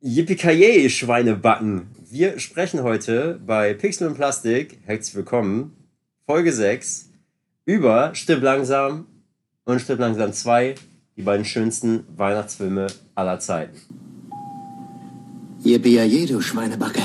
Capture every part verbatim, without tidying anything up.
Yippie-ki-yay, Schweinebacken! Wir sprechen heute bei Pixel und Plastik, herzlich willkommen, Folge sechs, über Stirb langsam und Stirb langsam zwei, die beiden schönsten Weihnachtsfilme aller Zeiten. Yippie-ki-yay, du Schweinebacke!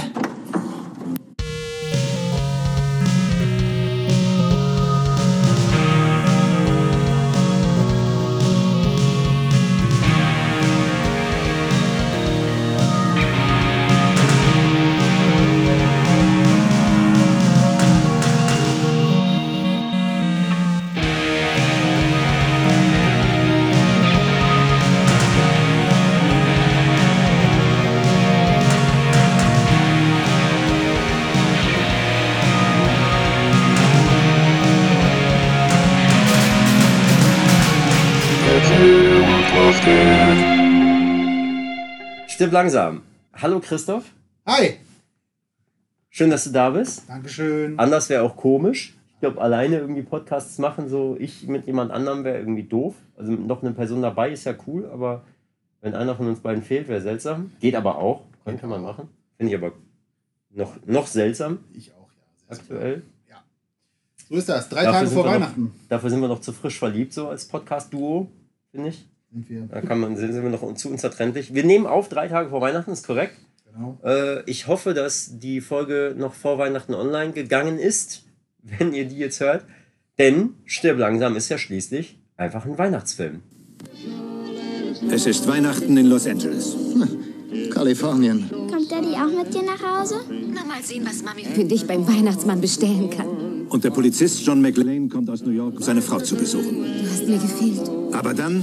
Stirb langsam. Hallo Christoph. Hi. Schön, dass du da bist. Dankeschön. Anders wäre auch komisch. Ich glaube, alleine irgendwie Podcasts machen, so ich mit jemand anderem wäre irgendwie doof. Also noch eine Person dabei ist ja cool, aber wenn einer von uns beiden fehlt, wäre seltsam. Geht aber auch. Könnte man machen. Finde ich aber noch, noch seltsam. Ich auch, ja. Sehr aktuell. Ja. So ist das. Drei Dafür Tage vor wir Weihnachten. Noch, dafür sind wir noch zu frisch verliebt, so als Podcast-Duo, finde ich. Sind wir. Da kann man, sind wir noch zu unzertrennlich. Wir nehmen auf drei Tage vor Weihnachten, ist korrekt. Genau. Äh, ich hoffe, dass die Folge noch vor Weihnachten online gegangen ist, wenn ihr die jetzt hört. Denn Stirb langsam ist ja schließlich einfach ein Weihnachtsfilm. Es ist Weihnachten in Los Angeles. Kalifornien. Kommt Daddy auch mit dir nach Hause? Na, mal sehen, was Mami für dich beim Weihnachtsmann bestellen kann. Und der Polizist John McClane kommt aus New York, um seine Frau zu besuchen. Du hast mir gefehlt. Aber dann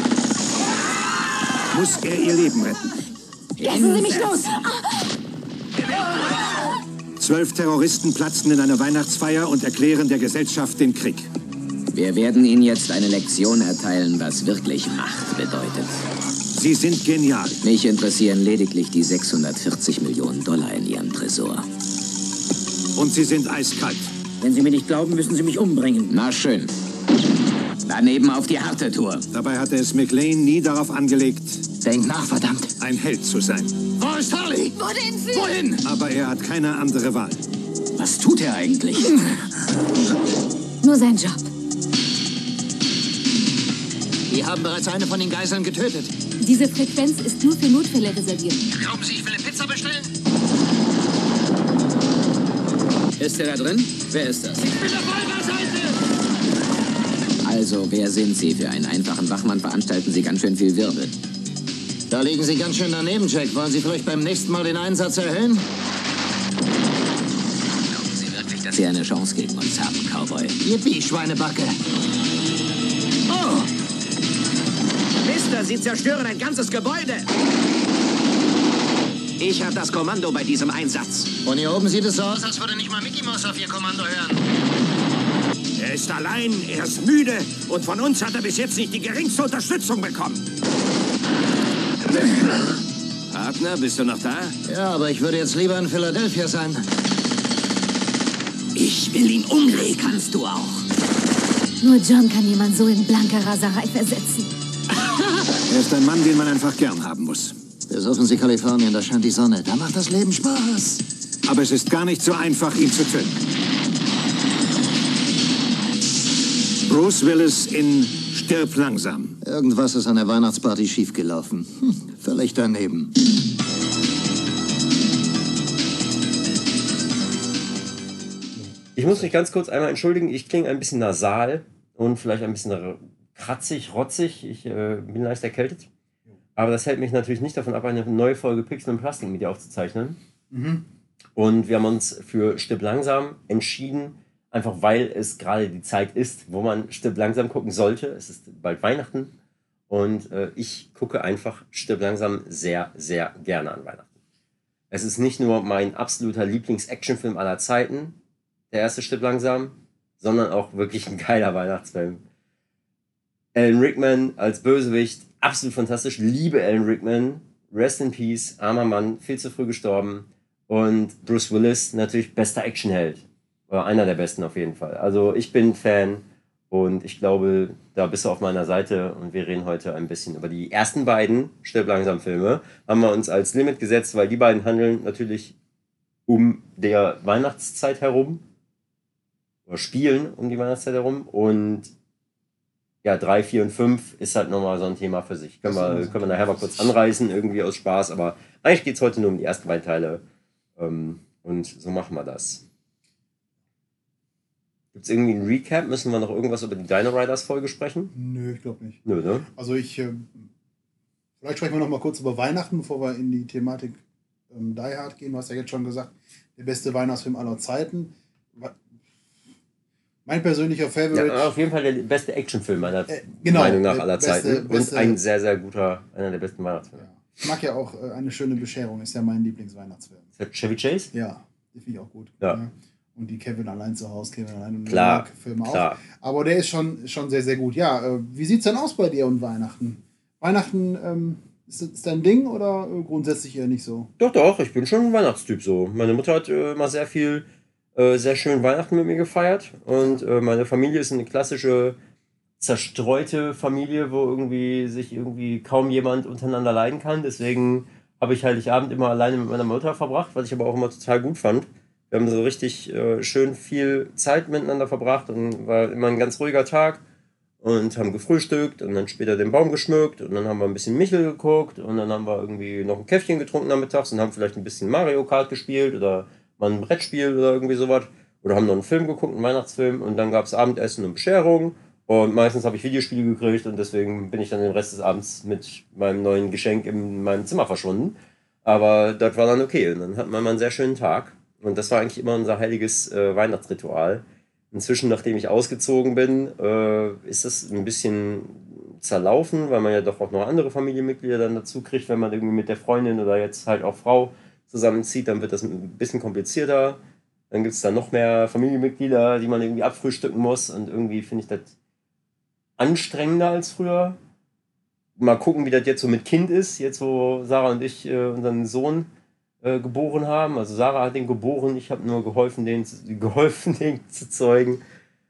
muss er ihr Leben retten. Lassen Sie mich los! Zwölf Terroristen platzen in einer Weihnachtsfeier und erklären der Gesellschaft den Krieg. Wir werden Ihnen jetzt eine Lektion erteilen, was wirklich Macht bedeutet. Sie sind genial. Mich interessieren lediglich die sechshundertvierzig Millionen Dollar in Ihrem Tresor. Und sie sind eiskalt. Wenn Sie mir nicht glauben, müssen Sie mich umbringen. Na schön. Daneben auf die harte Tour. Dabei hatte es McClane nie darauf angelegt, Denk nach, verdammt. ein Held zu sein. Wo ist Harley? Wurde entführt! Wohin? Aber er hat keine andere Wahl. Was tut er eigentlich? Nur sein Job. Wir haben bereits eine von den Geiseln getötet. Diese Frequenz ist nur für Notfälle reserviert. Glauben Sie, ich will eine Pizza bestellen? Ist er da drin? Wer ist das? Ich bin der Feuerwehrseite! Also, wer sind Sie? Für einen einfachen Wachmann veranstalten Sie ganz schön viel Wirbel. Da liegen Sie ganz schön daneben, Jack. Wollen Sie vielleicht beim nächsten Mal den Einsatz erhöhen? Glauben Sie wirklich, dass Sie eine Chance gegen uns haben, Cowboy? Yippie, Schweinebacke. Oh! Mister, Sie zerstören ein ganzes Gebäude. Ich habe das Kommando bei diesem Einsatz. Von hier oben sieht es so aus, als würde nicht mal Mickey Mouse auf Ihr Kommando hören. Er ist allein, er ist müde und von uns hat er bis jetzt nicht die geringste Unterstützung bekommen. Partner, bist du noch da? Ja, aber ich würde jetzt lieber in Philadelphia sein. Ich will ihn umlegen. Kannst du auch. Nur John kann jemand so in blanke Raserei versetzen. Er ist ein Mann, den man einfach gern haben muss. Besuchen Sie Kalifornien, da scheint die Sonne. Da macht das Leben Spaß. Aber es ist gar nicht so einfach, ihn zu töten. Bruce Willis in Stirb langsam. Irgendwas ist an der Weihnachtsparty schiefgelaufen. Hm, völlig daneben. Ich muss mich ganz kurz einmal entschuldigen, ich klinge ein bisschen nasal und vielleicht ein bisschen kratzig, rotzig. Ich äh, bin leicht erkältet. Aber das hält mich natürlich nicht davon ab, eine neue Folge Pixel und Plastik mit dir aufzuzeichnen. Mhm. Und wir haben uns für Stirb langsam entschieden, einfach weil es gerade die Zeit ist, wo man Stirb langsam gucken sollte. Es ist bald Weihnachten und äh, ich gucke einfach Stirb langsam sehr, sehr gerne an Weihnachten. Es ist nicht nur mein absoluter Lieblings-Actionfilm aller Zeiten, der erste Stirb langsam, sondern auch wirklich ein geiler Weihnachtsfilm. Alan Rickman als Bösewicht, absolut fantastisch. Liebe Alan Rickman. Rest in Peace, armer Mann, viel zu früh gestorben. Und Bruce Willis, natürlich bester Actionheld. Oder einer der besten auf jeden Fall. Also ich bin Fan Und ich glaube, da bist du auf meiner Seite und wir reden heute ein bisschen über die ersten beiden Stirb langsam Filme. Haben wir uns als Limit gesetzt, weil die beiden handeln natürlich um der Weihnachtszeit herum oder spielen um die Weihnachtszeit herum und ja, drei, vier und fünf ist halt nochmal so ein Thema für sich. Können wir, können wir nachher mal kurz anreißen, irgendwie aus Spaß, aber eigentlich geht es heute nur um die ersten beiden Teile ähm, und so machen wir das. Gibt es irgendwie ein Recap? Müssen wir noch irgendwas über die Dino Riders Folge sprechen? Nö, ich glaube nicht. Nö, ne? Also ich, äh, vielleicht sprechen wir noch mal kurz über Weihnachten, bevor wir in die Thematik ähm, Die Hard gehen. Du hast ja jetzt schon gesagt, der beste Weihnachtsfilm aller Zeiten. Mein persönlicher Favorite. Ja, auf jeden Fall der beste Actionfilm meiner äh, genau, Meinung nach aller beste, Zeiten. Beste, und ein sehr, sehr guter, einer der besten Weihnachtsfilme. Ja. Ich mag ja auch äh, Eine schöne Bescherung, ist ja mein Lieblingsweihnachtsfilm. Ist das Chevy Chase? Ja, die finde ich auch gut. Ja. Ja. Und die Kevin allein zu Hause, Kevin allein in New Klar, York Filme auch. klar. Aber der ist schon, schon sehr, sehr gut. Ja, äh, wie sieht es denn aus bei dir und Weihnachten? Weihnachten, ähm, ist das dein Ding oder äh, grundsätzlich eher nicht so? Doch, doch, ich bin schon ein Weihnachtstyp so. Meine Mutter hat äh, immer sehr viel, äh, sehr schön Weihnachten mit mir gefeiert. Und äh, meine Familie ist eine klassische, zerstreute Familie, wo irgendwie sich irgendwie kaum jemand untereinander leiden kann. Deswegen habe ich Heiligabend immer alleine mit meiner Mutter verbracht, was ich aber auch immer total gut fand. Wir haben so richtig äh, schön viel Zeit miteinander verbracht und war immer ein ganz ruhiger Tag und haben gefrühstückt und dann später den Baum geschmückt und dann haben wir ein bisschen Michel geguckt und dann haben wir irgendwie noch ein Käffchen getrunken nachmittags und haben vielleicht ein bisschen Mario Kart gespielt oder mal ein Brettspiel oder irgendwie sowas oder haben noch einen Film geguckt, einen Weihnachtsfilm und dann gab es Abendessen und Bescherung und meistens habe ich Videospiele gekriegt und deswegen bin ich dann den Rest des Abends mit meinem neuen Geschenk in meinem Zimmer verschwunden. Aber das war dann okay und dann hatten wir mal einen sehr schönen Tag. Und das war eigentlich immer unser heiliges äh, Weihnachtsritual. Inzwischen, nachdem ich ausgezogen bin, äh, ist das ein bisschen zerlaufen, weil man ja doch auch noch andere Familienmitglieder dann dazu kriegt, wenn man irgendwie mit der Freundin oder jetzt halt auch Frau zusammenzieht, dann wird das ein bisschen komplizierter. Dann gibt es da noch mehr Familienmitglieder, die man irgendwie abfrühstücken muss und irgendwie finde ich das anstrengender als früher. Mal gucken, wie das jetzt so mit Kind ist, jetzt wo Sarah und ich äh, unseren Sohn Äh, geboren haben. Also Sarah hat den geboren, ich habe nur geholfen, den, zu, geholfen, den zu zeugen.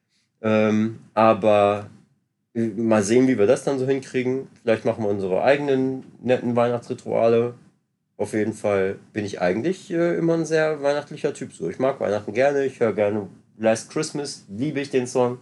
Ähm, aber äh, mal sehen, wie wir das dann so hinkriegen. Vielleicht machen wir unsere eigenen netten Weihnachtsrituale. Auf jeden Fall bin ich eigentlich äh, immer ein sehr weihnachtlicher Typ. So, ich mag Weihnachten gerne, ich höre gerne Last Christmas, liebe ich den Song.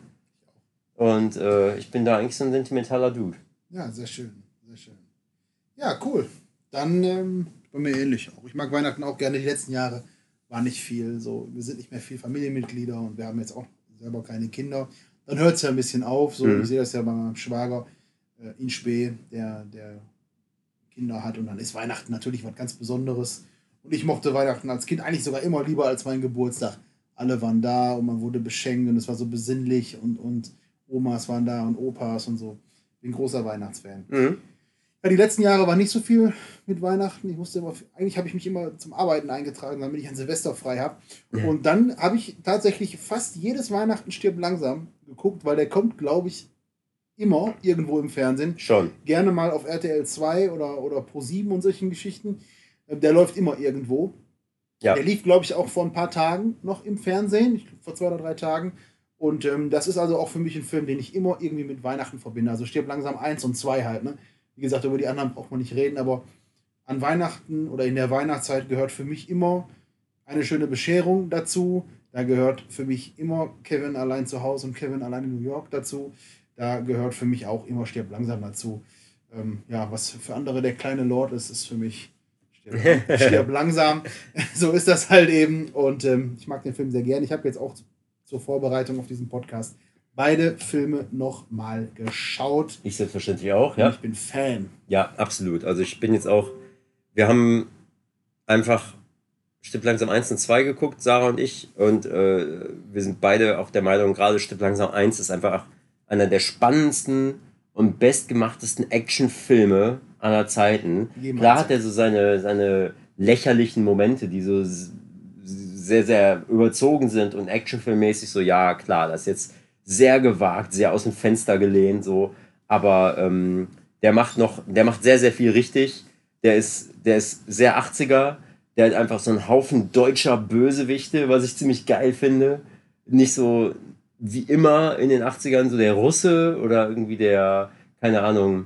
Und äh, ich bin da eigentlich so ein sentimentaler Dude. Ja, sehr schön, sehr schön. Ja, cool. Dann ähm bei mir ähnlich auch. Ich mag Weihnachten auch gerne. Die letzten Jahre war nicht viel. So, wir sind nicht mehr viel Familienmitglieder und wir haben jetzt auch selber keine Kinder. Dann hört es ja ein bisschen auf. So, mhm. Ich sehe das ja bei meinem Schwager äh, in Spee, der, der Kinder hat. Und dann ist Weihnachten natürlich was ganz Besonderes. Und ich mochte Weihnachten als Kind eigentlich sogar immer lieber als mein Geburtstag. Alle waren da und man wurde beschenkt und es war so besinnlich und, und Omas waren da und Opas und so. Bin großer Weihnachtsfan. Mhm. Ja, die letzten Jahre war nicht so viel mit Weihnachten. Ich musste immer, eigentlich habe ich mich immer zum Arbeiten eingetragen, damit ich ein Silvester frei habe. Ja. Und dann habe ich tatsächlich fast jedes Weihnachten Stirb langsam geguckt, weil der kommt, glaube ich, immer irgendwo im Fernsehen. Schon. Gerne mal auf R T L zwei oder, oder Pro sieben und solchen Geschichten. Der läuft immer irgendwo. Ja. Der lief, glaube ich, auch vor ein paar Tagen noch im Fernsehen, ich glaub, vor zwei oder drei Tagen. Und ähm, das ist also auch für mich ein Film, den ich immer irgendwie mit Weihnachten verbinde. Also Stirb langsam eins und zwei halt, ne? Wie gesagt, über die anderen braucht man nicht reden, aber an Weihnachten oder in der Weihnachtszeit gehört für mich immer Eine schöne Bescherung dazu. Da gehört für mich immer Kevin allein zu Hause und Kevin allein in New York dazu. Da gehört für mich auch immer Stirb langsam dazu. Ähm, ja, was für andere der kleine Lord ist, ist für mich Stirb, Stirb langsam. So ist das halt eben. Und ähm, ich mag den Film sehr gerne. Ich habe jetzt auch zur Vorbereitung auf diesen Podcast beide Filme nochmal geschaut. Ich selbstverständlich auch, ja. Und ich bin Fan. Ja, absolut. Also ich bin jetzt auch, wir haben einfach Stirb langsam eins und zwei geguckt, Sarah und ich. Und äh, wir sind beide auch der Meinung, gerade Stirb langsam eins ist einfach einer der spannendsten und bestgemachtesten Actionfilme aller Zeiten. Jemals. Klar hat er so seine, seine lächerlichen Momente, die so sehr, sehr überzogen sind und actionfilmmäßig so, ja klar, das ist jetzt sehr gewagt, sehr aus dem Fenster gelehnt, so, aber ähm, der macht noch, der macht sehr, sehr viel richtig. Der ist, der ist sehr achtziger, der hat einfach so einen Haufen deutscher Bösewichte, was ich ziemlich geil finde. Nicht so, wie immer in den achtzigern so der Russe oder irgendwie der, keine Ahnung,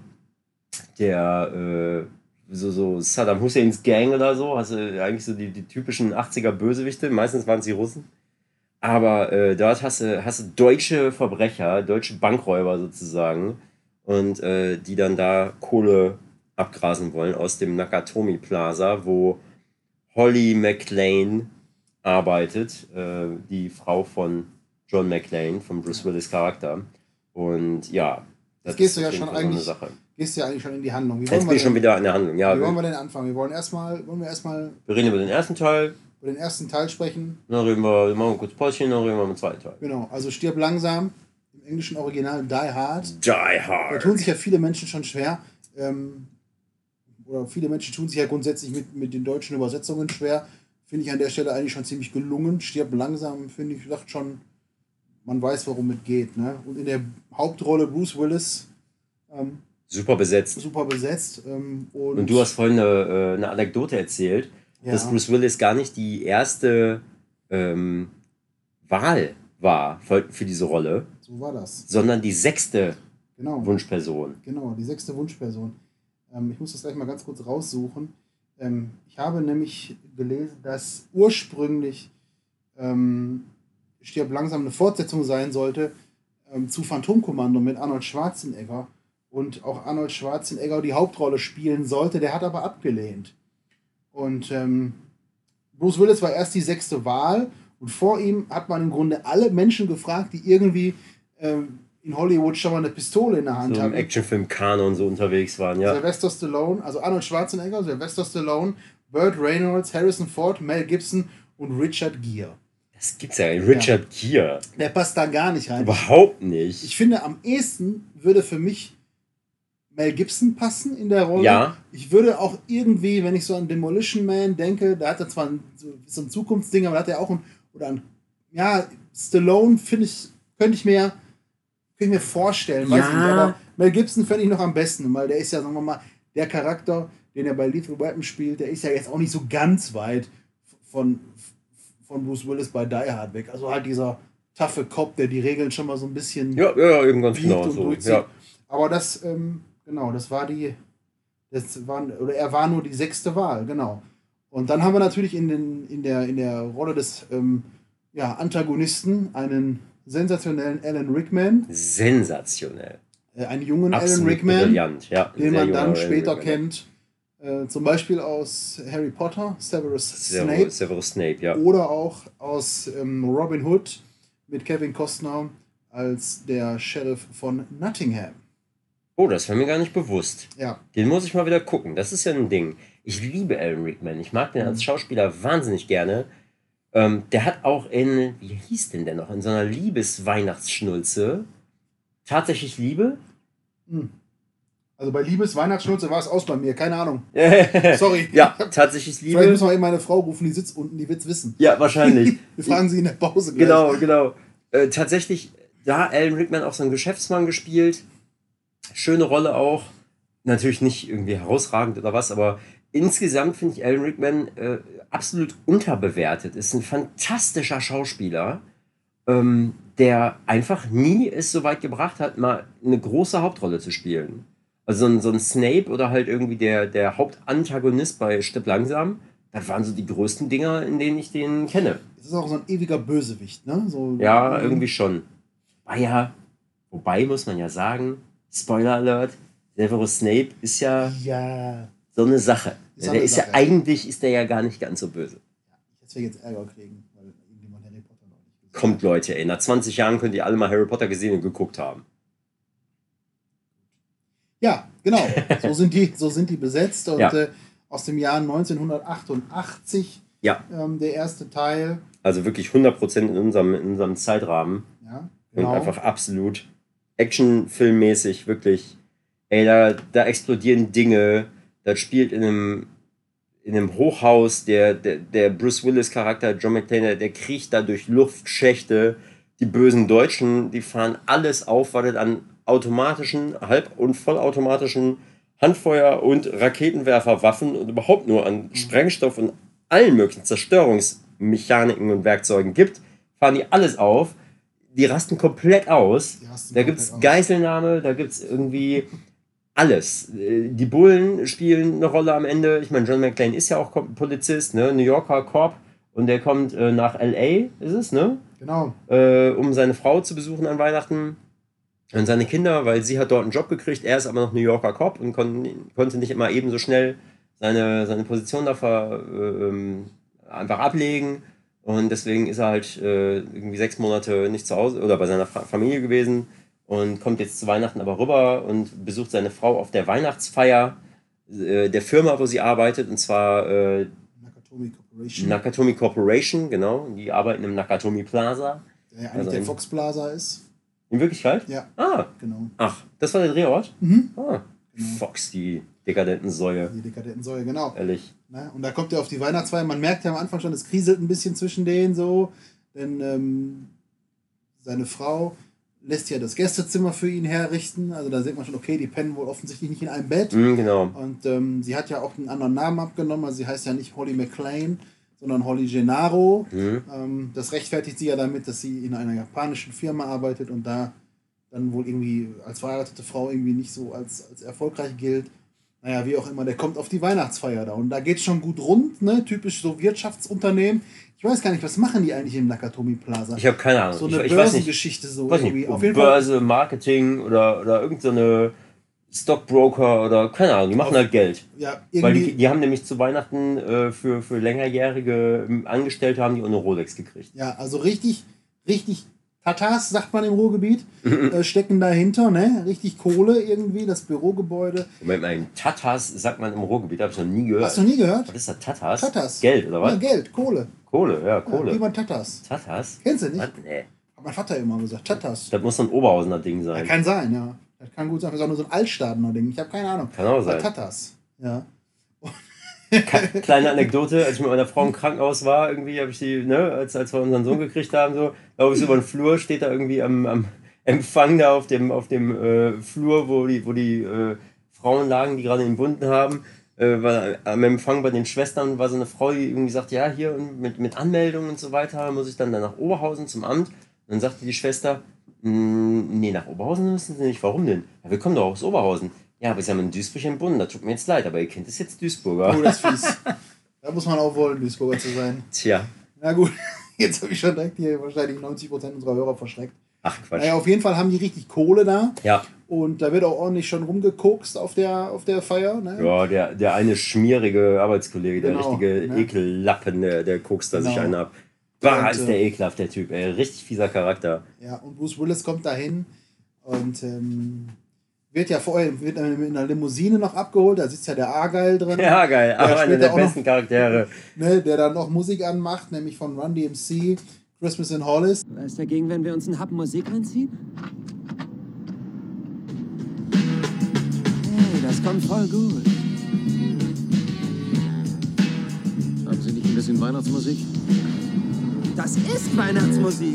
der, äh, so, so Saddam Husseins Gang oder so, hast du eigentlich so die, die typischen achtziger Bösewichte, meistens waren es die Russen. Aber äh, dort hast du, hast du deutsche Verbrecher, deutsche Bankräuber sozusagen, und äh, die dann da Kohle abgrasen wollen aus dem Nakatomi Plaza, wo Holly McClane arbeitet, äh, die Frau von John McClane, von Bruce Willis Charakter. Und ja, das gehst du ja schon eigentlich, so gehst du ja eigentlich schon in die Handlung. Wie Jetzt bin ich schon wieder in der Handlung. Ja, wie wollen wir denn anfangen? Wir wollen erstmal, wollen wir erstmal. Wir reden über den ersten Teil. Über den ersten Teil sprechen. Dann reden wir, wir machen kurz Päuschen, dann reden wir über den zweiten Teil. Genau, also Stirb langsam, im englischen Original Die Hard. Die Hard. Da tun sich ja viele Menschen schon schwer. Ähm, oder viele Menschen tun sich ja grundsätzlich mit, mit den deutschen Übersetzungen schwer. Finde ich an der Stelle eigentlich schon ziemlich gelungen. Stirb langsam, finde ich, sagt schon, man weiß, worum es geht. Ne? Und in der Hauptrolle Bruce Willis. Ähm, super besetzt. Super besetzt. Ähm, und, und du hast vorhin eine, eine Anekdote erzählt, ja, dass Bruce Willis gar nicht die erste ähm, Wahl war für, für diese Rolle. So war das. Sondern die sechste genau. Wunschperson. Genau, die sechste Wunschperson. Ähm, ich muss das gleich mal ganz kurz raussuchen. Ähm, ich habe nämlich gelesen, dass ursprünglich ähm, Stirb langsam eine Fortsetzung sein sollte ähm, zu Phantomkommando mit Arnold Schwarzenegger. Und auch Arnold Schwarzenegger die Hauptrolle spielen sollte. Der hat aber abgelehnt. Und ähm, Bruce Willis war erst die sechste Wahl. Und vor ihm hat man im Grunde alle Menschen gefragt, die irgendwie ähm, in Hollywood schon mal eine Pistole in der Hand so hatten. im Actionfilm-Kanon so unterwegs waren, ja. Sylvester Stallone, also Arnold Schwarzenegger, Sylvester Stallone, Burt Reynolds, Harrison Ford, Mel Gibson und Richard Gere. Das gibt's ja, Richard ja. Gere. Der passt da gar nicht rein. Überhaupt nicht. Ich finde, am ehesten würde für mich Mel Gibson passen in der Rolle. Ja. Ich würde auch irgendwie, wenn ich so an Demolition Man denke, da hat er zwar ein, so, so ein Zukunftsding, aber da hat er auch ein, oder ein, ja, Stallone finde ich, könnte ich mir, könnte ich mir vorstellen, weiß ja. ich nicht, aber Mel Gibson fände ich noch am besten, weil der ist ja, sagen wir mal, der Charakter, den er bei Lethal Weapon spielt, der ist ja jetzt auch nicht so ganz weit von, von Bruce Willis bei Die Hard weg. Also halt dieser taffe Cop, der die Regeln schon mal so ein bisschen ja, ja, eben ganz genau so. Ja. Aber das, ähm, genau, das war die, das war, oder er war nur die sechste Wahl, genau. Und dann haben wir natürlich in, den, in, der, in der Rolle des ähm, ja, Antagonisten einen sensationellen Alan Rickman. Sensationell. Äh, einen jungen Absolut Alan Rickman, brillant. Ja, den man dann Alan später Rickman. kennt, äh, zum Beispiel aus Harry Potter, Severus Severus Snape. Severus Snape, ja. Oder auch aus ähm, Robin Hood mit Kevin Costner als der Sheriff von Nottingham. Oh, das war mir gar nicht bewusst. Ja. Den muss ich mal wieder gucken. Das ist ja ein Ding. Ich liebe Alan Rickman. Ich mag den als Schauspieler wahnsinnig gerne. Ähm, der hat auch in, wie hieß denn der noch, in so einer Liebes-Weihnachtsschnulze tatsächlich Liebe? Hm. Also bei Liebes-Weihnachtsschnulze war es aus bei mir, keine Ahnung. Sorry. Ja, tatsächlich Liebe. Vielleicht müssen wir eben meine Frau rufen, die sitzt unten, die wird's wissen. Ja, wahrscheinlich. Wir fragen sie in der Pause gleich. Genau, genau. Äh, tatsächlich, da Alan Rickman auch so einen Geschäftsmann gespielt. Schöne Rolle auch. Natürlich nicht irgendwie herausragend oder was, aber insgesamt finde ich Alan Rickman äh, absolut unterbewertet. Ist ein fantastischer Schauspieler, ähm, der einfach nie es so weit gebracht hat, mal eine große Hauptrolle zu spielen. Also so ein, so ein Snape oder halt irgendwie der, der Hauptantagonist bei Stirb langsam, das waren so die größten Dinger, in denen ich den kenne. Das ist auch so ein ewiger Bösewicht, ne? So, ja, irgendwie schon. War ja, wobei muss man ja sagen, Spoiler Alert, Severus Snape ist ja, ja. so eine Sache. Ist der eine ist Sache. ja eigentlich ist der ja gar nicht ganz so böse. Jetzt will ich jetzt Ärger kriegen, weil irgendjemand Harry Potter noch nicht gesehen hat. Kommt Leute, ey, nach zwanzig Jahren könnt ihr alle mal Harry Potter gesehen und geguckt haben. Ja, genau. So sind die, so sind die besetzt. Und Ja. äh, aus dem Jahr neunzehnhundertachtundachtzig Ja, ähm, der erste Teil. also wirklich hundert Prozent in unserem, in unserem Zeitrahmen. Ja, Und genau. einfach absolut actionfilmmäßig, wirklich. Ey, da, da explodieren Dinge. Das spielt in einem, in einem Hochhaus. Der, der, der Bruce Willis-Charakter, John McClane, der kriecht da durch Luftschächte. Die bösen Deutschen, die fahren alles auf, was es an automatischen, halb- und vollautomatischen Handfeuer- und Raketenwerferwaffen und überhaupt nur an Sprengstoff und allen möglichen Zerstörungsmechaniken und Werkzeugen gibt, fahren die alles auf. die rasten komplett aus. rasten Da komplett gibt's aus. Geiselnahme, da gibt's irgendwie alles. Äh, Die Bullen spielen eine Rolle am Ende. Ich meine, John McClane ist ja auch Ko- Polizist, ne? New Yorker Cop. Und der kommt äh, nach L A, ist es, ne? Genau. Äh, um seine Frau zu besuchen an Weihnachten. Und seine Kinder, weil sie hat dort einen Job gekriegt. Er ist aber noch New Yorker Cop und kon konnte nicht immer ebenso schnell seine, seine Position da ver, äh, ähm, einfach ablegen. Und deswegen ist er halt äh, irgendwie sechs Monate nicht zu Hause oder bei seiner Fa Familie gewesen und kommt jetzt zu Weihnachten aber rüber und besucht seine Frau auf der Weihnachtsfeier äh, der Firma, wo sie arbeitet, und zwar äh, Nakatomi Corporation. Nakatomi Corporation, genau. Die arbeiten im Nakatomi Plaza. Der ja eigentlich Also der in- Fox Plaza ist. In Wirklichkeit? Ja, Ah, genau. ach, das war der Drehort? Mhm. Ah, Fox, die dekadenten Säue. Die dekadenten Säue, genau. Ehrlich. Ne? Und da kommt er auf die Weihnachtsfeier. Man merkt ja am Anfang schon, es kriselt ein bisschen zwischen denen so. Denn ähm, seine Frau lässt ja das Gästezimmer für ihn herrichten. Also da sieht man schon, okay, die pennen wohl offensichtlich nicht in einem Bett. Mhm, genau. Und ähm, sie hat ja auch einen anderen Namen abgenommen. Also sie heißt ja nicht Holly McClane, sondern Holly Gennaro. Mhm. Ähm, das rechtfertigt sie ja damit, dass sie in einer japanischen Firma arbeitet und da dann wohl irgendwie als verheiratete Frau irgendwie nicht so als, als erfolgreich gilt. Naja, wie auch immer, der kommt auf die Weihnachtsfeier da. Und da geht es schon gut rund, ne? Typisch so Wirtschaftsunternehmen. Ich weiß gar nicht, was machen die eigentlich im Nakatomi Plaza? Ich habe keine Ahnung. So ich, eine ich weiß nicht, Börsengeschichte so weiß irgendwie. nicht, Auf jeden Fall. Börse, Marketing oder, oder irgendeine Stockbroker oder keine Ahnung, die machen Auf- halt Geld. Ja, Weil die, irgendwie. die haben nämlich zu Weihnachten äh, für, für längerjährige ähm, Angestellte haben die auch eine Rolex gekriegt. Ja, also richtig, richtig Tatas, sagt man im Ruhrgebiet, Mhm. äh, stecken dahinter, ne? Richtig Kohle irgendwie, das Bürogebäude. Moment mal, Tatas sagt man im Ruhrgebiet, habe ich noch nie gehört. Hast du nie gehört? Was ist das, Tatas? Tatas. Geld, oder was? Ja, Geld, Kohle. Kohle, ja, Ja, Kohle. wie man Tatas. Tatas? Kennst du nicht? Was? Nee. Hat mein Vater immer gesagt, Tatas. Das muss so ein Oberhausener Ding Ja, sein. kann sein, ja. Das kann gut sein, das ist auch nur so ein Altstaatener Ding. Ich habe keine Ahnung. Kann auch Aber sein. Tatas. Ja. Ke- Kleine Anekdote, als ich mit meiner Frau im Krankenhaus war, irgendwie habe ich die, ne, als, als wir unseren Sohn gekriegt haben, so, glaube ich, so über den Flur, steht da irgendwie am, am Empfang da auf dem, auf dem äh, Flur, wo die, wo die äh, Frauen lagen, die gerade entbunden haben, äh, war am Empfang bei den Schwestern war so eine Frau, die irgendwie sagt, ja, hier und mit, mit Anmeldung und so weiter, muss ich dann, dann nach Oberhausen zum Amt. Und dann sagte die Schwester, "Mm, nee, nach Oberhausen müssen Sie nicht, warum denn? Ja, wir kommen doch aus Oberhausen. Ja, aber Sie haben in Duisburg entbunden, das tut mir jetzt leid, aber Ihr Kind ist jetzt Duisburger. Oh, das ist fies. Da muss man auch wollen, Duisburger zu sein. Tja, Na gut, jetzt habe ich schon direkt hier wahrscheinlich neunzig Prozent unserer Hörer verschreckt. ach Quatsch. Naja, auf jeden Fall haben die richtig Kohle da. Ja. Und da wird auch ordentlich schon rumgekokst auf der, auf der Feier. Ne? Ja, der, der eine schmierige Arbeitskollege, der Genau, richtige ne? Ekellappen, der, der kokst da Genau. sich einen ab. Bah, Und, ist äh, der ekelhaft, der Typ, ey. Richtig fieser Charakter. Ja, und Bruce Willis kommt dahin und ähm, wird ja vorher wird in einer Limousine noch abgeholt. Da sitzt ja der Argyle drin. Ja, geil. Aber einer später der auch noch- besten Charaktere. Ne, der dann noch Musik anmacht, nämlich von Run D M C, Christmas in Hollis. Was dagegen, wenn wir uns einen Happen Musik reinziehen? Hey, das kommt voll gut. Haben Sie nicht ein bisschen Weihnachtsmusik? Das ist Weihnachtsmusik.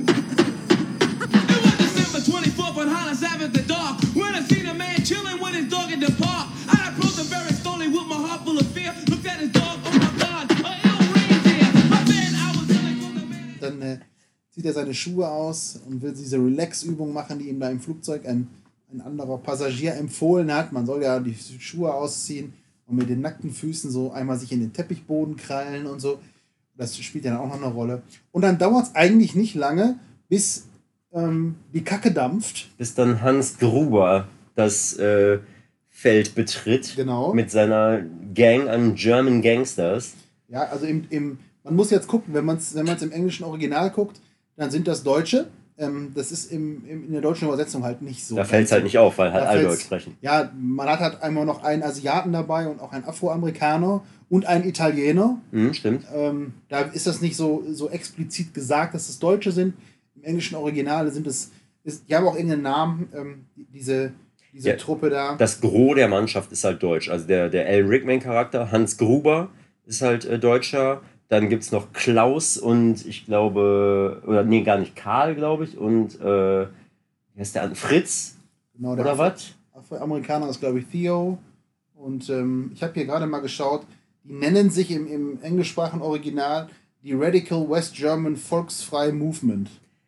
Dann äh, zieht er seine Schuhe aus und will diese Relax-Übung machen, die ihm da im Flugzeug ein, ein anderer Passagier empfohlen hat. Man soll ja die Schuhe ausziehen und mit den nackten Füßen so einmal sich in den Teppichboden krallen und so. Das spielt ja dann auch noch eine Rolle. Und dann dauert es eigentlich nicht lange, bis ähm, die Kacke dampft. Bis dann Hans Gruber das äh, Feld betritt. Genau. Mit seiner Gang an German Gangsters. Ja, also im, im, man muss jetzt gucken, wenn man es wenn man's im englischen Original guckt, dann sind das Deutsche. Ähm, das ist im, im, in der deutschen Übersetzung halt nicht so. Da fällt es halt nicht auf, weil halt Da alle fällt's- Deutsch sprechen. Ja, man hat halt einmal noch einen Asiaten dabei und auch einen Afroamerikaner und einen Italiener. Mhm, stimmt. Ähm, da ist das nicht so, so explizit gesagt, dass es Deutsche sind. Im englischen Original sind es, ist, die haben auch irgendeinen Namen, ähm, die- diese, diese Ja, Truppe da. Das Gros der Mannschaft ist halt deutsch. Also der, der Alan Rickman-Charakter, Hans Gruber, ist halt äh, Deutscher. Dann gibt es noch Klaus und ich glaube, oder nee, gar nicht, Karl, glaube ich. Und äh, wie heißt der andere? Fritz? Genau, der Oder Afro- was? Afroamerikaner ist, glaube ich, Theo. Und ähm, ich habe hier gerade mal geschaut, die nennen sich im, im englischsprachigen Original die Radical West German Volksfrei Movement.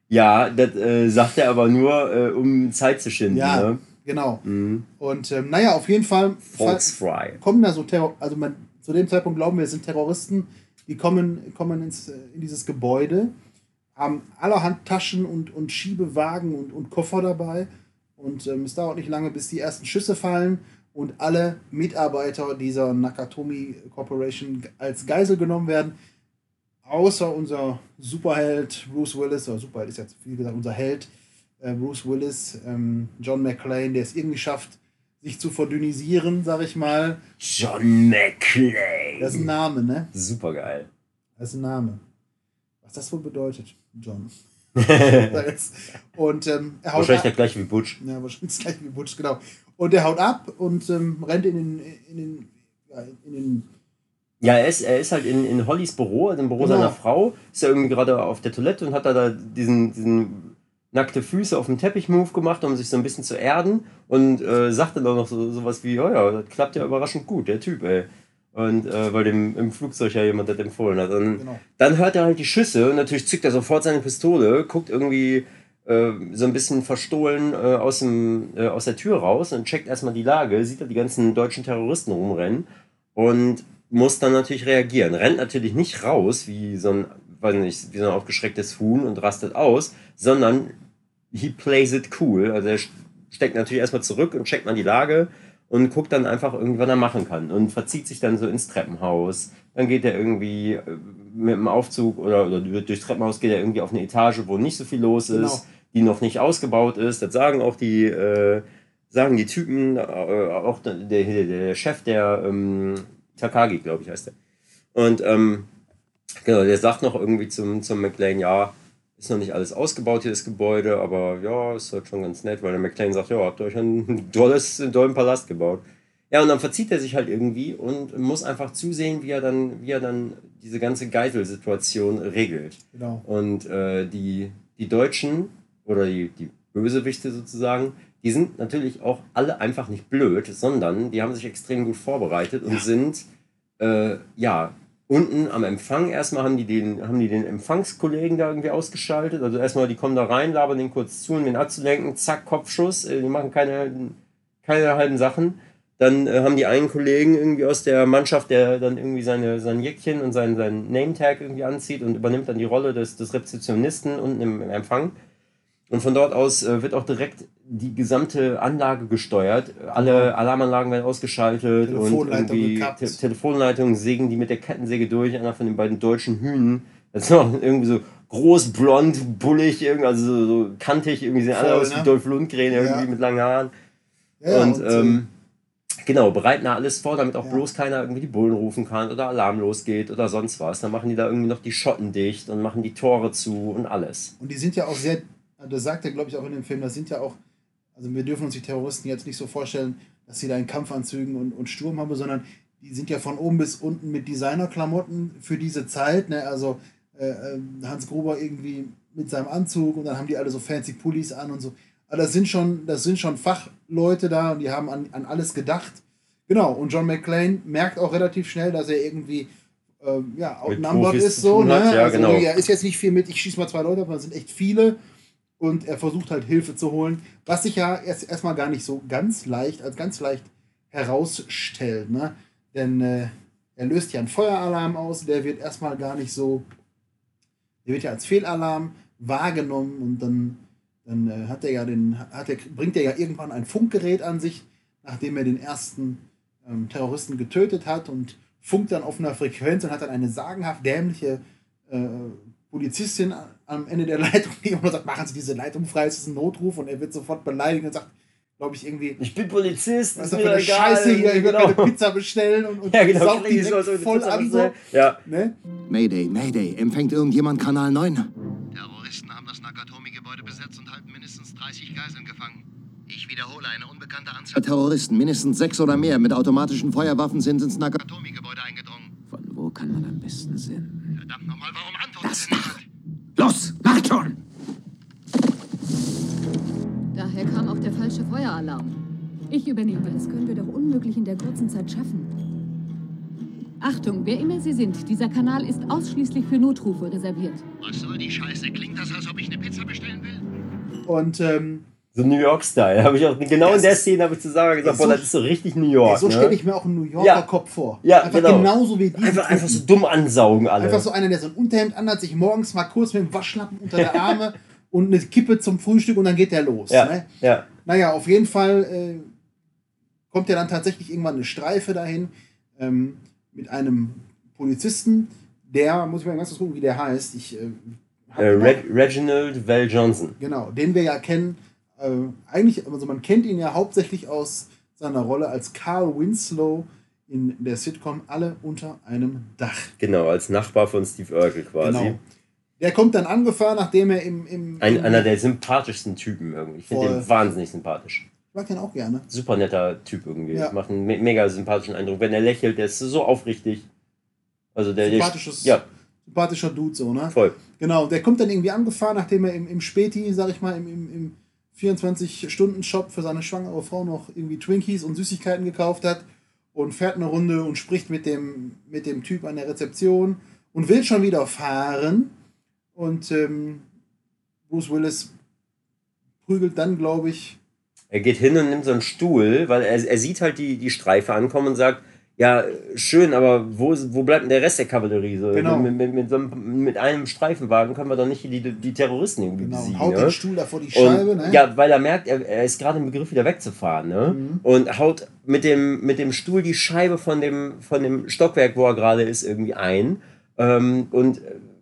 Ja, das äh, sagt er aber nur, äh, um Zeit zu schinden. Ja, ne? genau. Mhm. Und ähm, naja, auf jeden Fall Volksfrei. kommen da so Terror, also man, zu dem Zeitpunkt glauben wir, es sind Terroristen, die kommen, kommen ins, in dieses Gebäude, haben allerhand Taschen und, und Schiebewagen und, und Koffer dabei. Und ähm, es dauert nicht lange, bis die ersten Schüsse fallen und alle Mitarbeiter dieser Nakatomi Corporation als Geisel genommen werden. Außer unser Superheld Bruce Willis, oder Superheld ist ja zu viel gesagt, unser Held äh, Bruce Willis, ähm, John McClane, der es irgendwie schafft, sich zu verdünnisieren, sag ich mal. John McClane. Das ist ein Name, ne? Super geil. Das ist ein Name. Was das wohl bedeutet, John. und ähm, er haut wahrscheinlich ab. der gleiche wie Butch. Ja, wahrscheinlich das gleiche wie Butch, genau. Und er haut ab und ähm, rennt in den, in den, ja, in den Ja, er ist, er ist halt in, in Hollys Büro, also im Büro Genau. seiner Frau, ist er irgendwie gerade auf der Toilette und hat da, da diesen, diesen nackte Füße auf dem Teppich-Move gemacht, um sich so ein bisschen zu erden und äh, sagt dann auch noch so sowas wie, oh ja, das klappt ja überraschend gut, der Typ, ey. Und äh, weil dem im Flugzeug ja jemand das empfohlen hat. Und Genau. dann hört er halt die Schüsse und natürlich zückt er sofort seine Pistole, guckt irgendwie äh, so ein bisschen verstohlen äh, aus, dem, äh, aus der Tür raus und checkt erstmal die Lage, sieht da die ganzen deutschen Terroristen rumrennen und muss dann natürlich reagieren. Rennt natürlich nicht raus wie so ein, weiß nicht, wie so ein aufgeschrecktes Huhn und rastet aus, sondern he plays it cool. Also er steckt natürlich erstmal zurück und checkt mal die Lage und guckt dann einfach irgendwie, was er machen kann. Und verzieht sich dann so ins Treppenhaus. Dann geht er irgendwie äh, mit dem Aufzug oder, oder durchs Treppenhaus geht er irgendwie auf eine Etage, wo nicht so viel los ist, Genau. die noch nicht ausgebaut ist. Das sagen auch die, äh, sagen die Typen, äh, auch der, der, der Chef der ähm, Takagi, glaube ich, heißt der. Und ähm, genau, der sagt noch irgendwie zum, zum McClane, ja, ist noch nicht alles ausgebaut hier, das Gebäude, aber ja, ist halt schon ganz nett, weil der McClane sagt, ja, habt ihr euch ein tolles, einen tollen Palast gebaut. Ja, und dann verzieht er sich halt irgendwie und muss einfach zusehen, wie er dann, wie er dann diese ganze Geiselsituation regelt. Genau. Und äh, die, die Deutschen oder die, die Bösewichte sozusagen, die sind natürlich auch alle einfach nicht blöd, sondern die haben sich extrem gut vorbereitet und Ja. sind, äh, ja, unten am Empfang erstmal haben die, den, haben die den Empfangskollegen da irgendwie ausgeschaltet. Also erstmal, die kommen da rein, labern den kurz zu, um den abzulenken, zack, Kopfschuss, äh, die machen keine, keine halben Sachen. Dann äh, haben die einen Kollegen irgendwie aus der Mannschaft, der dann irgendwie seine, sein Jäckchen und sein, sein Name-Tag irgendwie anzieht und übernimmt dann die Rolle des, des Rezeptionisten unten im, im Empfang. Und von dort aus äh, wird auch direkt die gesamte Anlage gesteuert. Alle Alarmanlagen werden ausgeschaltet und Telefonleitung irgendwie gekappt. Te Telefonleitungen sägen die mit der Kettensäge durch. Einer von den beiden deutschen Hühnen. Das ist auch irgendwie so groß, blond, bullig, irgendwie, also so, so kantig. Irgendwie sehen alle Voll, aus ne? wie Dolph Lundgren, irgendwie Ja. mit langen Haaren. Ja, und und, ähm, genau, bereiten da alles vor, damit auch Ja. bloß keiner irgendwie die Bullen rufen kann oder Alarm losgeht oder sonst was. Dann machen die da irgendwie noch die Schotten dicht und machen die Tore zu und alles. Und die sind ja auch sehr, das sagt er, glaube ich, auch in dem Film, das sind ja auch, also wir dürfen uns die Terroristen jetzt nicht so vorstellen, dass sie da in Kampfanzügen und, und Sturm haben, sondern die sind ja von oben bis unten mit Designerklamotten für diese Zeit, ne? Also äh, Hans Gruber irgendwie mit seinem Anzug und dann haben die alle so fancy Pullis an und so. Aber das sind schon, das sind schon Fachleute da und die haben an, an alles gedacht. Genau, und John McClane merkt auch relativ schnell, dass er irgendwie ähm, ja, outnumbered Profis ist, zu so, tun ne? hat, ja, also, genau. Er ist jetzt nicht viel mit, ich schieße mal zwei Leute, aber es sind echt viele. Und er versucht halt Hilfe zu holen, was sich ja erst erstmal gar nicht so ganz leicht, als ganz leicht herausstellt, ne? Denn äh, er löst ja einen Feueralarm aus, der wird erstmal gar nicht so, der wird ja als Fehlalarm wahrgenommen und dann, dann äh, hat er ja den, hat er, bringt er ja irgendwann ein Funkgerät an sich, nachdem er den ersten ähm, Terroristen getötet hat und funkt dann auf einer Frequenz und hat dann eine sagenhaft dämliche äh, Polizistin am Ende der Leitung, die immer nur sagt, machen Sie diese Leitung frei, es ist ein Notruf und er wird sofort beleidigt und sagt, glaube ich, irgendwie, Ich bin Polizist, was ist ist mir für eine egal. Scheiße hier, ich will genau. eine Pizza bestellen und, und Ja, genau, saugt die krieg ich so, direkt so eine voll Pizza an so. bestellen. Ja. Ne? Mayday, Mayday. Empfängt irgendjemand Kanal neun? Terroristen haben das Nakatomi-Gebäude besetzt und halten mindestens dreißig Geiseln gefangen. Ich wiederhole, eine unbekannte Anzahl Terroristen, mindestens sechs oder mehr mit automatischen Feuerwaffen sind ins Nakatomi. Nakatomi-Gebäude eingedrungen. Von wo kann man am besten senden? Verdammt nochmal, warum antwortet denn niemand? Los, macht schon! Daher kam auch der falsche Feueralarm. Ich übernehme. Das können wir doch unmöglich in der kurzen Zeit schaffen. Achtung, wer immer Sie sind, dieser Kanal ist ausschließlich für Notrufe reserviert. Was soll die Scheiße? Klingt das, als ob ich eine Pizza bestellen will? Und, ähm... So New York-Style. Habe ich auch genau in der Szene habe ich zu Sarah gesagt, so, boah, das ist so richtig New York. Ja, so ne? stelle ich mir auch einen New Yorker ja. Kopf vor. Ja, einfach genau. genauso wie die. Einfach, einfach so dumm ansaugen alle. Einfach so einer, der so ein Unterhemd anhat, sich morgens mal kurz mit dem Waschlappen unter der Arme und eine Kippe zum Frühstück und dann geht der los. Ja, ne? ja. Naja, auf jeden Fall äh, kommt ja dann tatsächlich irgendwann eine Streife dahin ähm, mit einem Polizisten, der, muss ich mal ganz kurz gucken, wie der heißt. Ich, äh, äh, Reg Reginald Val Johnson. Genau, den wir ja kennen. Äh, eigentlich, also man kennt ihn ja hauptsächlich aus seiner Rolle als Carl Winslow in der Sitcom Alle unter einem Dach. Genau, als Nachbar von Steve Urkel quasi. Genau. Der kommt dann angefahren, nachdem er im... im, Ein, im einer der sympathischsten Typen irgendwie. Ich finde den wahnsinnig sympathisch. Ich mag den auch gerne. Super netter Typ irgendwie. Ja. Macht einen me mega sympathischen Eindruck. Wenn er lächelt, der ist so aufrichtig. Also der, Sympathisches, der, ja. sympathischer Dude so, ne? Voll. Genau, der kommt dann irgendwie angefahren, nachdem er im, im Späti, sag ich mal, im, im, im vierundzwanzig-Stunden-Shop für seine schwangere Frau noch irgendwie Twinkies und Süßigkeiten gekauft hat und fährt eine Runde und spricht mit dem, mit dem Typ an der Rezeption und will schon wieder fahren. Und ähm, Bruce Willis prügelt dann, glaube ich... Er geht hin und nimmt so einen Stuhl, weil er, er sieht halt die, die Streife ankommen und sagt, ja, schön, aber wo, wo bleibt denn der Rest der Kavallerie? So, genau. mit, mit, mit, so einem, mit einem Streifenwagen können wir doch nicht die, die Terroristen irgendwie genau. besiegen. Haut ne? den Stuhl da vor die Scheibe. Und, ne? Ja, weil er merkt, er, er ist gerade im Begriff, wieder wegzufahren. Ne? Mhm. Und haut mit dem, mit dem Stuhl die Scheibe von dem, von dem Stockwerk, wo er gerade ist, irgendwie ein. Ähm, und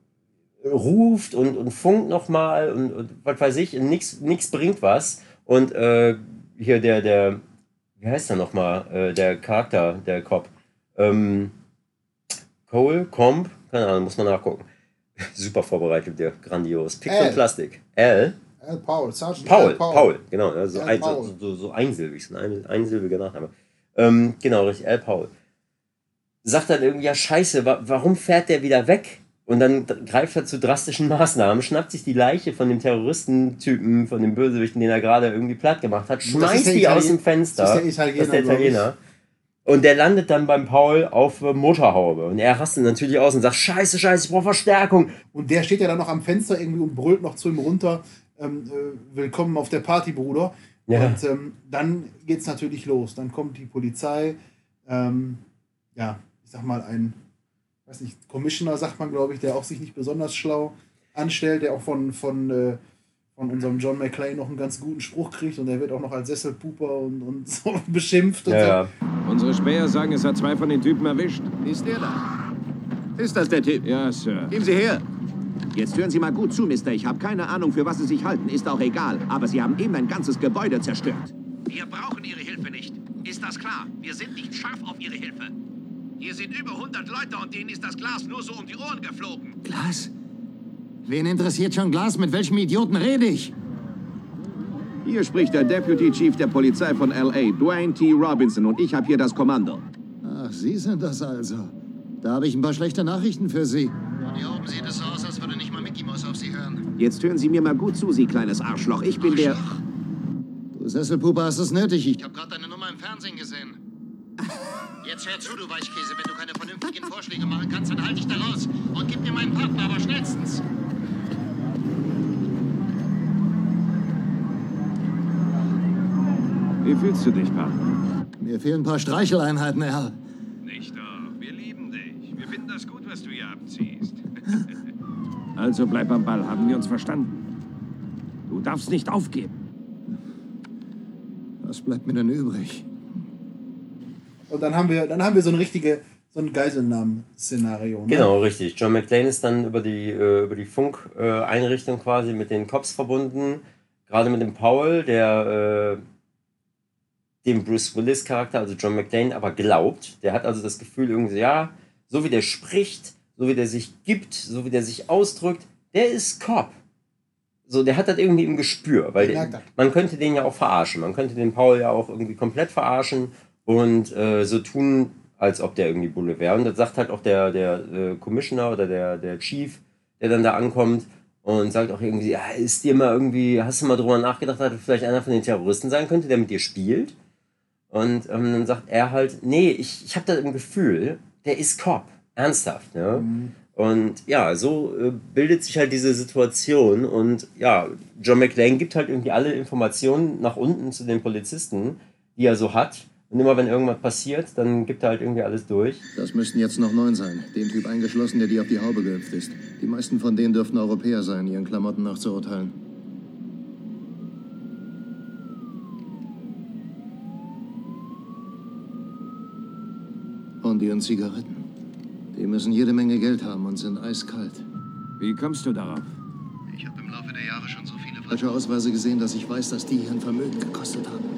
ruft und, und funkt nochmal und, und was weiß ich, nichts bringt was. Und äh, hier der, der, wie heißt er nochmal, äh, der Charakter, der Cop, ähm, Cole, Comp, keine Ahnung, muss man nachgucken. Super vorbereitet, der grandios. Pix und Plastik. L. L. Paul, Sergeant Paul, L. Paul, Paul, genau, also L. ein, Paul. so, so, so einsilbig, so ein einsilbiger Nachname. Ähm, genau, richtig, L. Paul. Sagt dann irgendwie, ja scheiße, wa warum fährt der wieder weg? Und dann greift er zu drastischen Maßnahmen, schnappt sich die Leiche von dem Terroristentypen, von dem Bösewichten, den er gerade irgendwie platt gemacht hat, schmeißt die aus dem Fenster. Das ist der Italiener. Das ist der Italiener. Und der landet dann beim Paul auf Motorhaube. Und er rastet natürlich aus und sagt, scheiße, scheiße, ich brauche Verstärkung. Und der steht ja dann noch am Fenster irgendwie und brüllt noch zu ihm runter, ähm, äh, willkommen auf der Party, Bruder. Ja. Und ähm, dann geht's natürlich los. Dann kommt die Polizei, ähm, ja, ich sag mal ein... weiß nicht, Commissioner sagt man, glaube ich, der auch sich nicht besonders schlau anstellt, der auch von, von, äh, von unserem John McClane noch einen ganz guten Spruch kriegt und der wird auch noch als Sesselpuper und, und so beschimpft. Und ja. so. Unsere Späher sagen, es hat zwei von den Typen erwischt. Ist der da? Ist das der Typ? Ja, Sir. Geben Sie her. Jetzt hören Sie mal gut zu, Mister. Ich habe keine Ahnung, für was Sie sich halten. Ist auch egal. Aber Sie haben eben ein ganzes Gebäude zerstört. Wir brauchen Ihre Hilfe nicht. Ist das klar? Wir sind nicht scharf auf Ihre Hilfe. Hier sind über hundert Leute und denen ist das Glas nur so um die Ohren geflogen. Glas? Wen interessiert schon Glas? Mit welchem Idioten rede ich? Hier spricht der Deputy Chief der Polizei von L A, Dwayne T. Robinson, und ich habe hier das Kommando. Ach, Sie sind das also. Da habe ich ein paar schlechte Nachrichten für Sie. Von hier oben sieht es so aus, als würde nicht mal Mickey Mouse auf Sie hören. Jetzt hören Sie mir mal gut zu, Sie kleines Arschloch. Ich bin Arschloch? der... Du Sesselpuppe hast es nötig. Ich habe gerade deine Nummer im Fernsehen gesehen. Jetzt hör zu, du Weichkäse. Wenn du keine vernünftigen Vorschläge machen kannst, dann halt dich da raus. Und gib mir meinen Partner, aber schnellstens. Wie fühlst du dich, Partner? Mir fehlen ein paar Streicheleinheiten, Herr. Nicht doch. Wir lieben dich. Wir finden das gut, was du hier abziehst. Also bleib am Ball. Haben wir uns verstanden? Du darfst nicht aufgeben. Was bleibt mir denn übrig? Und dann haben wir, dann haben wir so ein richtige, so ein Geiselnahmen-Szenario. Ne? Genau, richtig. John McClane ist dann über die, äh, über die Funkeinrichtung äh, quasi mit den Cops verbunden. Gerade mit dem Paul, der äh, dem Bruce Willis-Charakter, also John McClane, aber glaubt. Der hat also das Gefühl, irgendwie, ja, so wie der spricht, so wie der sich gibt, so wie der sich ausdrückt, der ist Cop. So, der hat das irgendwie im Gespür, weil der, man könnte den ja auch verarschen. Man könnte den Paul ja auch irgendwie komplett verarschen und äh, so tun, als ob der irgendwie Bulle wäre. Und das sagt halt auch der, der äh, Commissioner oder der, der Chief, der dann da ankommt und sagt auch irgendwie, ja, ist dir mal irgendwie, hast du mal drüber nachgedacht, dass du vielleicht einer von den Terroristen sein könnte, der mit dir spielt? Und ähm, dann sagt er halt, nee, ich, ich habe das im Gefühl, der ist Cop. Ernsthaft, ne? Mhm. Und ja, so äh, bildet sich halt diese Situation und ja, John McClane gibt halt irgendwie alle Informationen nach unten zu den Polizisten, die er so hat. Und immer wenn irgendwas passiert, dann gibt er halt irgendwie alles durch. Das müssten jetzt noch neun sein. Den Typ eingeschlossen, der dir auf die Haube gehüpft ist. Die meisten von denen dürften Europäer sein, ihren Klamotten nach zu urteilen. Und ihren Zigaretten. Die müssen jede Menge Geld haben und sind eiskalt. Wie kommst du darauf? Ich habe im Laufe der Jahre schon so viele falsche Ausweise gesehen, dass ich weiß, dass die hier ein Vermögen gekostet haben.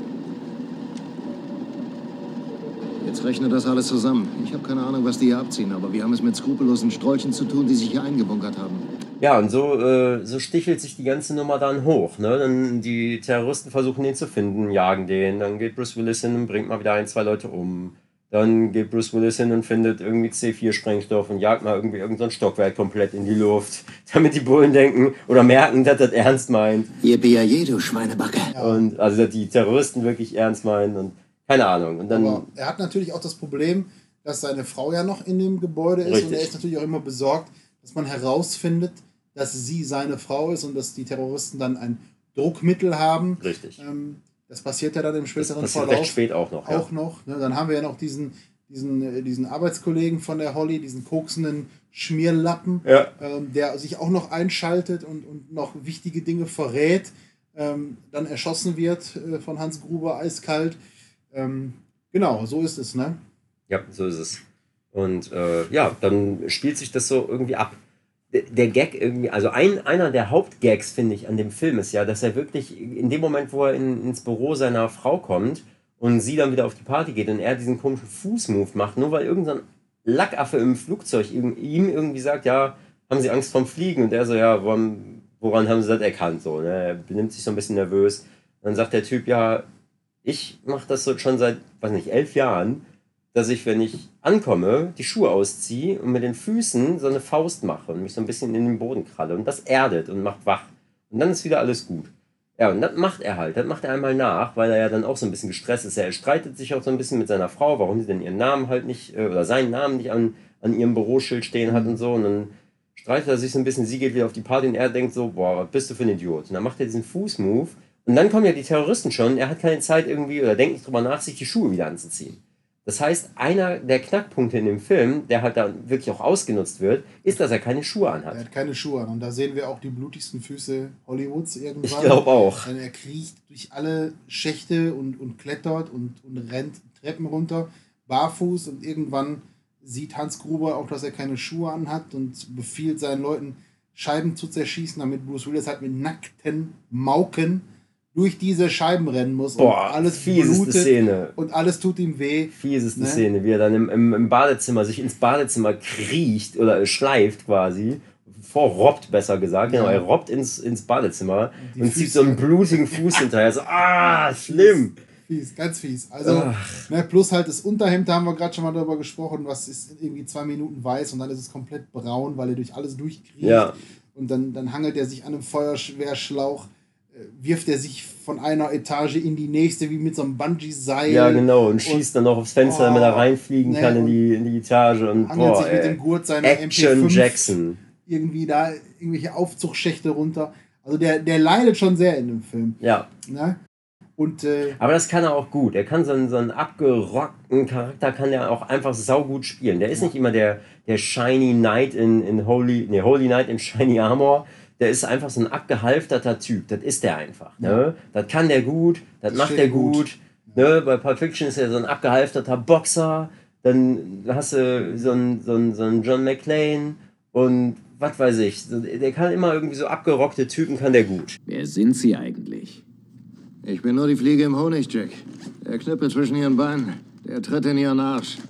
Jetzt rechne das alles zusammen. Ich habe keine Ahnung, was die hier abziehen, aber wir haben es mit skrupellosen Strolchen zu tun, die sich hier eingebunkert haben. Ja, und so, äh, so stichelt sich die ganze Nummer dann hoch. Ne? Dann die Terroristen versuchen den zu finden, jagen den. Dann geht Bruce Willis hin und bringt mal wieder ein, zwei Leute um. Dann geht Bruce Willis hin und findet irgendwie C vier Sprengstoff und jagt mal irgendwie irgendein Stockwerk komplett in die Luft, damit die Bullen denken oder merken, dass das ernst meint. Yippie, du Schweinebacke. Und also, dass die Terroristen wirklich ernst meinen und keine Ahnung. Und dann, Aber er hat natürlich auch das Problem, dass seine Frau ja noch in dem Gebäude ist. Richtig. Und er ist natürlich auch immer besorgt, dass man herausfindet, dass sie seine Frau ist und dass die Terroristen dann ein Druckmittel haben. Richtig. Ähm, das passiert ja dann im späteren das passiert Verlauf. recht spät auch noch. Auch ja. noch. Ne? Dann haben wir ja noch diesen, diesen, äh, diesen Arbeitskollegen von der Holly, diesen koksenden Schmierlappen, Ja. ähm, der sich auch noch einschaltet und, und noch wichtige Dinge verrät. Ähm, dann erschossen wird äh, von Hans Gruber eiskalt. Ähm, genau, so ist es, ne? Ja, so ist es. Und äh, ja, dann spielt sich das so irgendwie ab. Der, der Gag irgendwie, also ein, einer der Hauptgags, finde ich, an dem Film ist ja, dass er wirklich in dem Moment, wo er in, ins Büro seiner Frau kommt und sie dann wieder auf die Party geht und er diesen komischen Fußmove macht, nur weil irgendein Lackaffe im Flugzeug ihm irgendwie sagt, ja, haben Sie Angst vorm Fliegen? Und er so, ja, woran, woran haben Sie das erkannt? So, ne? Er benimmt sich so ein bisschen nervös. Und dann sagt der Typ, ja, ich mache das so schon seit, weiß nicht, elf Jahren, dass ich, wenn ich ankomme, die Schuhe ausziehe und mit den Füßen so eine Faust mache und mich so ein bisschen in den Boden kralle. Und das erdet und macht wach. Und dann ist wieder alles gut. Ja, und das macht er halt. Das macht er einmal nach, weil er ja dann auch so ein bisschen gestresst ist. Er streitet sich auch so ein bisschen mit seiner Frau, warum sie denn ihren Namen halt nicht, oder seinen Namen nicht an, an ihrem Büroschild stehen hat und so. Und dann streitet er sich so ein bisschen, sie geht wieder auf die Party und er denkt so, boah, was bist du für ein Idiot? Und dann macht er diesen Fußmove. Und dann kommen ja die Terroristen schon. Er hat keine Zeit irgendwie oder denkt nicht drüber nach, sich die Schuhe wieder anzuziehen. Das heißt, einer der Knackpunkte in dem Film, der halt da wirklich auch ausgenutzt wird, ist, dass er keine Schuhe anhat. Er hat keine Schuhe an. Und da sehen wir auch die blutigsten Füße Hollywoods irgendwann. Ich glaube auch. Denn er kriecht durch alle Schächte und, und klettert und, und rennt Treppen runter, barfuß. Und irgendwann sieht Hans Gruber auch, dass er keine Schuhe anhat und befiehlt seinen Leuten, Scheiben zu zerschießen, damit Bruce Willis halt mit nackten Mauken durch diese Scheiben rennen muss. Boah, und alles fieseste blutet Szene. Und alles tut ihm weh. Fieseste Ne? Szene, wie er dann im, im, im Badezimmer, sich ins Badezimmer kriecht oder schleift quasi. Vorrobbt, besser gesagt. Ja. Genau, er robbt ins, ins Badezimmer Die und zieht Füße. so einen blutigen Fuß hinterher. So, ah, schlimm. Fies, ganz fies. Also, Ach. ne, plus halt das Unterhemd, da haben wir gerade schon mal darüber gesprochen, was ist irgendwie zwei Minuten weiß und dann ist es komplett braun, weil er durch alles durchkriegt. Ja. Und dann, dann hangelt er sich an einem Feuerwehrschlauch, äh, wirft er sich von einer Etage in die nächste, wie mit so einem Bungee-Seil. Ja, genau. Und schießt dann noch aufs Fenster, damit er reinfliegen ne, kann in die, in die Etage. Und hangelt boah, sich mit ey. dem Gurt seiner M P Action fünf Jackson. irgendwie da irgendwelche Aufzugschächte runter. Also der, der leidet schon sehr in dem Film. Ja. Ne? Und, äh, Aber das kann er auch gut. Er kann so einen, so einen abgerockten Charakter kann er auch einfach saugut spielen. Der ist nicht immer der, der Shiny Knight in, in Holy, nee, Holy Knight in Shiny Armor. Der ist einfach so ein abgehalfterter Typ. Das ist der einfach. Ne? Ja. Das kann der gut, das, Das macht steht der gut. gut. Ne? Bei Pulp Fiction ist er so ein abgehalfterter Boxer. Dann hast du so einen, so einen, so einen John McClane und was weiß ich. Der kann immer irgendwie so abgerockte Typen, kann der gut. Wer sind Sie eigentlich? Ich bin nur die Fliege im Honig, Jack. Der Knüppel zwischen ihren Beinen, der Tritt in ihren Arsch.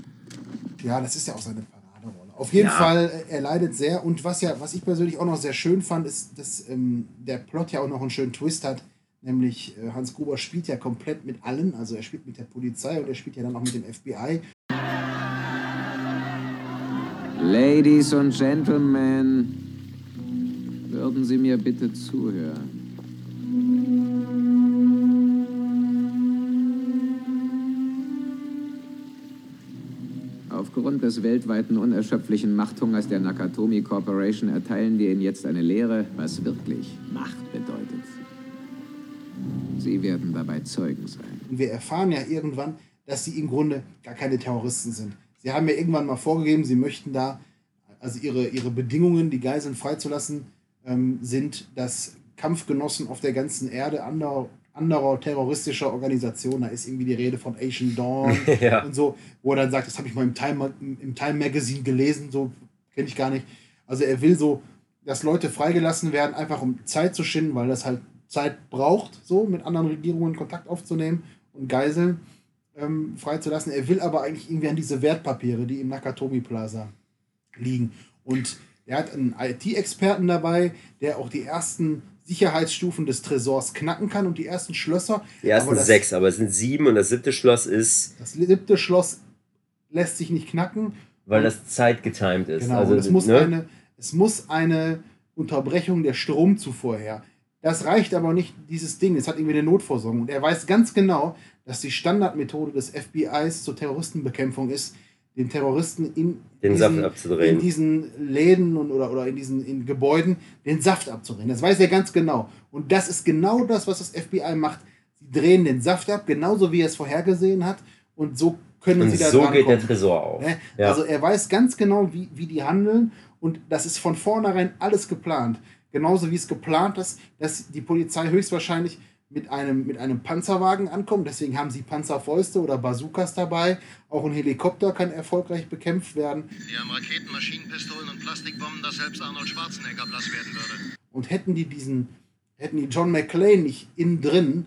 Ja, das ist ja auch seine Paraderolle. Auf jeden Ja. Fall, äh, er leidet sehr. Und was ja, was ich persönlich auch noch sehr schön fand, ist, dass ähm, der Plot ja auch noch einen schönen Twist hat. Nämlich äh, Hans Gruber spielt ja komplett mit allen. Also er spielt mit der Polizei und er spielt ja dann auch mit dem F B I. Ladies und Gentlemen, würden Sie mir bitte zuhören? Aufgrund des weltweiten unerschöpflichen Machthungers der Nakatomi Corporation erteilen wir Ihnen jetzt eine Lehre, was wirklich Macht bedeutet. Sie werden dabei Zeugen sein. Und wir erfahren ja irgendwann, dass sie im Grunde gar keine Terroristen sind. Sie haben ja irgendwann mal vorgegeben, sie möchten da, also ihre, ihre Bedingungen, die Geiseln freizulassen, ähm, sind, dass Kampfgenossen auf der ganzen Erde anderer, anderer terroristischer Organisationen, da ist irgendwie die Rede von Asian Dawn ja. und so, wo er dann sagt, das habe ich mal im Time, im Time Magazine gelesen, so kenne ich gar nicht. Also er will so, dass Leute freigelassen werden, einfach um Zeit zu schinden, weil das halt Zeit braucht, so mit anderen Regierungen Kontakt aufzunehmen und Geiseln ähm, freizulassen. Er will aber eigentlich irgendwie an diese Wertpapiere, die im Nakatomi Plaza liegen. Und er hat einen I T-Experten dabei, der auch die ersten Sicherheitsstufen des Tresors knacken kann und die ersten Schlösser. Die ersten aber das, sechs, aber es sind sieben und das siebte Schloss ist... Das siebte Schloss lässt sich nicht knacken. Weil das zeitgetimed ist. Genau, also, es, muss ne? eine, es muss eine Unterbrechung der Stromzufuhr her. Das reicht aber nicht, dieses Ding. Es hat irgendwie eine Notversorgung. Und er weiß ganz genau, dass die Standardmethode des F B Is zur Terroristenbekämpfung ist, den Terroristen in, den diesen, Saft abzudrehen. in diesen Läden und, oder, oder in diesen in Gebäuden den Saft abzudrehen. Das weiß er ganz genau. Und das ist genau das, was das F B I macht. Sie drehen den Saft ab, genauso wie er es vorhergesehen hat. Und so können und sie da so dran geht kommen. der Tresor auf. Ne? Ja. Also er weiß ganz genau, wie, wie die handeln. Und das ist von vornherein alles geplant. Genauso wie es geplant ist, dass die Polizei höchstwahrscheinlich mit einem, mit einem Panzerwagen ankommt. Deswegen haben sie Panzerfäuste oder Bazookas dabei. Auch ein Helikopter kann erfolgreich bekämpft werden. Die haben Raketen, Maschinenpistolen und Plastikbomben, dass selbst Arnold Schwarzenegger blass werden würde. Und hätten die diesen, hätten die John McClane nicht innen drin,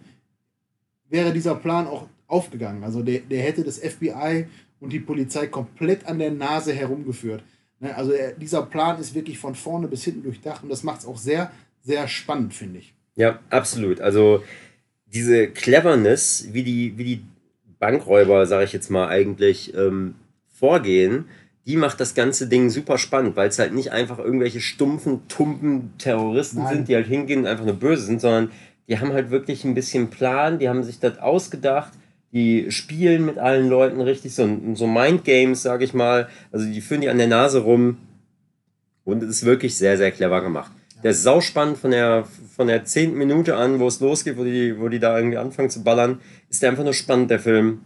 wäre dieser Plan auch aufgegangen. Also der, der hätte das F B I und die Polizei komplett an der Nase herumgeführt. Ne? Also er, dieser Plan ist wirklich von vorne bis hinten durchdacht und das macht es auch sehr, sehr spannend, finde ich. Ja, absolut. Also diese Cleverness, wie die, wie die Bankräuber, sage ich jetzt mal, eigentlich ähm, vorgehen, die macht das ganze Ding super spannend, weil es halt nicht einfach irgendwelche stumpfen, tumpen Terroristen Nein. sind, die halt hingehen und einfach nur böse sind, sondern die haben halt wirklich ein bisschen Plan, die haben sich das ausgedacht, die spielen mit allen Leuten richtig, so, so Mindgames, sage ich mal, also die führen die an der Nase rum und es ist wirklich sehr, sehr clever gemacht. Der ist sauspannend von der, von der zehnten Minute an, wo es losgeht, wo die, wo die da irgendwie anfangen zu ballern. Ist der einfach nur spannend, der Film.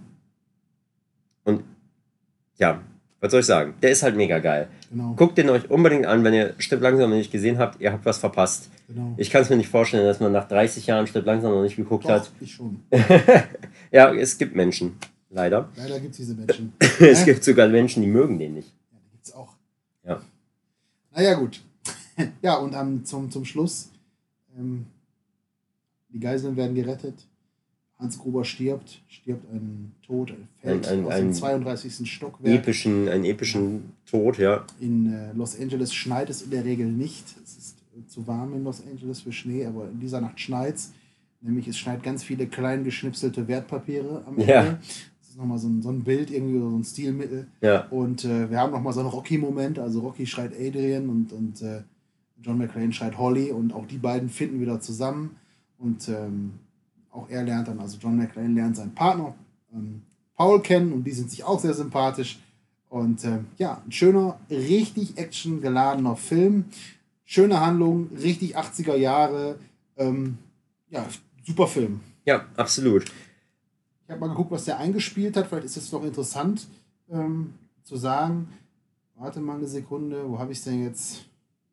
Und ja, was soll ich sagen? Der ist halt mega geil. Genau. Guckt den euch unbedingt an, wenn ihr Stirb langsam noch nicht gesehen habt. Ihr habt was verpasst. Genau. Ich kann es mir nicht vorstellen, dass man nach dreißig Jahren Stirb langsam noch nicht geguckt Doch, hat. ich schon. Ja, es gibt Menschen. Leider. Leider gibt es diese Menschen. Es gibt sogar Menschen, die mögen den nicht. Ja, die gibt es auch. Ja. Naja, gut. Ja, und am, zum, zum Schluss, ähm, die Geiseln werden gerettet. Hans Gruber stirbt, stirbt einen Tod, fällt ein, ein, aus dem ein zweiunddreißigsten Stockwerk. Epischen, einen epischen Tod, ja. In äh, Los Angeles schneit es in der Regel nicht. Es ist äh, zu warm in Los Angeles für Schnee, aber in dieser Nacht schneit es. Nämlich es schneit ganz viele klein geschnipselte Wertpapiere am Ende. Ja. Das ist nochmal so ein, so ein Bild, irgendwie so ein Stilmittel. Ja. Und äh, wir haben nochmal so einen Rocky-Moment. Also Rocky schreit Adrian und, und äh, John McClane schreit Holly und auch die beiden finden wieder zusammen. Und ähm, auch er lernt dann, also John McClane lernt seinen Partner ähm, Paul kennen und die sind sich auch sehr sympathisch. Und äh, ja, ein schöner, richtig actiongeladener Film. Schöne Handlung, richtig achtziger Jahre. Ähm, ja, super Film. Ja, absolut. Ich habe mal geguckt, was der eingespielt hat. Vielleicht ist es noch interessant ähm, zu sagen. Warte mal eine Sekunde, wo habe ich es denn jetzt?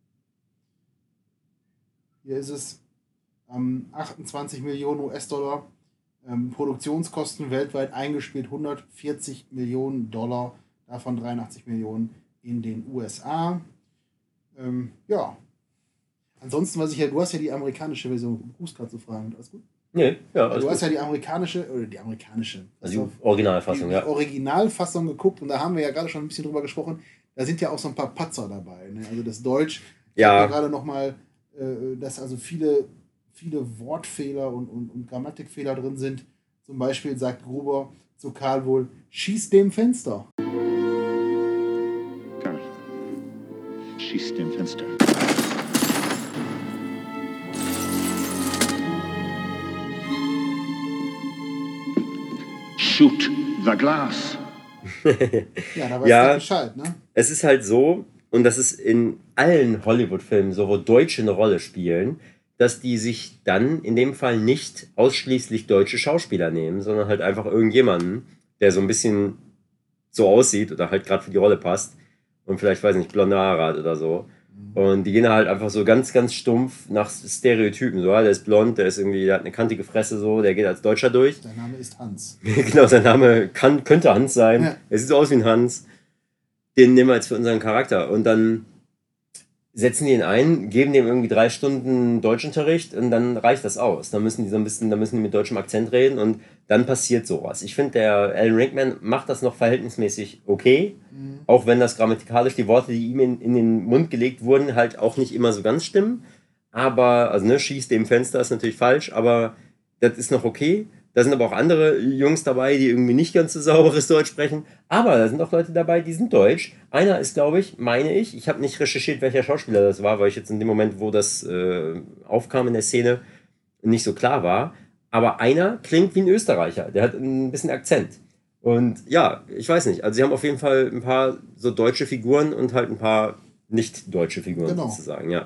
Hier ist es. Ähm, achtundzwanzig Millionen U S-Dollar. Ähm, Produktionskosten weltweit eingespielt hundertvierzig Millionen Dollar. Davon dreiundachtzig Millionen in den U S A. Ähm, ja. Ansonsten, was ich ja, du hast ja die amerikanische Version. Du rufst gerade zu fragen. Alles gut? Nee, ja, alles Du hast gut. ja die amerikanische, oder die amerikanische. Also die Originalfassung, die, ja. Die Originalfassung geguckt und da haben wir ja gerade schon ein bisschen drüber gesprochen. Da sind ja auch so ein paar Patzer dabei. Ne? Also das Deutsch. Ja. Ich habe gerade nochmal, äh, dass also viele, viele Wortfehler und, und, und Grammatikfehler drin sind. Zum Beispiel sagt Gruber zu Karl wohl, schieß dem Fenster. Karl, schieß dem Fenster. Shoot the glass. Ja, da weißt ja, du Bescheid, ne? Es ist halt so, und das ist in allen Hollywood-Filmen so, wo Deutsche eine Rolle spielen, dass die sich dann in dem Fall nicht ausschließlich deutsche Schauspieler nehmen, sondern halt einfach irgendjemanden, der so ein bisschen so aussieht oder halt gerade für die Rolle passt und vielleicht, weiß nicht, blonde Haare hat oder so. Und die gehen halt einfach so ganz, ganz stumpf nach Stereotypen. So, der ist blond, der ist irgendwie, der hat eine kantige Fresse, so, der geht als Deutscher durch. Sein Name ist Hans. Genau, sein Name kann, könnte Hans sein. Ja. Er sieht so aus wie ein Hans. Den nehmen wir jetzt für unseren Charakter. Und dann setzen die ihn ein, geben dem irgendwie drei Stunden Deutschunterricht und dann reicht das aus. Dann müssen die so ein bisschen, dann müssen die mit deutschem Akzent reden und dann passiert sowas. Ich finde, der Alan Rickman macht das noch verhältnismäßig okay, mhm. auch wenn das grammatikalisch die Worte, die ihm in, in den Mund gelegt wurden, halt auch nicht immer so ganz stimmen. Aber, also ne, schießt dem Fenster ist natürlich falsch, aber das ist noch okay. Da sind aber auch andere Jungs dabei, die irgendwie nicht ganz so sauberes Deutsch sprechen. Aber da sind auch Leute dabei, die sind deutsch. Einer ist, glaube ich, meine ich, ich habe nicht recherchiert, welcher Schauspieler das war, weil ich jetzt in dem Moment, wo das äh, aufkam in der Szene, nicht so klar war. Aber einer klingt wie ein Österreicher. Der hat ein bisschen Akzent. Und ja, ich weiß nicht. Also sie haben auf jeden Fall ein paar so deutsche Figuren und halt ein paar nicht deutsche Figuren genau. sozusagen, ja.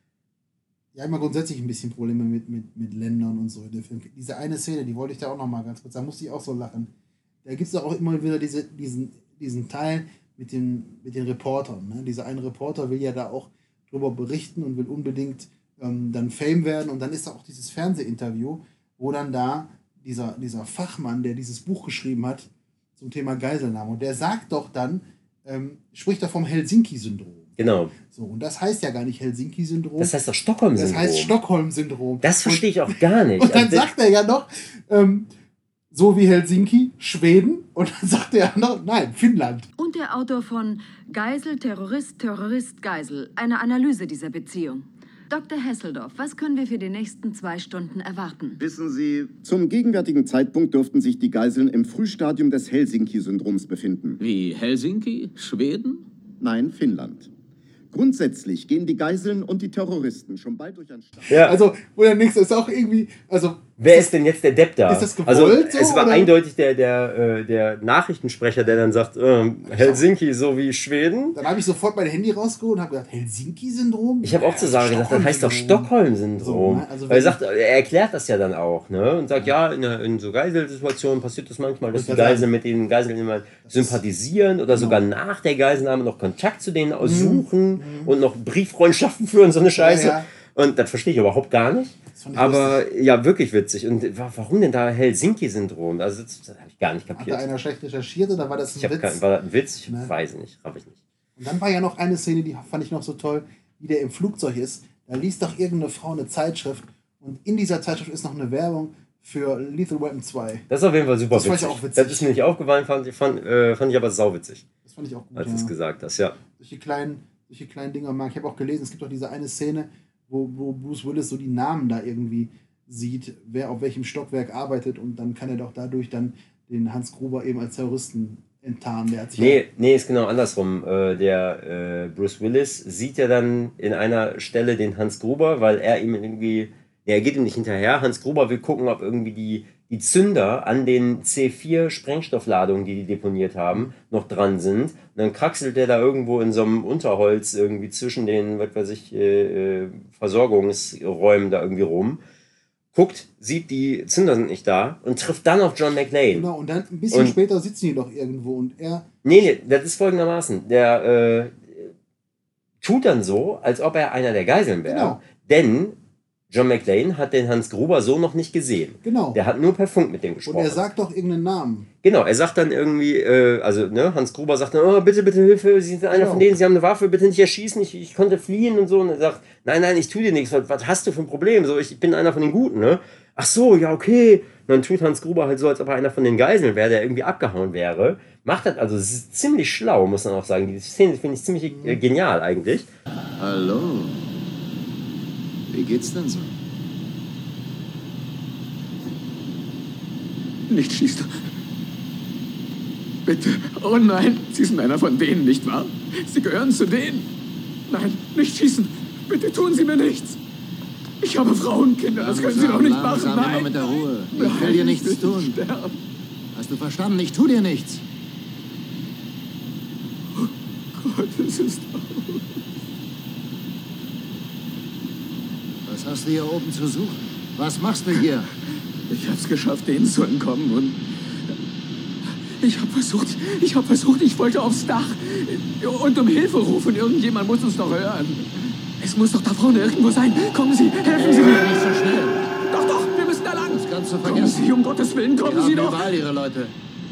Ja, immer grundsätzlich ein bisschen Probleme mit, mit, mit Ländern und so in dem Film. Diese eine Szene, die wollte ich da auch noch mal ganz kurz, da musste ich auch so lachen. Da gibt es auch immer wieder diese, diesen, diesen Teil mit den, mit den Reportern. Ne? Dieser eine Reporter will ja da auch drüber berichten und will unbedingt ähm, dann Fame werden. Und dann ist da auch dieses Fernsehinterview, wo dann da dieser, dieser Fachmann, der dieses Buch geschrieben hat zum Thema Geiselnahme, und der sagt doch dann, ähm, spricht da vom Helsinki-Syndrom. Genau. So, und das heißt ja gar nicht Helsinki-Syndrom. Das heißt doch Stockholm-Syndrom. Das heißt Stockholm-Syndrom. Das verstehe ich auch gar nicht. Und dann sagt er ja noch, ähm, so wie Helsinki, Schweden. Und dann sagt er noch, nein, Finnland. Und der Autor von Geisel, Terrorist, Terrorist, Geisel. Eine Analyse dieser Beziehung. Doktor Hesseldorf, was können wir für die nächsten zwei Stunden erwarten? Wissen Sie, zum gegenwärtigen Zeitpunkt dürften sich die Geiseln im Frühstadium des Helsinki-Syndroms befinden. Wie, Helsinki? Schweden? Nein, Finnland. Grundsätzlich gehen die Geiseln und die Terroristen schon bald durch ein Staat. Ja. Also, wo der nächste ist auch irgendwie, also... Wer ist denn jetzt der Depp da? Ist das gewollt also, so, es war oder? eindeutig der, der, äh, der Nachrichtensprecher, der dann sagt, äh, Helsinki so wie Schweden. Dann habe ich sofort mein Handy rausgeholt und habe gedacht, Helsinki-Syndrom? Ich habe auch zu sagen gesagt, das heißt doch Stockholm-Syndrom. So, ne? Also, weil er sagt, er erklärt das ja dann auch, ne? Und sagt, ja, in, in so Geiselsituationen passiert das manchmal, dass die Geiseln mit den Geiseln immer sympathisieren oder genau. sogar nach der Geiselnahme noch Kontakt zu denen aussuchen mhm. und noch Brieffreundschaften führen, so eine Scheiße. Ja, ja. Und das verstehe ich überhaupt gar nicht. Aber lustig. Ja, wirklich witzig. Und warum denn da Helsinki-Syndrom? Also, das, das habe ich gar nicht kapiert. Hat da einer schlecht recherchiert oder war das ein ich Witz? Kein, war das ein Witz? Ich ne? weiß nicht. Habe ich nicht. Und dann war ja noch eine Szene, die fand ich noch so toll, wie der im Flugzeug ist. Da liest doch irgendeine Frau eine Zeitschrift und in dieser Zeitschrift ist noch eine Werbung für Lethal Weapon zwei. Das ist auf jeden Fall super das witzig. Das fand ich auch witzig. Das ist mir nicht aufgefallen, fand, fand, äh, fand ich aber sauwitzig. Das fand ich auch gut. Als du ja. es gesagt hast, ja. Solche kleinen, solche kleinen Dinger mag ich. habe auch gelesen, es gibt auch diese eine Szene, wo, wo Bruce Willis so die Namen da irgendwie sieht, wer auf welchem Stockwerk arbeitet und dann kann er doch dadurch dann den Hans Gruber eben als Terroristen enttarnen. Der hat sich nee, nee, ist genau andersrum. Äh, der äh, Bruce Willis sieht ja dann in einer Stelle den Hans Gruber, weil er ihm irgendwie, nee, er geht ihm nicht hinterher. Hans Gruber will gucken, ob irgendwie die, die Zünder an den C vier Sprengstoffladungen, die die deponiert haben, noch dran sind. Und dann kraxelt der da irgendwo in so einem Unterholz irgendwie zwischen den, was weiß ich, äh, Versorgungsräumen da irgendwie rum. Guckt, sieht, die Zünder sind nicht da und trifft dann auf John McClane. Genau, und dann ein bisschen und, später sitzen die doch irgendwo und er... Nee, nee, das ist folgendermaßen. Der äh, tut dann so, als ob er einer der Geiseln wäre. Genau. Denn John McClane hat den Hans Gruber so noch nicht gesehen. Genau. Der hat nur per Funk mit dem gesprochen. Und er sagt doch irgendeinen Namen. Genau, er sagt dann irgendwie, äh, also ne, Hans Gruber sagt dann, oh, bitte, bitte Hilfe, Sie sind einer genau. von denen, Sie haben eine Waffe, bitte nicht erschießen, ich, ich konnte fliehen und so. Und er sagt, nein, nein, ich tue dir nichts, was, was hast du für ein Problem? So, ich bin einer von den Guten, ne? Ach so, ja, okay. Und dann tut Hans Gruber halt so, als ob er einer von den Geiseln wäre, der irgendwie abgehauen wäre. Macht das, also es ist ziemlich schlau, muss man auch sagen. Die Szene finde ich ziemlich äh, genial eigentlich. Hallo. Wie geht's denn so? Nicht schießen. Bitte. Oh nein, Sie sind einer von denen, nicht wahr? Sie gehören zu denen. Nein, nicht schießen. Bitte tun Sie mir nichts. Ich habe Frauen, Kinder, das können Sie doch nicht machen. Nein. Immer mit der Ruhe. Ich will dir nichts tun. Sterben. Hast du verstanden? Ich tu dir nichts. Gott, es ist Was hast du hier oben zu suchen? Was machst du hier? Ich hab's geschafft, denen zu entkommen und... Ich hab versucht, ich hab versucht, ich wollte aufs Dach und um Hilfe rufen. Irgendjemand muss uns doch hören. Es muss doch da vorne irgendwo sein. Kommen Sie, helfen Sie mir. Nicht so schnell. Doch, doch, wir müssen da lang. Das kannst du Kommen vergessen. Sie, um Gottes Willen, kommen Wir Sie haben doch. überall ihre Leute.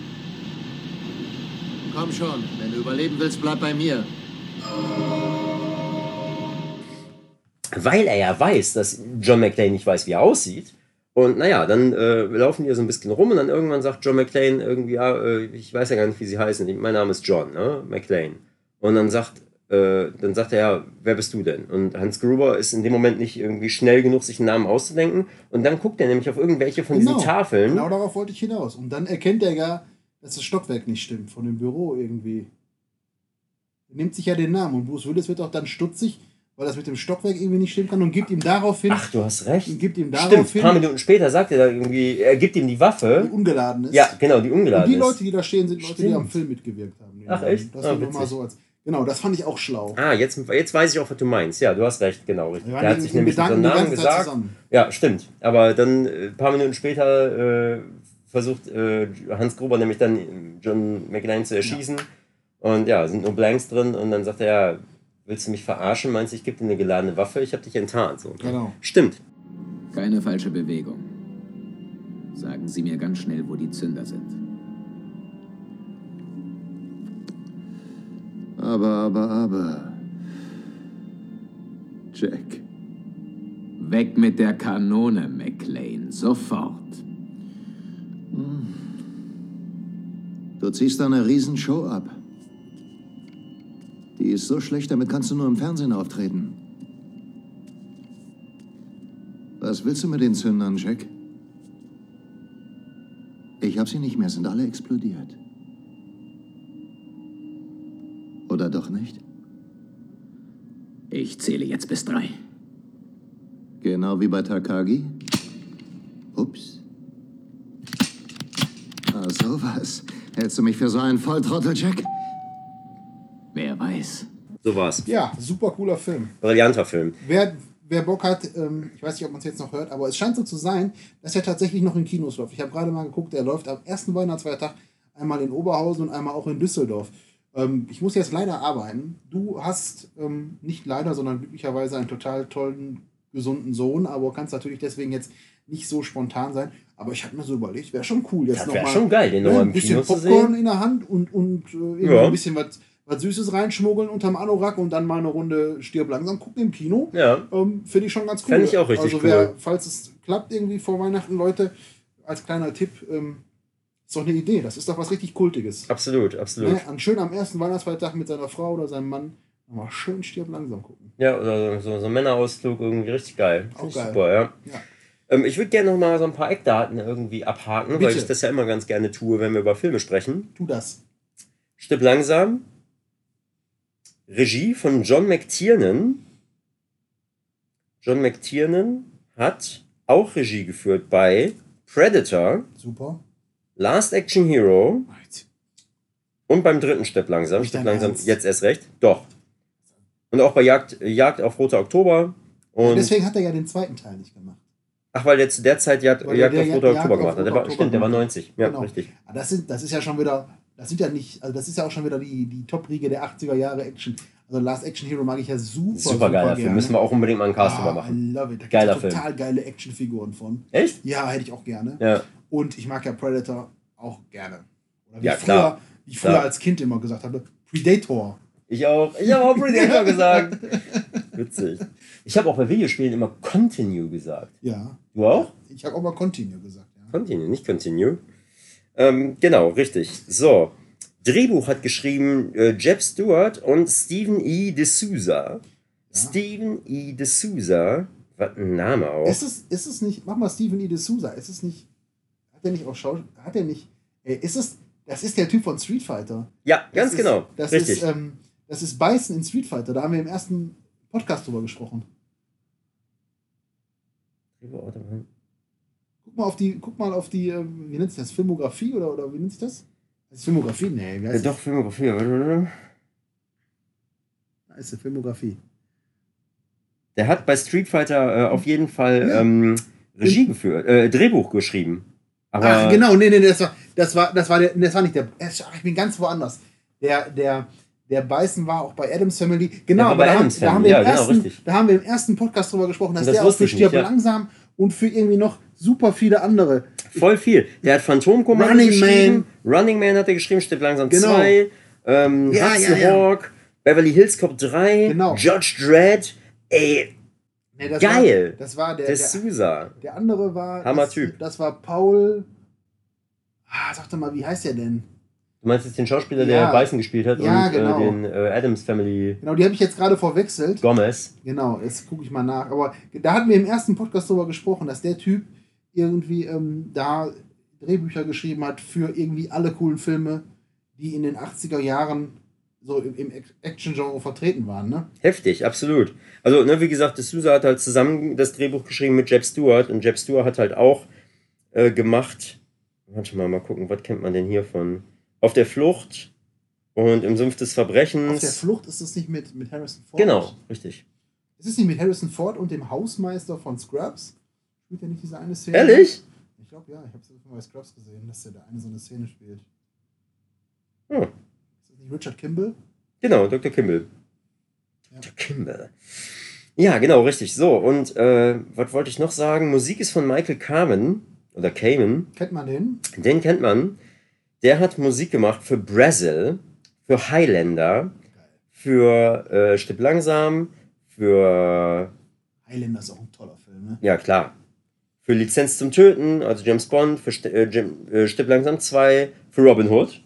Komm schon, wenn du überleben willst, bleib bei mir. Weil er ja weiß, dass John McClane nicht weiß, wie er aussieht. Und naja, dann äh, laufen die so ein bisschen rum und dann irgendwann sagt John McClane irgendwie, ja, äh, ich weiß ja gar nicht, wie sie heißen. Mein Name ist John, ne? McClane. Und dann sagt, äh, dann sagt er, ja, wer bist du denn? Und Hans Gruber ist in dem Moment nicht irgendwie schnell genug, sich einen Namen auszudenken. Und dann guckt er nämlich auf irgendwelche von Genau, diesen Tafeln. genau darauf wollte ich hinaus. Und dann erkennt er ja, dass das Stockwerk nicht stimmt, von dem Büro irgendwie. Er nimmt sich ja den Namen und Bruce Willis wird auch dann stutzig, weil das mit dem Stockwerk irgendwie nicht stimmen kann und gibt ihm daraufhin... Ach, du hast recht. Gibt ihm Stimmt, daraufhin... ein paar Minuten später sagt er da irgendwie, er gibt ihm die Waffe. Die ungeladen ist. Ja, genau, die ungeladen und die ist. Leute, die da stehen, sind Leute, die Stimmt. am Film mitgewirkt haben. Ach, echt? Das Ah, nur mal witzig. so als... Genau, das fand ich auch schlau. Ah, jetzt, jetzt weiß ich auch, was du meinst. Ja, du hast recht, genau. Richtig. Wir waren Der hat in- sich in nämlich Gedanken unseren die Namen ganze Zeit gesagt. zusammen. Ja, stimmt. Aber dann äh, ein paar Minuten später äh, versucht äh, Hans Gruber nämlich dann John McClane zu erschießen. Und ja, sind nur Blanks drin. Und dann sagt er, ja, willst du mich verarschen? Meinst du, ich gebe dir eine geladene Waffe? Ich habe dich enttarnt. So. Genau. Stimmt. Keine falsche Bewegung. Sagen Sie mir ganz schnell, wo die Zünder sind. Aber, aber, aber. Jack. Weg mit der Kanone, McClane. Sofort. Du ziehst da eine Riesenshow ab. Die ist so schlecht, damit kannst du nur im Fernsehen auftreten. Was willst du mit den Zündern, Jack? Ich hab sie nicht mehr, sind alle explodiert. Oder doch nicht? Ich zähle jetzt bis drei. Genau wie bei Takagi? Ups. Ah, sowas. Hältst du mich für so einen Volltrottel, Jack? Wer weiß. So war's. Ja, super cooler Film. Brillanter Film. Wer, wer Bock hat, ähm, ich weiß nicht, ob man es jetzt noch hört, aber es scheint so zu sein, dass er tatsächlich noch in Kinos läuft. Ich habe gerade mal geguckt, er läuft am ersten Weihnachtsfeiertag einmal in Oberhausen und einmal auch in Düsseldorf. Ähm, ich muss jetzt leider arbeiten. Du hast ähm, nicht leider, sondern glücklicherweise einen total tollen, gesunden Sohn, aber kannst natürlich deswegen jetzt nicht so spontan sein. Aber ich habe mir so überlegt, wäre schon cool. Jetzt Das noch wäre mal, schon geil, den ne, nochmal ein im bisschen Kino zu Popcorn sehen. in der Hand und, und äh, irgendwie Ja. ein bisschen was, was Süßes reinschmuggeln unterm Anorak und dann mal eine Runde Stirb langsam gucken im Kino. Ja. Ähm, Finde ich schon ganz cool. Fänd ich auch richtig also wer, cool. falls es klappt irgendwie vor Weihnachten, Leute, als kleiner Tipp, ähm, ist doch eine Idee. Das ist doch was richtig Kultiges. Absolut, absolut. Ne? An schön am ersten Weihnachtsfeiertag mit seiner Frau oder seinem Mann mal schön Stirb langsam gucken. Ja, oder so, so ein Männerausflug, irgendwie richtig geil. Auch Finde ich geil. Super, ja. Ja. Ähm, ich würde gerne noch mal so ein paar Eckdaten irgendwie abhaken, weil Bitte. ich das ja immer ganz gerne tue, wenn wir über Filme sprechen. Tu das. Stirb langsam. Regie von John McTiernan. John McTiernan hat auch Regie geführt bei Predator, Super. Last Action Hero und beim dritten Stirb langsam. Stirb dein langsam, Ernst? jetzt erst recht. Doch. Und auch bei Jagd, Jagd auf Roter Oktober. Und Deswegen hat er ja den zweiten Teil nicht gemacht. ach, weil der zu der Zeit Jagd, Weil Jagd der auf Jagd- Roter Jagd Oktober auf gemacht hat. Der Roter war, Oktober stimmt, der war gemacht. neunzig. Ja, Genau. richtig. Ah, Das, sind, das ist ja schon wieder, das sind ja nicht, also das ist ja auch schon wieder die, die Top-Riege der achtziger Jahre Action. Also Last Action Hero mag ich ja super, Super geiler Film. gerne. Müssen wir auch unbedingt mal einen Cast drüber Ah, machen. I love it. Da Geiler gibt's Film. total geile Actionfiguren von. Echt? Ja, hätte ich auch gerne. Ja. Und ich mag ja Predator auch gerne. Oder wie Ja, ich klar. früher, wie ich früher Klar. als Kind immer gesagt habe, Predator. Ich auch. Ich habe auch Predator gesagt. Witzig. Ich habe auch bei Videospielen immer Continue gesagt. Ja. Du auch? Ich habe auch mal Continue gesagt. Ja. Continue, nicht Continue. Ähm, genau, richtig. So. Drehbuch hat geschrieben äh, Jeb Stewart und Stephen E. D'Souza. Stephen E. D'Souza. Was ein Name auch. Ist es, ist es nicht, mach mal Stephen E. D'Souza, ist es nicht, hat er nicht auch Schauspiel, hat er nicht, ey, ist es, das ist der Typ von Street Fighter. Ja, Das ganz ist, genau. Das Richtig. ist, ähm, das ist Bison in Street Fighter, da haben wir im ersten Podcast drüber gesprochen. Guck mal auf die, guck mal auf die, ähm, wie nennt sich das, Filmografie oder, oder wie nennt sich das? Das ist Filmografie? Nee, wie Ja, heißt doch, Filmografie. warte, warte. Nice Filmografie. Der hat bei Street Fighter äh, auf jeden Fall ja. ähm, Regie geführt, äh, Drehbuch geschrieben. Aber Ach, genau, nee, nee, das war, das war, das war, der, das war nicht der, ich bin ganz woanders. Der, der, der Bison war auch bei Addams Family. Genau, bei da, Addams haben, da, haben Family. wir im Ja, ersten, genau, da haben wir im ersten Podcast drüber gesprochen, dass das der auch für Stirb ja. langsam und für irgendwie noch super viele andere. Voll viel. Der hat Phantomkommando Running geschrieben. Man. Running Man hat er geschrieben, Stirb langsam Genau. zwei. Ähm, Ja, Hudson ja, ja. Hawk, Beverly Hills Cop drei, Genau. Judge Dredd. Ey, Nee, das geil. War, das war der, der der, Sousa. der andere war. Hammer-Typ. Das, das war Paul. Ah, sag doch mal, wie heißt der denn? Du meinst jetzt den Schauspieler, Ja. der Bison gespielt hat Ja, und genau. äh, den äh, Addams Family Genau, die habe ich jetzt gerade verwechselt. Gomez. Genau, jetzt gucke ich mal nach. Aber da hatten wir im ersten Podcast darüber gesprochen, dass der Typ irgendwie ähm, da Drehbücher geschrieben hat für irgendwie alle coolen Filme, die in den achtziger Jahren so im, im Action-Genre vertreten waren, ne? Heftig, absolut. Also, ne, wie gesagt, das Sousa hat halt zusammen das Drehbuch geschrieben mit Jeb Stewart und Jeb Stewart hat halt auch äh, gemacht. Warte mal, mal gucken, was kennt man denn hier von? Auf der Flucht und im Sumpf des Verbrechens. Auf der Flucht ist es nicht mit, mit Harrison Ford? Genau, richtig. Ist es nicht mit Harrison Ford und dem Hausmeister von Scrubs? Spielt er nicht diese eine Szene? Ehrlich? Ich glaube, ja. Ich habe es mal bei Scrubs gesehen, dass der da eine so eine Szene spielt. Hm. Ist das nicht Richard Kimball? Genau, Doktor Kimball. Ja. Doktor Kimball. Ja, genau, richtig. So, und äh, was wollte ich noch sagen? Musik ist von Michael Kamen oder Kamen. Kennt man den? Den kennt man. Der hat Musik gemacht für Brazil, für Highlander, für äh, Stirb langsam, für... Highlander ist auch ein toller Film, ne? Ja, klar. Für Lizenz zum Töten, also James Bond, für St äh, Jim, äh, Stirb langsam zwei, für Robin Hood,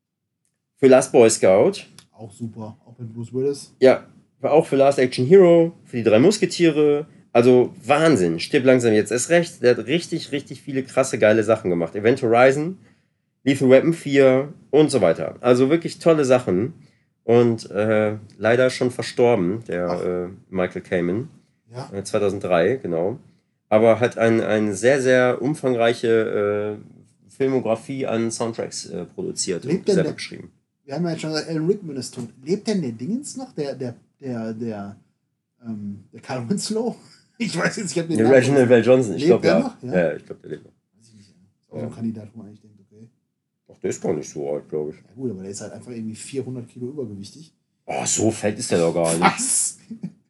für Last Boy Scout. Auch super, auch mit Bruce Willis. Ja, auch für Last Action Hero, für die drei Musketiere. Also Wahnsinn, Stirb langsam jetzt erst recht. Der hat richtig, richtig viele krasse, geile Sachen gemacht. Event Horizon, Lethal Weapon vier und so weiter. Also wirklich tolle Sachen. Und äh, leider schon verstorben, der äh, Michael Kamen. Ja. Äh, zweitausenddrei, genau. Aber hat eine ein sehr, sehr umfangreiche äh, Filmografie an Soundtracks äh, produziert Lebt und denn selber der- geschrieben. Wir haben ja jetzt schon gesagt, Alan Rickman ist tot. Lebt denn der Dingens noch? Der, der, der, der, ähm, der Carl Winslow? Ich weiß jetzt, ich habe den Der Namen Reginald Val Johnson, ich Lebt glaube der ja. noch? Ja. Ja, ja, ich glaube, der lebt noch. Weiß ich nicht. Ist auch so ein Kandidat, wo man eigentlich denkt, okay. Ach, der ist gar nicht so alt, glaube ich. Ja gut, aber der ist halt einfach irgendwie vierhundert Kilo übergewichtig. Oh, so fett ist der doch gar nicht. Was?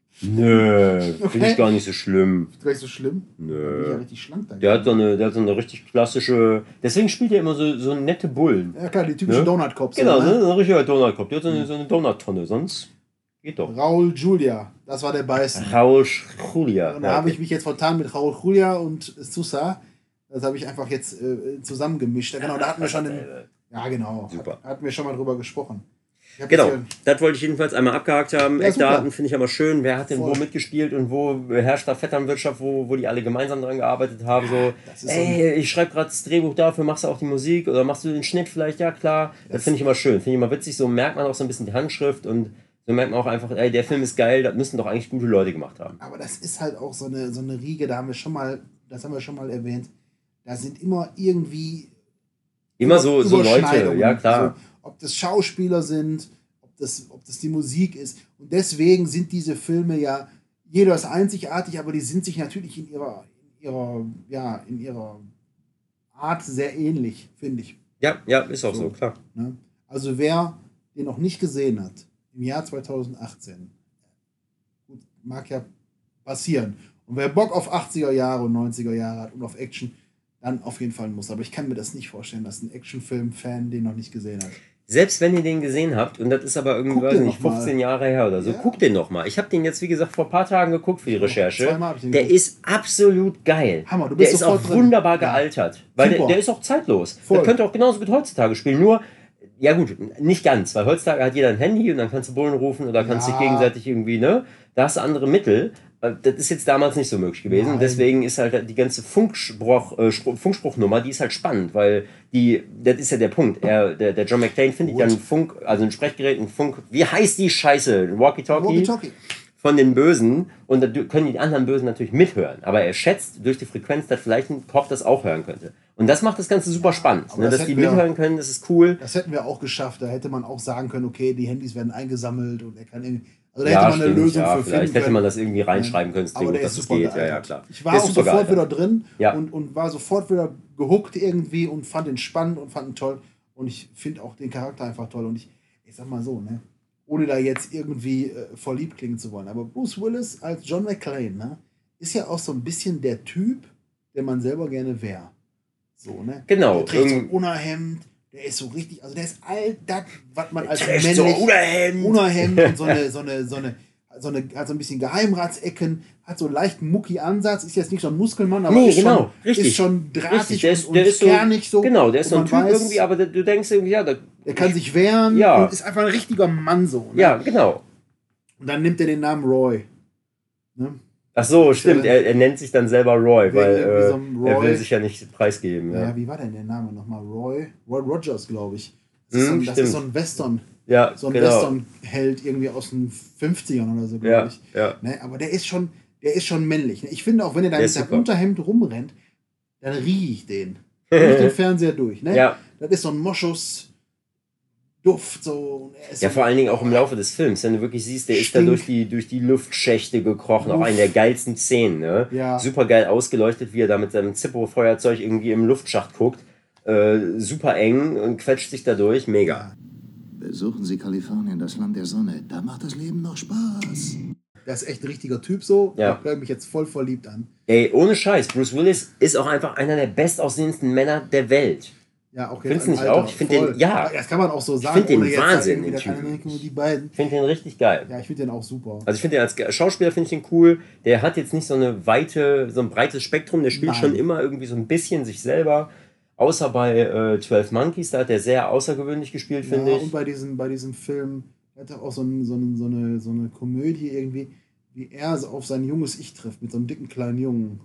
Nö, finde Okay. ich gar nicht so schlimm. Ist gar nicht so schlimm. Bin ich ja Nö. richtig schlank dann. Der hat, so eine, der hat so eine richtig klassische. Deswegen spielt er immer so, so nette Bullen. Ja klar, die typische Ne? Donut-Cops. Genau, so, ne? ne? So ein richtiger Donut-Kopf. Der hat so eine, so eine Donut-Tonne, sonst geht doch. Raul Julia, das war der Beißen. Raul Julia. Und da habe ich mich jetzt vertan mit Raul Julia und Sousa. Das habe ich einfach jetzt äh, zusammengemischt. Ja, genau, da hatten wir schon den, Ja, genau. Super. Hat, hatten wir schon mal drüber gesprochen. Ich hab Genau, jetzt hier- das wollte ich jedenfalls einmal abgehakt haben. Ja, Eckdaten super. finde ich aber schön. Wer hat denn Voll. wo mitgespielt und wo herrscht da Vetternwirtschaft, wo, wo die alle gemeinsam dran gearbeitet haben. So, das ist ey, ich schreibe gerade das Drehbuch dafür, machst du auch die Musik oder machst du den Schnitt vielleicht? Ja, klar. Das, Das- finde ich immer schön. Finde ich immer witzig. So merkt man auch so ein bisschen die Handschrift und so merkt man auch einfach, ey, der Film ist geil, das müssen doch eigentlich gute Leute gemacht haben. Aber das ist halt auch so eine, so eine Riege, da haben wir schon mal, das haben wir schon mal erwähnt, da sind immer irgendwie Immer so, so Leute, Überschneidungen. ja klar. So, ob das Schauspieler sind, ob das, ob das die Musik ist. Und deswegen sind diese Filme ja, jeder ist einzigartig, aber die sind sich natürlich in ihrer, in ihrer, ja, in ihrer Art sehr ähnlich, finde ich. Ja, ja, ist auch so, klar. Ne? Also wer den noch nicht gesehen hat, im Jahr zweitausendachtzehn, gut, mag ja passieren. Und wer Bock auf achtziger Jahre und neunziger Jahre hat und auf Action, dann auf jeden Fall muss. Aber ich kann mir das nicht vorstellen, dass ein Actionfilm-Fan den noch nicht gesehen hat. Selbst wenn ihr den gesehen habt, und das ist aber irgendwie, Guckt weiß den nicht, noch mal. fünfzehn Jahre her oder so, Ja. guckt den noch mal. Ich habe den jetzt, wie gesagt, vor ein paar Tagen geguckt für die Recherche. zweimal hab ich den Der geguckt. ist absolut geil. Hammer, du Der bist ist auch sofort drin. wunderbar Ja. gealtert. Weil der, Super. der ist auch zeitlos. Voll. Der könnte auch genauso gut heutzutage spielen. Nur, ja gut, nicht ganz, weil heutzutage hat jeder ein Handy und dann kannst du Bullen rufen oder kannst Ja. dich gegenseitig irgendwie, ne? Da hast du andere Mittel. Das ist jetzt damals nicht so möglich gewesen. Nein. Deswegen ist halt die ganze Funkspruch, äh, Spruch- Funkspruchnummer, die ist halt spannend, weil die, das ist ja der Punkt. Er, der, der John McClane findet Gut. ja ein Funk, also ein Sprechgerät, ein Funk, wie heißt die Scheiße? Ein Walkie-Talkie? Walkie-Talkie. Von den Bösen und da können die anderen Bösen natürlich mithören. Aber er schätzt durch die Frequenz, dass vielleicht ein Cop das auch hören könnte. Und das macht das Ganze super spannend. aber Ne? das Dass die hätten wir- mithören können, das ist cool. Das hätten wir auch geschafft. Da hätte man auch sagen können, okay, die Handys werden eingesammelt und er kann irgendwie. Also da ja, hätte man eine stimmt, Lösung ja, für vielleicht finden hätte können. man das irgendwie reinschreiben können, Aber der dass ist das super geht. Ja, gealtert. ja, klar. Ich war Der ist auch super sofort gealtert. wieder drin Ja. und, und war sofort wieder gehuckt irgendwie und fand ihn spannend und fand ihn toll. Und ich finde auch den Charakter einfach toll. Und ich, ich sag mal so, ne, ohne da jetzt irgendwie äh, verliebt klingen zu wollen, aber Bruce Willis als John McClane, ne, ist ja auch so ein bisschen der Typ, der man selber gerne wäre. So, ne? Genau. Der trägt so ein irgend- Unterhemd, der ist so richtig, also der ist all das, was man als trägt männlich... so Unterhemd. Unterhemd und so eine, so eine, so eine, so eine, hat so ein bisschen Geheimratsecken, hat so einen leichten Mucki-Ansatz, ist jetzt nicht so ein Muskelmann, aber Nee, ist, genau, schon, richtig. ist schon drahtig Richtig, der ist, und, der und ist so, kernig so. Genau, der ist Und so ein man Typ weiß, irgendwie, aber der, du denkst irgendwie, ja, der, der kann sich wehren Ja. und ist einfach ein richtiger Mann so. Ne? ja, genau. Und dann nimmt er den Namen Roy. Ne? Ach so, Ist stimmt, ja- er, er nennt sich dann selber Roy, Wegen weil irgendwie äh, so einem er Roy. will sich ja nicht preisgeben. Ja. Ja, wie war denn der Name nochmal? Roy? Roy Rogers, glaube ich. Das, ist, Hm, so ein, das stimmt. ist so ein Western. Ja, so ein genau. Western-Held irgendwie aus den fünfzigern oder so, glaube Ja, ich. ja. Ne? Aber der ist schon, der ist schon männlich. ne? Ich finde auch, wenn er da Der mit ist seinem super. Unterhemd rumrennt, dann rieche ich den. Durch den Fernseher durch. Ne? Ja. Das ist so ein Moschus-Duft. So. Er ist Ja, so, vor allen Dingen auch im Laufe des Films, wenn du wirklich siehst, der ist da Stink. durch die, durch die Luftschächte gekrochen, auch Uff. eine der geilsten Szenen, ne? Ja. Super geil ausgeleuchtet, wie er da mit seinem Zippo-Feuerzeug irgendwie im Luftschacht guckt. Äh, super eng und quetscht sich da durch, mega. Besuchen Sie Kalifornien, das Land der Sonne. Da macht das Leben noch Spaß. Der ist echt ein richtiger Typ so. Ja. Da bleibe mich jetzt voll verliebt an. Ey, ohne Scheiß, Bruce Willis ist auch einfach einer der bestaussehendsten Männer der Welt. Ja, auch jetzt Findest du im nicht Alter, auch? Ich finde voll. den, ja. Das kann man auch so Ich sagen. finde den ohne jetzt da Wahnsinn, irgendwie den das Typen. eine- nur die beiden. Ich finde den richtig geil. Ja, ich finde den auch super. Also ich finde den als Ge- Schauspieler finde ich den cool. Der hat jetzt nicht so eine weite, so ein breites Spektrum. Der spielt Nein. schon immer irgendwie so ein bisschen sich selber. Außer bei äh, zwölf Monkeys, da hat er sehr außergewöhnlich gespielt, Ja, finde ich. und bei diesem, bei diesem Film hat er auch so, ein, so, ein, so, eine, so eine Komödie irgendwie, wie er so auf sein junges Ich trifft, mit so einem dicken kleinen Jungen.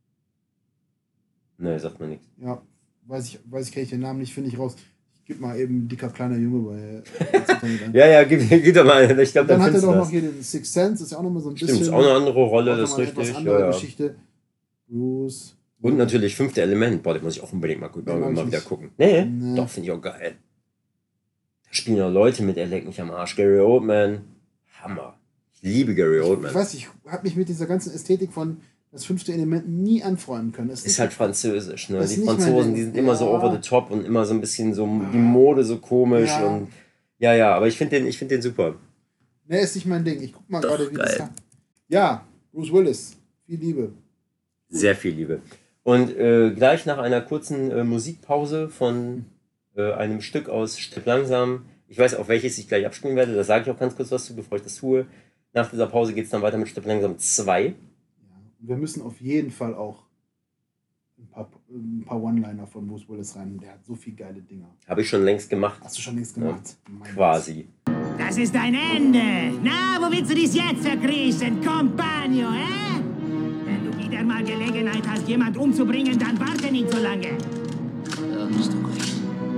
Nee, sagt mir nichts. Ja, weiß ich, weiß ich, kenne ich den Namen nicht, finde ich raus. Ich gebe mal eben dicker kleiner Junge bei. Äh, ins Internet ein. Ja, ja, gib, gib doch mal. Ich glaube, Dann dann hat er findest doch du noch das. hier den Sixth Sense, ist ja auch nochmal so ein Stimmt, bisschen. ist auch eine andere Rolle, auch das noch mal ist eine etwas richtig. andere Ja, ja. Geschichte. Bruce. Und natürlich Fünfte Element. Boah, den muss ich auch unbedingt mal, Den mag mal ich wieder nicht. gucken. Nee, Nee. doch, finde ich auch geil. Da spielen ja Leute mit, er leckt mich am Arsch. Gary Oldman. Hammer. Ich liebe Gary Oldman. Ich weiß, ich habe mich mit dieser ganzen Ästhetik von das fünfte Element nie anfreunden können. Das Ist halt französisch, ne? Das ist Die nicht mein Franzosen, Ding. die sind immer so Ja. over the top und immer so ein bisschen so die Mode so komisch Ja. und ja, ja, aber ich finde den, ich finde den super. Ne, ist nicht mein Ding. Ich guck mal Doch, gerade, wie das. geil. Ja, Bruce Willis. Viel Liebe. Sehr viel Liebe. Und äh, gleich nach einer kurzen äh, Musikpause von äh, einem Stück aus Stirb langsam, ich weiß, auf welches ich gleich abspielen werde, da sage ich auch ganz kurz was zu, bevor ich das tue. Nach dieser Pause geht es dann weiter mit Stirb langsam zwei. Wir müssen auf jeden Fall auch ein paar, ein paar One-Liner von Bruce Willis rein. Der hat so viele geile Dinger. Habe ich schon längst gemacht. Hast du schon längst gemacht? Ja, quasi. Das ist ein Ende. Na, wo willst du dies jetzt verkriechen, Compagno, eh? Wenn du wieder mal Gelegenheit hast, jemand umzubringen, dann warte nicht so lange. Da hast du recht.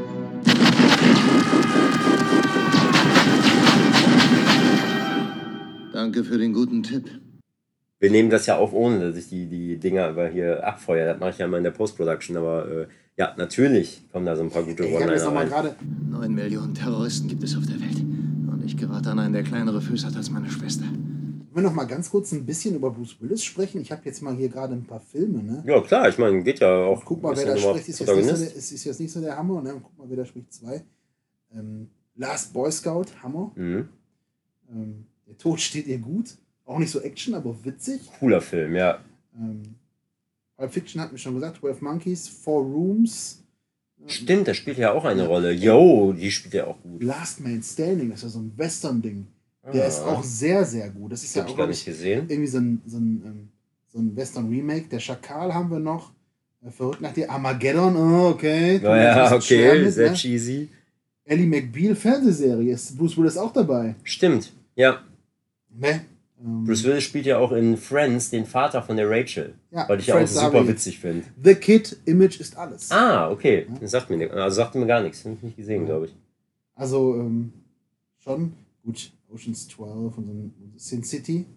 Danke für den guten Tipp. Wir nehmen das ja auf, ohne dass ich die, die Dinger über hier abfeuere. Das mache ich ja immer in der Post-Production. Aber äh, ja, natürlich kommen da so ein paar gute Ich habe jetzt One-Liner noch mal rein. gerade. Neun Millionen Terroristen gibt es auf der Welt. Und ich gerate an einen, der kleinere Füße hat als meine Schwester. Wollen wir noch mal ganz kurz ein bisschen über Bruce Willis sprechen? Ich habe jetzt mal hier gerade ein paar Filme, ne? Ja, klar, ich meine, geht ja auch. Guck mal, ist wer ja da nun mal spricht, ist jetzt, nicht so Protagonist. der, ist, ist jetzt nicht so der Hammer, ne? Guck mal, wer da spricht. Zwei. Ähm, Last Boy Scout, Hammer. Mhm. Ähm, der Tod steht ihr gut. Auch nicht so Action, aber witzig. Cooler Film, ja. Ähm, Pulp Fiction hat mir schon gesagt, zwölf Monkeys, Four Rooms. Stimmt, da spielt ja auch eine Rolle. Yo, die spielt ja auch gut. Last Man Standing, das ist ja so ein Western-Ding. Der Ah. ist auch sehr, sehr gut. Das ist ja Hab auch ich gar glaub nicht gesehen. irgendwie so ein, so ein, ähm, so ein Western-Remake. Der Schakal haben wir noch. Äh, Verrückt nach dir. Armageddon, oh, okay. Tut mir Naja, jetzt ein bisschen schwer okay, mit, sehr ne? cheesy. Ellie McBeal Fernsehserie. Ist Bruce Willis auch dabei? Stimmt, ja. Ne? Ähm, Bruce Willis spielt ja auch in Friends den Vater von der Rachel. Ja, weil ich ja Friends auch super habe ich. witzig finde. The Kid, Image ist alles. Ah, okay. Das sagt mir, nicht- also sagt mir gar nichts. Habe ich nicht gesehen, glaube ich. Also ähm, schon, gut, Ocean's zwölf und so ein Sin City.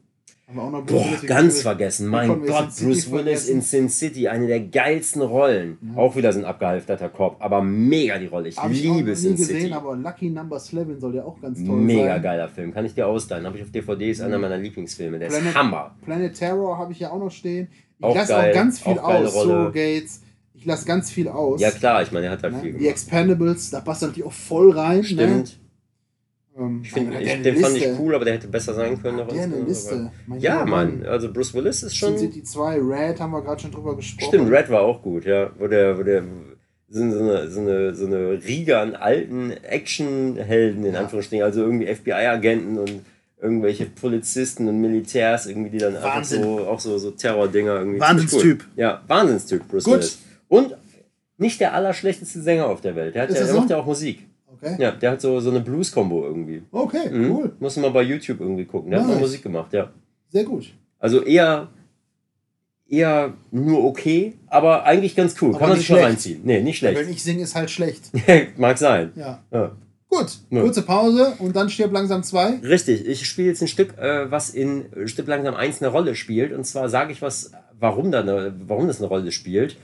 Haben wir auch noch Boah, Bruce ganz Willis- vergessen. Wie Mein konnten wir Gott, Sin City Bruce Willis vergessen? in Sin City, eine der geilsten Rollen. Ja. Auch wieder so ein abgehalfterter Cop, aber mega die Rolle. Ich Hab ich auch noch liebe nie Sin gesehen, City. aber Lucky Number elf soll ja auch ganz toll Mega sein. geiler Film. Kann ich dir ausleihen. Habe ich auf D V D, ist einer meiner Lieblingsfilme. Der ist Planet, Hammer. Planet Terror habe ich ja auch noch stehen. Ich Auch lasse geil, auch ganz viel auch geile aus. Rolle. Surrogates. Ich lasse ganz viel aus. Ja klar, ich meine, er hat halt Ne? viel Die gemacht. Expendables, da passt er natürlich auch voll rein. Stimmt. Ne? Ähm, Ich find, aber hat ich, der eine den fand ich Liste? cool, aber der hätte besser sein können. noch Hat der als- eine aber- Liste? Mein Ja, lieber Mann. Mann. Also Bruce Willis ist Sin schon... City zwei, Red haben wir gerade schon drüber gesprochen. Stimmt, Red war auch gut, ja. Wo der, wo der so eine, so eine, so eine Riege an alten Actionhelden, in Anführungsstrichen, also irgendwie F B I-Agenten und irgendwelche Polizisten und Militärs, irgendwie, die dann einfach Wahnsinn. so, auch so, so Terror-Dinger irgendwie. Wahnsinnstyp. Cool. Ja, Wahnsinnstyp, Bruce Gut. Willis. Und nicht der allerschlechteste Sänger auf der Welt. Der, hat, Ist der, das der macht so? ja auch Musik. Okay. Ja, der hat so, so eine Blues-Kombo irgendwie. Okay, Mhm. cool. Muss man mal bei YouTube irgendwie gucken. Der hat Nice. mal Musik gemacht, ja. Sehr gut. Also eher, eher nur okay, aber eigentlich ganz cool. Aber Kann man nicht sich mal schlecht. reinziehen. Nee, nicht Ja, schlecht. wenn ich singe, ist halt schlecht. Mag sein. Ja. Ja. Gut, Ja. kurze Pause und dann stirbt langsam zwei. Richtig, ich spiele jetzt ein Stück, äh, was in Stück langsam eins eine Rolle spielt. Und zwar sage ich was, warum, da eine, warum das eine Rolle spielt.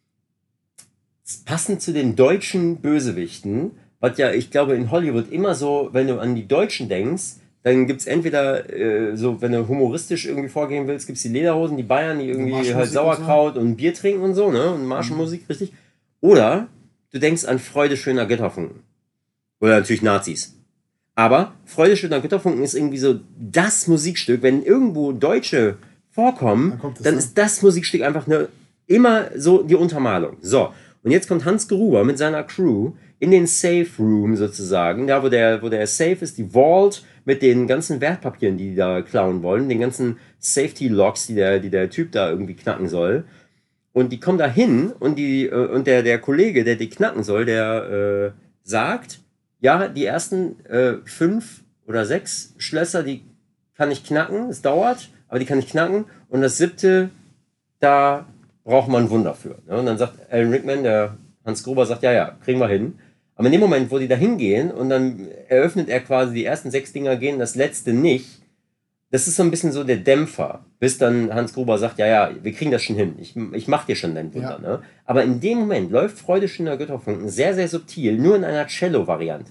Passend zu den deutschen Bösewichten, was ja, ich glaube, in Hollywood immer so, wenn du an die Deutschen denkst, dann gibt es entweder, äh, so, wenn du humoristisch irgendwie vorgehen willst, gibt es die Lederhosen, die Bayern, die irgendwie Marschmusik halt Sauerkraut und, Bier trinken und so, ne? Und Marschmusik, richtig. Oder du denkst an Freude schöner Götterfunken. Oder natürlich Nazis. Aber Freude schöner Götterfunken ist irgendwie so das Musikstück. Wenn irgendwo Deutsche vorkommen, Dann kommt das dann so. ist das Musikstück einfach eine, immer so die Untermalung. So, und jetzt kommt Hans Gruber mit seiner Crew in den Safe Room sozusagen, da wo der, wo der Safe ist, die Vault mit den ganzen Wertpapieren, die die da klauen wollen, den ganzen Safety Locks, die der, die der Typ da irgendwie knacken soll. Und die kommen da hin und, die, äh, und der, der Kollege, der die knacken soll, der äh, sagt, ja, die ersten äh, fünf oder sechs Schlösser, die kann ich knacken, es dauert, aber die kann ich knacken. Und das siebte, da braucht man ein Wunder für. Ne? Und dann sagt Alan Rickman, der Hans Gruber, sagt, ja, ja, kriegen wir hin. Aber in dem Moment, wo die da hingehen und dann eröffnet er quasi, die ersten sechs Dinger gehen, das letzte nicht, das ist so ein bisschen so der Dämpfer, bis dann Hans Gruber sagt, ja, ja, wir kriegen das schon hin, ich, ich mach dir schon dein Wunder. Ja. Ne? Aber in dem Moment läuft Freude schöner Götterfunken sehr, sehr subtil, nur in einer Cello-Variante.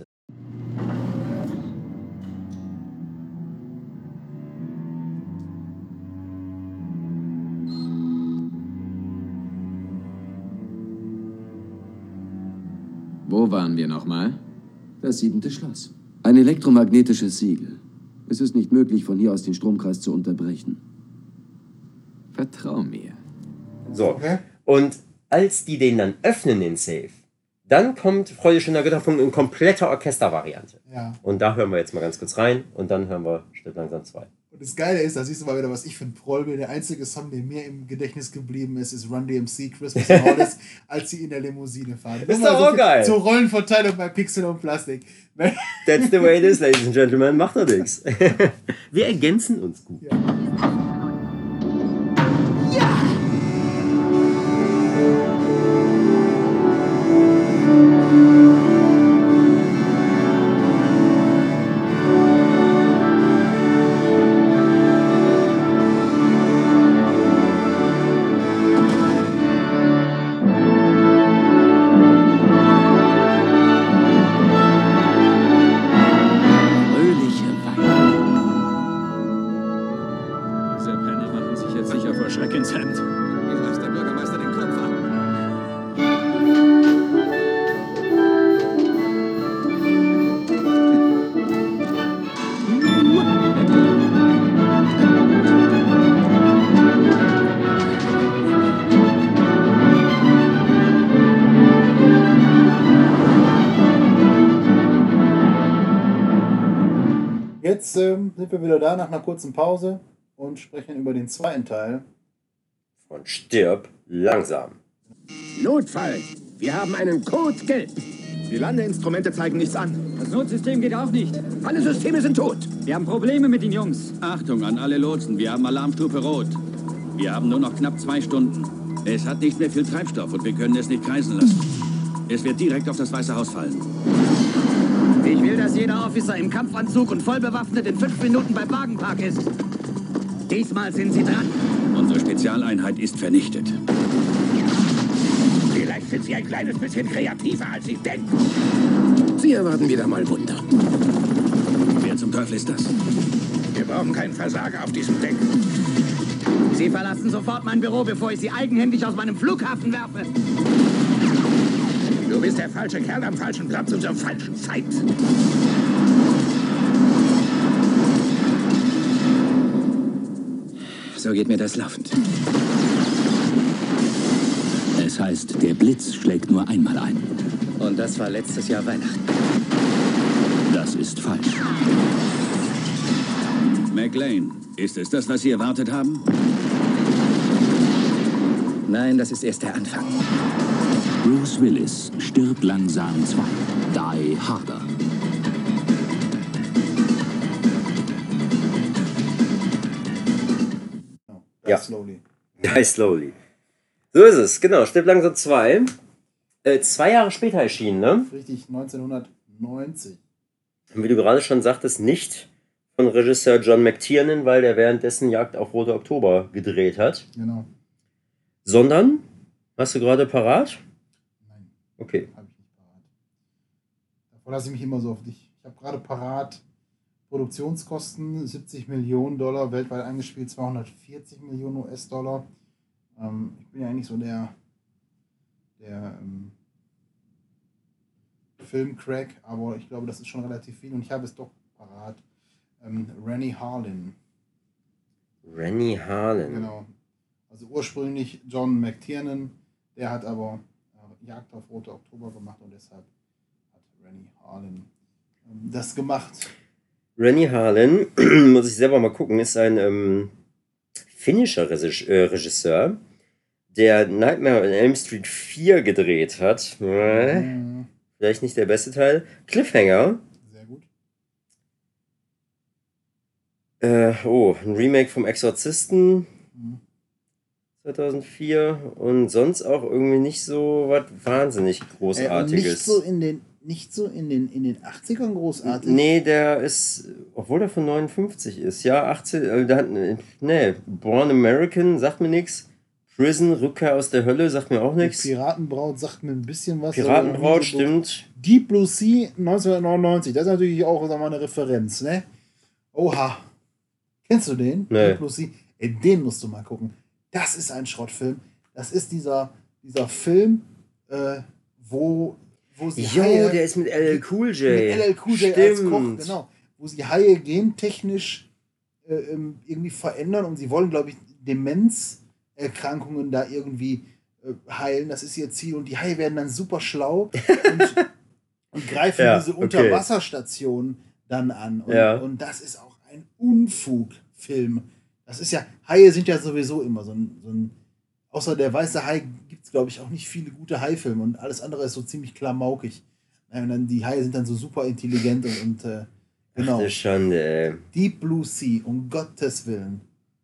Wo waren wir nochmal? Das siebente Schloss. Ein elektromagnetisches Siegel. Es ist nicht möglich, von hier aus den Stromkreis zu unterbrechen. Vertrau mir. So, Okay. und als die den dann öffnen, den Safe, dann kommt Freude schöner Götterfunken in kompletter Orchestervariante. Ja. Und da hören wir jetzt mal ganz kurz rein und dann hören wir Stück langsam zwei. Und das Geile ist, da siehst du mal wieder, was ich für ein Proll bin. Der einzige Song, der mir im Gedächtnis geblieben ist, ist Run D M C, Christmas in Hollis, als sie in der Limousine fahren. Ist Nur mal doch so auch viel geil. Zur Rollenverteilung bei Pixel und Plastik. That's the way it is, ladies and gentlemen. Macht doch nichts. Wir ergänzen uns gut. Fröhliche Weihnachten. Diese Penner machen sich jetzt sicher vor Schreck ins Hemd. Wie reißt der Bürgermeister den Kopf ab? Jetzt ähm, sind wir wieder da nach einer kurzen Pause und sprechen über den zweiten Teil. Und stirb langsam. Notfall. Wir haben einen Code gelb. Die Landeinstrumente zeigen nichts an. Das Notsystem geht auch nicht. Alle Systeme sind tot. Wir haben Probleme mit den Jungs. Achtung an alle Lotsen, wir haben Alarmstufe Rot. Wir haben nur noch knapp zwei Stunden. Es hat nicht mehr viel Treibstoff und wir können es nicht kreisen lassen. Es wird direkt auf das Weiße Haus fallen. Ich will, dass jeder Officer im Kampfanzug und voll bewaffnet in fünf Minuten beim Wagenpark ist. Diesmal sind Sie dran. Unsere Spezialeinheit ist vernichtet. Vielleicht sind Sie ein kleines bisschen kreativer, als Sie denken. Sie erwarten wieder mal Wunder. Wer zum Teufel ist das? Wir brauchen keinen Versager auf diesem Deck. Sie verlassen sofort mein Büro, bevor ich Sie eigenhändig aus meinem Flughafen werfe. Du bist der falsche Kerl am falschen Platz und zur falschen Zeit. So geht mir das laufend. Es heißt, der Blitz schlägt nur einmal ein. Und das war letztes Jahr Weihnachten. Das ist falsch. McLean, ist es das, was Sie erwartet haben? Nein, das ist erst der Anfang. Bruce Willis, Stirb langsam zwei. Die Harder. Ja. Slowly. Die Slowly. So ist es, genau. Stirb langsam zwei. Äh, zwei Jahre später erschienen, ne? Richtig, neunzehnhundertneunzig. Und wie du gerade schon sagtest, nicht von Regisseur John McTiernan, weil der währenddessen Jagd auf Rote Oktober gedreht hat. Genau. Sondern, hast du gerade parat? Nein. Okay. Habe ich nicht parat. Da verlasse ich mich immer so auf dich. Ich habe gerade parat Produktionskosten siebzig Millionen Dollar, weltweit eingespielt zweihundertvierzig Millionen U S-Dollar. Ähm, ich bin ja eigentlich so der, der ähm, Filmcrack, aber ich glaube, das ist schon relativ viel und ich habe es doch parat. Ähm, Rennie Harlin. Rennie Harlin. Genau. Also ursprünglich John McTiernan, der hat aber äh, Jagd auf Rote Oktober gemacht und deshalb hat Rennie Harlin ähm, das gemacht. Rennie Harlin, muss ich selber mal gucken, ist ein ähm, finnischer Regisseur, der Nightmare on Elm Street vier gedreht hat. Mhm. Vielleicht nicht der beste Teil. Cliffhanger. Sehr gut. Äh, oh, ein Remake vom Exorzisten. Mhm. zweitausendvier. Und sonst auch irgendwie nicht so was wahnsinnig Großartiges. Äh, nicht so in den Nicht so in den, in den achtzigern großartig? Nee, der ist, obwohl der von neunundfünfzig ist, ja, achtzehn, äh, der hat, nee, Born American, sagt mir nichts. Prison, Rückkehr aus der Hölle, sagt mir auch nichts. Piratenbraut sagt mir ein bisschen was. Piratenbraut, stimmt. Deep Blue Sea neunzehnhundertneunundneunzig, das ist natürlich auch sagen wir mal, eine Referenz, ne? Oha. Kennst du den? Nee. Deep Blue Sea? Ey, den musst du mal gucken. Das ist ein Schrottfilm. Das ist dieser, dieser Film, äh, wo Wo sie jo, Haie, der ist mit L L Cool J. Mit L L Cool J Stimmt. als Koch, genau. Wo sie Haie gentechnisch äh, irgendwie verändern und sie wollen, glaube ich, Demenzerkrankungen da irgendwie äh, heilen. Das ist ihr Ziel. Und die Haie werden dann super schlau und, und greifen Ja, diese okay. Unterwasserstation dann an. Und, Ja. und das ist auch ein Unfugfilm. Das ist ja, Haie sind ja sowieso immer so ein, so ein außer der weiße Hai gibt es, glaube ich, auch nicht viele gute Haifilme und alles andere ist so ziemlich klamaukig. Und dann, die Haie sind dann so super intelligent und, und äh, genau. Ach, das ist Schande, ey. Deep Blue Sea, um Gottes Willen.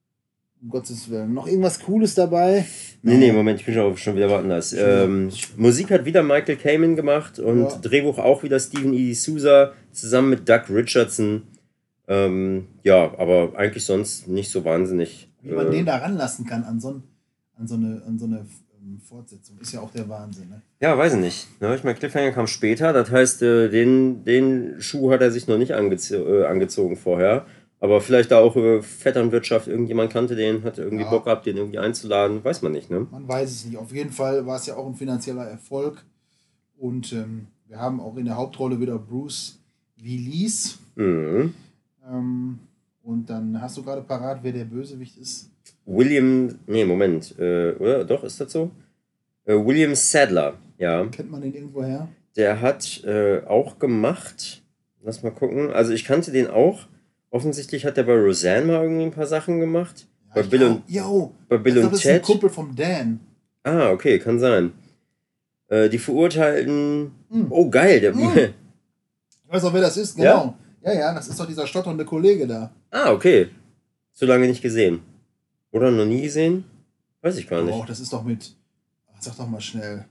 Um Gottes Willen. Noch irgendwas Cooles dabei? Nee, nee, Moment, ich bin schon, schon wieder woanders. Ähm, Musik hat wieder Michael Kamen gemacht und Ja. Drehbuch auch wieder Stephen E. D'Souza zusammen mit Doug Richardson. Ähm, ja, aber eigentlich sonst nicht so wahnsinnig. Wie man äh, den da ranlassen kann an so, ein, an so eine, an so eine ähm, Fortsetzung, ist ja auch der Wahnsinn. Ne? Ja, weiß ich nicht. Ne? Ich meine, Cliffhanger kam später, das heißt, äh, den, den Schuh hat er sich noch nicht angez äh, angezogen vorher. Aber vielleicht da auch über Vetternwirtschaft, irgendjemand kannte den, hatte irgendwie Ja. Bock gehabt, den irgendwie einzuladen, weiß man nicht, ne? Man weiß es nicht. Auf jeden Fall war es ja auch ein finanzieller Erfolg. Und ähm, wir haben auch in der Hauptrolle wieder Bruce Willis. Mhm. Ähm, und dann hast du gerade parat, wer der Bösewicht ist. William, nee, Moment, äh, oder? Doch, ist das so? Äh, William Sadler, ja. Kennt man den irgendwo her? Der hat äh, auch gemacht, lass mal gucken, also ich kannte den auch. Offensichtlich hat er bei Roseanne mal irgendwie ein paar Sachen gemacht. bei Bill und, Jo, bei Bill ich glaub, und das ist ein Ted. Kumpel vom Dan. Ah, okay, kann sein. Äh, die Verurteilten. Hm. Oh, geil. Der, Hm. Ich weiß auch, wer das ist, Ja? genau. Ja, ja, das ist doch dieser stotternde Kollege da. ah, okay. Zu lange nicht gesehen. Oder noch nie gesehen? Weiß ich gar nicht. Oh, das ist doch mit, ach, sag doch mal schnell,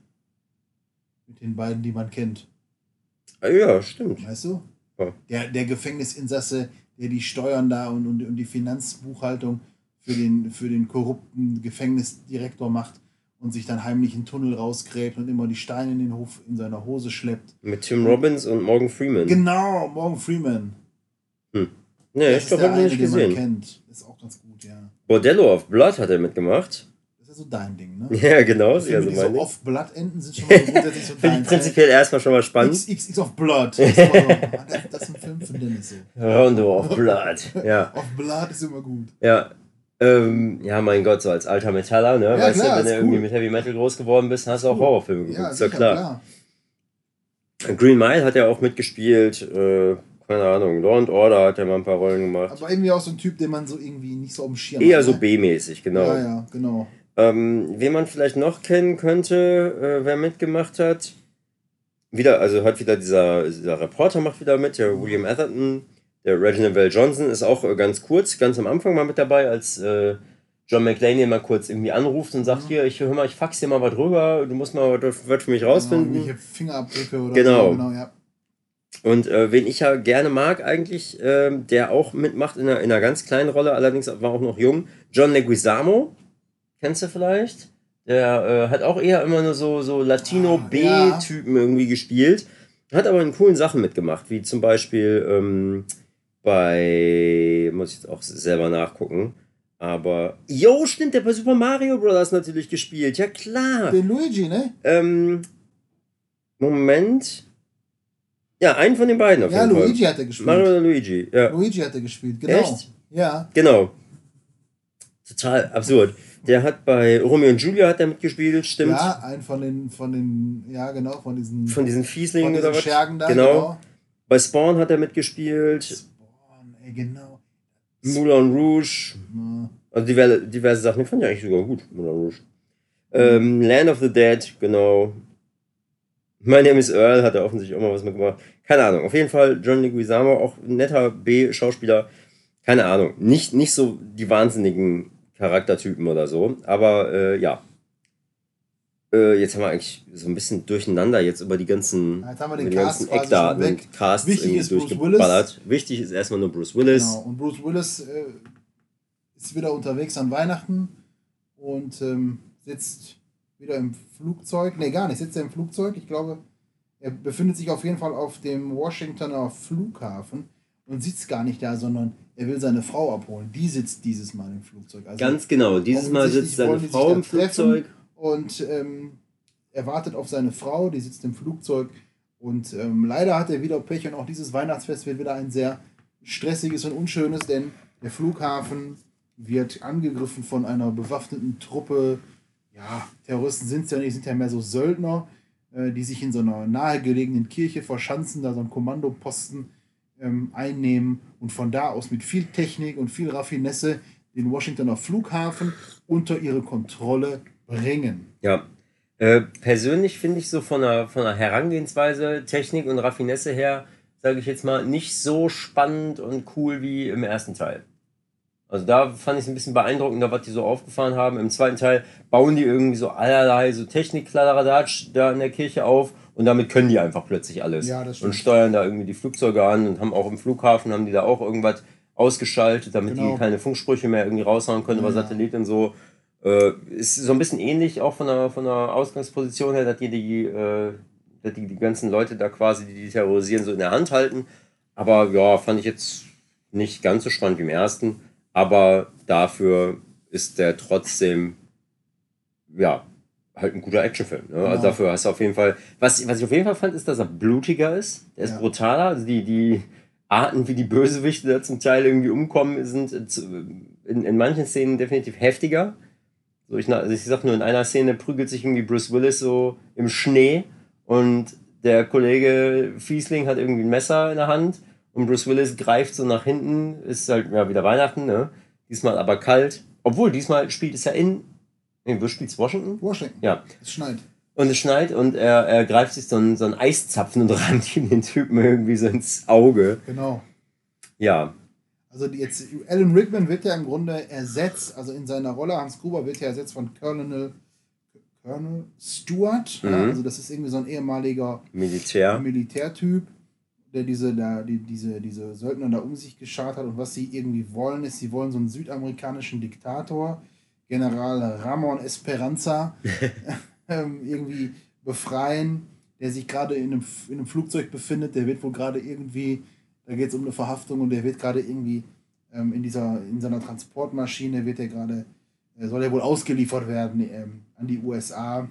mit den beiden, die man kennt. Ah, ja, stimmt. Weißt du? Ja. Der, der Gefängnisinsasse, der die Steuern da und, und, und die Finanzbuchhaltung für den, für den korrupten Gefängnisdirektor macht und sich dann heimlich einen Tunnel rausgräbt und immer die Steine in den Hof in seiner Hose schleppt. Mit Tim Robbins und Morgan Freeman. Genau, Morgan Freeman. Hm. Nee, ich glaube, habe ich nicht gesehen. Kennt. Ist auch ganz gut, ja. Bordello of Blood hat er mitgemacht. Das ist ja so dein Ding, ne? Ja, genau. Die Ja, Filme, so die so off-Blood enden, sind schon mal grundsätzlich so Finde ich prinzipiell erstmal schon mal spannend. X X X of Blood. Das ist, so, das ist ein Film von Dennis so. Rondo of Blood. Ja. Of Blood ist immer gut. Ja. Ähm, ja, mein Gott, so als alter Metaller, ne? Ja, weißt klar, du, wenn du irgendwie cool. mit Heavy Metal groß geworden bist, hast du auch cool. Horrorfilme geguckt. Ja, ist ja sicher, klar. klar. Green Mile hat er auch mitgespielt. Äh, keine Ahnung, Law and Order hat er mal ein paar Rollen gemacht. Aber irgendwie auch so ein Typ, den man so irgendwie nicht so auf dem Schirm Eher hat. so ne? B-mäßig, genau. Ja, ja, genau. Ähm, wen man vielleicht noch kennen könnte, äh, wer mitgemacht hat. Wieder, also hat wieder dieser, dieser Reporter macht wieder mit, der William Atherton. Der Reginald Val Johnson ist auch äh, ganz kurz, ganz am Anfang mal mit dabei, als äh, John McClane mal kurz irgendwie anruft und sagt, mhm. hier, ich hör mal, ich fax dir mal was rüber, du musst mal was, was für mich rausfinden. Genau, welche Fingerabdrücke oder genau. so. Genau, ja. Und äh, wen ich ja gerne mag eigentlich, äh, der auch mitmacht in einer, in einer ganz kleinen Rolle, allerdings war auch noch jung, John Leguizamo, kennst du vielleicht? Der äh, hat auch eher immer nur so, so Latino-B-Typen ja. irgendwie gespielt, hat aber in coolen Sachen mitgemacht, wie zum Beispiel ähm, bei, muss ich jetzt auch selber nachgucken, aber, jo, stimmt, der hat bei Super Mario Bros. Natürlich gespielt, ja klar. Den Luigi, ne? Ähm, Moment. Ja, einen von den beiden auf ja, jeden Fall. Ja, Luigi hat er gespielt. Mario oder Luigi, ja. Luigi hat er gespielt, genau. Echt? Ja. Genau. Total absurd. Der hat bei Romeo und Julia hat er mitgespielt, stimmt. Ja, einen von den, von den, ja genau, von diesen... Von diesen Fieslingen von diesen oder was? Schergen da, genau. genau. Bei Spawn hat er mitgespielt. Spawn, ey, genau. Moulin Rouge. Ja. Also diverse, diverse Sachen, die fand ich eigentlich sogar gut, Moulin Rouge. Ähm, Land of the Dead, genau. My Name is Earl hat er offensichtlich auch mal was mitgemacht. Keine Ahnung. Auf jeden Fall John Leguizamo, auch ein netter B-Schauspieler. Keine Ahnung. Nicht, nicht so die wahnsinnigen Charaktertypen oder so. Aber äh, ja. Äh, jetzt haben wir eigentlich so ein bisschen durcheinander jetzt über die ganzen, jetzt haben wir den die Cast ganzen Eckdaten und Casts Wichtig ist Bruce durchgeballert. Wichtig ist erstmal nur Bruce Willis. Genau. Und Bruce Willis äh, ist wieder unterwegs an Weihnachten und ähm, sitzt wieder im Flugzeug. Ne, gar nicht. Sitzt er im Flugzeug. Ich glaube, er befindet sich auf jeden Fall auf dem Washingtoner Flughafen und sitzt gar nicht da, sondern er will seine Frau abholen. Die sitzt dieses Mal im Flugzeug. Also ganz genau. Dieses Mal sitzt seine Frau im Flugzeug. Und ähm, er wartet auf seine Frau, die sitzt im Flugzeug. Und ähm, leider hat er wieder Pech und auch dieses Weihnachtsfest wird wieder ein sehr stressiges und unschönes, denn der Flughafen wird angegriffen von einer bewaffneten Truppe. Ja, Terroristen sind es ja nicht, sind ja mehr so Söldner, äh, die sich in so einer nahegelegenen Kirche verschanzen, da so einen Kommandoposten ähm, einnehmen und von da aus mit viel Technik und viel Raffinesse den Washingtoner Flughafen unter ihre Kontrolle bringen. Ja, äh, persönlich finde ich so von der, von der Herangehensweise, Technik und Raffinesse her, sage ich jetzt mal, nicht so spannend und cool wie im ersten Teil. Also da fand ich es ein bisschen beeindruckender, was die so aufgefahren haben. Im zweiten Teil bauen die irgendwie so allerlei so Technik-Kladderadatsch da in der Kirche auf und damit können die einfach plötzlich alles. Ja, das stimmt. Und steuern da irgendwie die Flugzeuge an und haben auch im Flughafen, haben die da auch irgendwas ausgeschaltet, damit Genau. die keine Funksprüche mehr irgendwie raushauen können Ja. über Satellit und so. Äh, ist so ein bisschen ähnlich auch von der, von der Ausgangsposition her, dass die die, äh, dass die die ganzen Leute da quasi, die die terrorisieren, so in der Hand halten. Aber ja, fand ich jetzt nicht ganz so spannend wie im ersten. Aber dafür ist der trotzdem, ja, halt ein guter Actionfilm. Ne? Genau. Also dafür hast du auf jeden Fall, was, was ich auf jeden Fall fand, ist, dass er blutiger ist. Der ist Ja. brutaler. Also die, die Arten, wie die Bösewichte da zum Teil irgendwie umkommen, sind in, in manchen Szenen definitiv heftiger. So ich, also ich sag nur, in einer Szene prügelt sich irgendwie Bruce Willis so im Schnee und der Kollege Fiesling hat irgendwie ein Messer in der Hand und Bruce Willis greift so nach hinten, ist halt ja wieder Weihnachten, ne? Diesmal aber kalt. Obwohl, diesmal spielt es ja in, nee, wo spielt's? Washington? Washington. Ja. Es schneit. Und es schneit und er, er greift sich so einen, so einen Eiszapfen und rammt ihm den Typen irgendwie so ins Auge. Genau. Ja. Also die jetzt, Alan Rickman wird ja im Grunde ersetzt, also in seiner Rolle, Hans Gruber wird ja ersetzt von Colonel, Colonel Stewart. Mhm. Ja, also das ist irgendwie so ein ehemaliger Militär. Militärtyp, der diese, der, die, diese, diese Söldner da um sich geschart hat und was sie irgendwie wollen, ist, sie wollen so einen südamerikanischen Diktator, General Ramon Esperanza, ähm, irgendwie befreien, der sich gerade in einem, in einem Flugzeug befindet, der wird wohl gerade irgendwie, da geht es um eine Verhaftung und der wird gerade irgendwie ähm, in dieser, in seiner Transportmaschine wird er gerade, äh, soll er wohl ausgeliefert werden ähm, an die U S A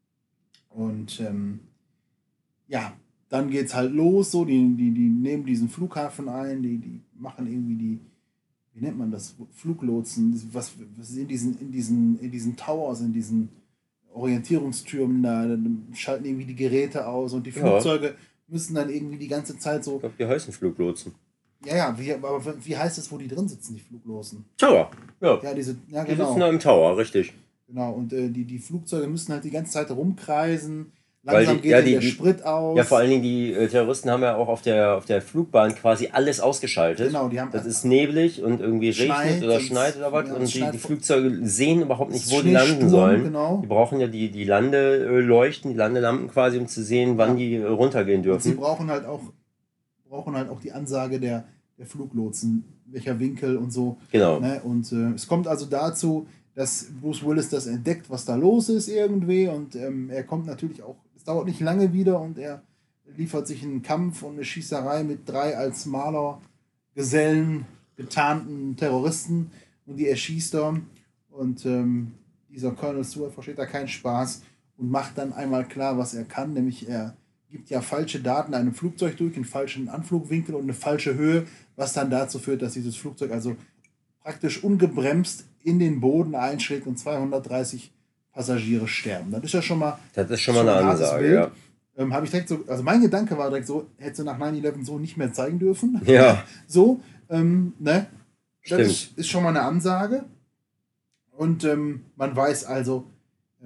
und ähm, ja, dann geht's halt los, so, die, die, die nehmen diesen Flughafen ein, die, die machen irgendwie die, wie nennt man das, Fluglotsen, was, was in diesen, in diesen, in diesen Towers, in diesen Orientierungstürmen da, dann schalten irgendwie die Geräte aus und die Flugzeuge ja. müssen dann irgendwie die ganze Zeit so... Ich glaube, die heißen Fluglotsen. Ja, ja, wie, aber wie heißt es, wo die drin sitzen, die Fluglotsen? Tower, ja. Ja, diese, ja die genau. sitzen da im Tower, richtig. Genau, und äh, die, die Flugzeuge müssen halt die ganze Zeit rumkreisen. Langsam die, geht ja, die, der die, Sprit aus. Ja, vor allen Dingen die äh, Terroristen haben ja auch auf der, auf der Flugbahn quasi alles ausgeschaltet. Genau, die haben das ist neblig und irgendwie regnet oder schneit oder was. Ja, und die, die Flugzeuge sehen überhaupt nicht, wo die landen sollen. Genau. Die brauchen ja die, die Landeleuchten, die Landelampen quasi, um zu sehen, wann ja. die runtergehen dürfen. Und sie brauchen halt auch, brauchen halt auch die Ansage der, der Fluglotsen, welcher Winkel und so. Genau. Ne? Und äh, es kommt also dazu, dass Bruce Willis das entdeckt, was da los ist irgendwie. Und ähm, er kommt natürlich auch, es dauert nicht lange wieder und er liefert sich einen Kampf und eine Schießerei mit drei als Malergesellen getarnten Terroristen und die erschießt er. Und ähm, dieser Colonel Stewart versteht da keinen Spaß und macht dann einmal klar, was er kann, nämlich er gibt ja falsche Daten einem Flugzeug durch, einen falschen Anflugwinkel und eine falsche Höhe, was dann dazu führt, dass dieses Flugzeug also praktisch ungebremst in den Boden einschlägt und zweihundertdreißig Passagiere sterben. Das ist ja schon mal, das ist schon mal eine Ansage, ja. Ähm, habe ich direkt so, also mein Gedanke war direkt so, hätte nach neun elf so nicht mehr zeigen dürfen. Ja. So, ähm, ne? Das Stimmt. ist, ist schon mal eine Ansage. Und ähm, man weiß also, äh,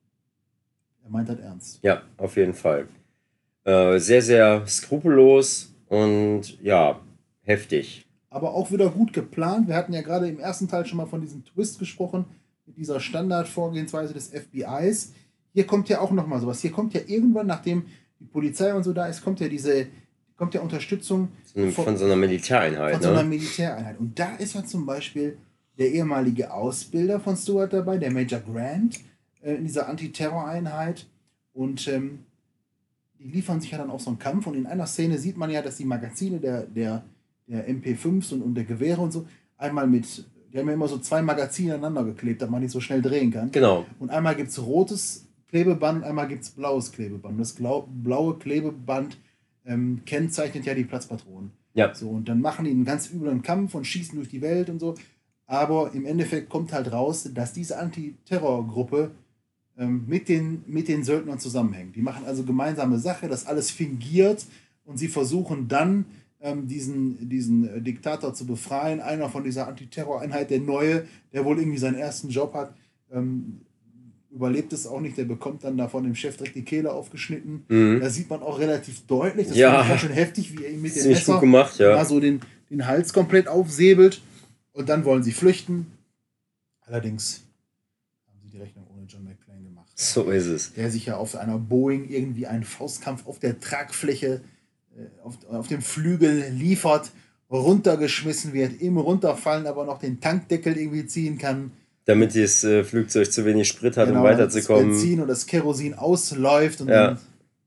er meint das ernst. Ja, auf jeden Fall. Äh, sehr, sehr skrupellos und ja, heftig. Aber auch wieder gut geplant. Wir hatten ja gerade im ersten Teil schon mal von diesem Twist gesprochen, mit dieser Standardvorgehensweise des F B Is. Hier kommt ja auch nochmal sowas. Hier kommt ja irgendwann, nachdem die Polizei und so da ist, kommt ja diese, kommt ja Unterstützung von, von so einer Militäreinheit. Von ne? so einer Militäreinheit. Und da ist ja zum Beispiel der ehemalige Ausbilder von Stewart dabei, der Major Grant, äh, in dieser Antiterror-Einheit. Und ähm, die liefern sich ja dann auch so einen Kampf. Und in einer Szene sieht man ja, dass die Magazine der, der, der M P fünfs und, und der Gewehre und so einmal mit, die haben ja immer so zwei Magazine aneinander geklebt, damit man nicht so schnell drehen kann. Genau. Und einmal gibt es rotes Klebeband und einmal gibt es blaues Klebeband. Und das blaue Klebeband ähm, kennzeichnet ja die Platzpatronen. Ja. So, und dann machen die einen ganz üblen Kampf und schießen durch die Welt und so. Aber im Endeffekt kommt halt raus, dass diese Antiterrorgruppe ähm, mit, den, mit den Söldnern zusammenhängt. Die machen also gemeinsame Sache, das alles fingiert und sie versuchen dann, ähm, diesen, diesen äh, Diktator zu befreien. Einer von dieser Antiterror-Einheit, der Neue, der wohl irgendwie seinen ersten Job hat, ähm, überlebt es auch nicht, der bekommt dann da von dem Chef direkt die Kehle aufgeschnitten. Mhm. Da sieht man auch relativ deutlich, das ja. ist auch schon heftig, wie er ihm mit dem Ziemlich Messer gut gemacht, ja. so den, den Hals komplett aufsäbelt. Und dann wollen sie flüchten. Allerdings haben sie die Rechnung ohne John McClane gemacht. So ist es. Der sich ja auf einer Boeing irgendwie einen Faustkampf auf der Tragfläche, äh, auf, auf dem Flügel liefert, runtergeschmissen wird, im Runterfallen aber noch den Tankdeckel irgendwie ziehen kann. Damit das äh, Flugzeug zu wenig Sprit hat, genau, um weiterzukommen. Das Benzin und das Kerosin ausläuft. Und ja. dann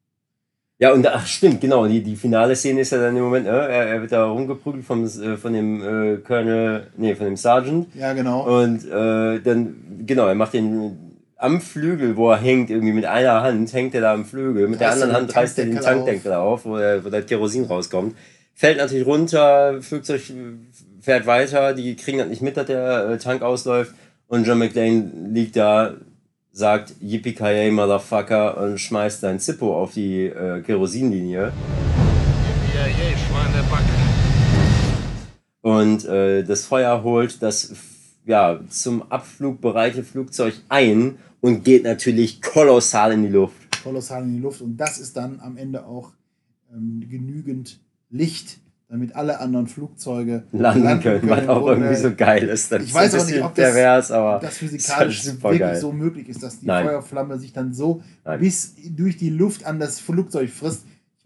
Ja, und ach, stimmt, genau. Die, die finale Szene ist ja dann im Moment, äh, er, er wird da rumgeprügelt vom, äh, von dem äh, Colonel, nee, von dem Sergeant. Ja, genau. Und äh, dann, genau, er macht den am Flügel, wo er hängt, irgendwie mit einer Hand, hängt er da am Flügel. Mit der anderen Hand reißt er den Tankdeckel auf, wo, er, wo das Kerosin rauskommt. Fällt natürlich runter, Flugzeug fährt weiter, die kriegen das nicht mit, dass der äh, Tank ausläuft. Und John McClane liegt da, sagt Yippie-ki-yay, Motherfucker, und schmeißt sein Zippo auf die äh, Kerosinlinie. Yippie-ki-yay, Schweinebacken. Und äh, das Feuer holt das ja, zum Abflug bereite Flugzeug ein und geht natürlich kolossal in die Luft. Kolossal in die Luft. Und das ist dann am Ende auch ähm, genügend Licht, damit alle anderen Flugzeuge landen, landen können, können, was auch irgendwie so geil ist. Das ich weiß auch nicht, ob das, pervers, aber das physikalisch das wirklich geil. so möglich ist, dass die Nein. Feuerflamme sich dann so Nein. bis durch die Luft an das Flugzeug frisst. Ich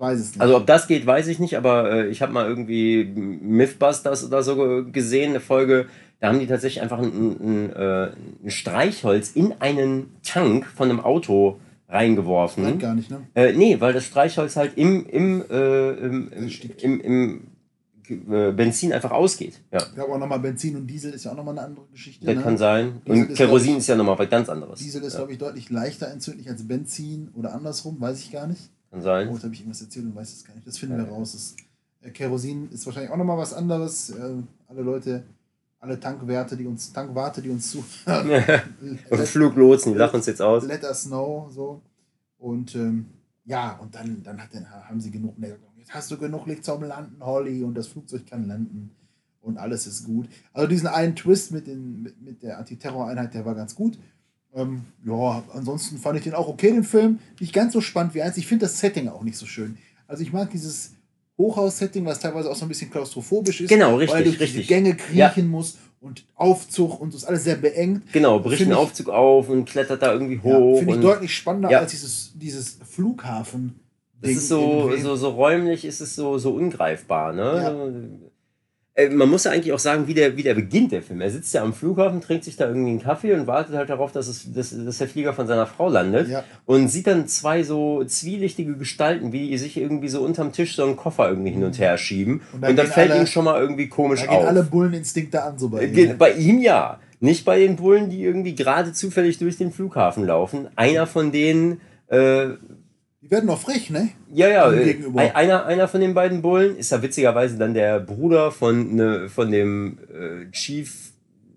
weiß es nicht. Also ob das geht, weiß ich nicht, aber äh, ich habe mal irgendwie Mythbusters oder so gesehen, eine Folge, da haben die tatsächlich einfach ein, ein, ein, ein Streichholz in einen Tank von einem Auto reingeworfen. Nein, gar nicht, ne? Äh, nee, weil das Streichholz halt im, im, äh, im, im, im, im äh, Benzin einfach ausgeht. Ja. Ich glaube auch nochmal Benzin und Diesel ist ja auch nochmal eine andere Geschichte. Das ne? kann sein. Diesel Und Kerosin ist, ist ja nochmal was ganz anderes. Diesel ist, ja. glaube ich, deutlich leichter entzündlich als Benzin oder andersrum, weiß ich gar nicht. Kann sein. Oh, jetzt habe ich irgendwas erzählt und weiß es gar nicht. Das finden ja. wir raus. Das, äh, Kerosin ist wahrscheinlich auch nochmal was anderes. Äh, alle Leute, alle Tankwerte, die uns, Tankwarte, die uns zu. Und Fluglotsen, die lachen uns jetzt aus. Let us know, so. Und ähm, ja, und dann, dann hat den, haben sie genug. Jetzt hast du genug Licht zum Landen, Holly, und das Flugzeug kann landen. Und alles ist gut. Also diesen einen Twist mit, den, mit, mit der Antiterror-Einheit, der war ganz gut. Ähm, ja, ansonsten fand ich den auch okay, den Film. Nicht ganz so spannend wie eins. Ich finde das Setting auch nicht so schön. Also ich mag dieses Hochhaus-Setting, was teilweise auch so ein bisschen klaustrophobisch ist. Genau, richtig, weil du durch richtig. die Gänge kriechen ja. musst und Aufzug und das ist alles sehr beengt. Genau, bricht einen Aufzug auf und klettert da irgendwie hoch. Ja, finde ich deutlich spannender ja. als dieses, dieses Flughafen. Es ist so, so, so räumlich, ist es so, so ungreifbar, ne? Ja. Äh, man muss ja eigentlich auch sagen, wie der, wie der beginnt, der Film. Er sitzt ja am Flughafen, trinkt sich da irgendwie einen Kaffee und wartet halt darauf, dass, es, dass, dass der Flieger von seiner Frau landet. Ja. Und sieht dann zwei so zwielichtige Gestalten, wie die sich irgendwie so unterm Tisch so einen Koffer irgendwie hin und her schieben. Und dann, und dann fällt alle, ihm schon mal irgendwie komisch da auf. Da gehen alle Bulleninstinkte an, so bei ihm. Ge- bei ihm ja. Nicht bei den Bullen, die irgendwie gerade zufällig durch den Flughafen laufen. Einer von denen... Äh, die werden noch frech, ne? Ja, ja. Äh, einer, einer von den beiden Bullen ist ja witzigerweise dann der Bruder von, ne, von dem äh, Chief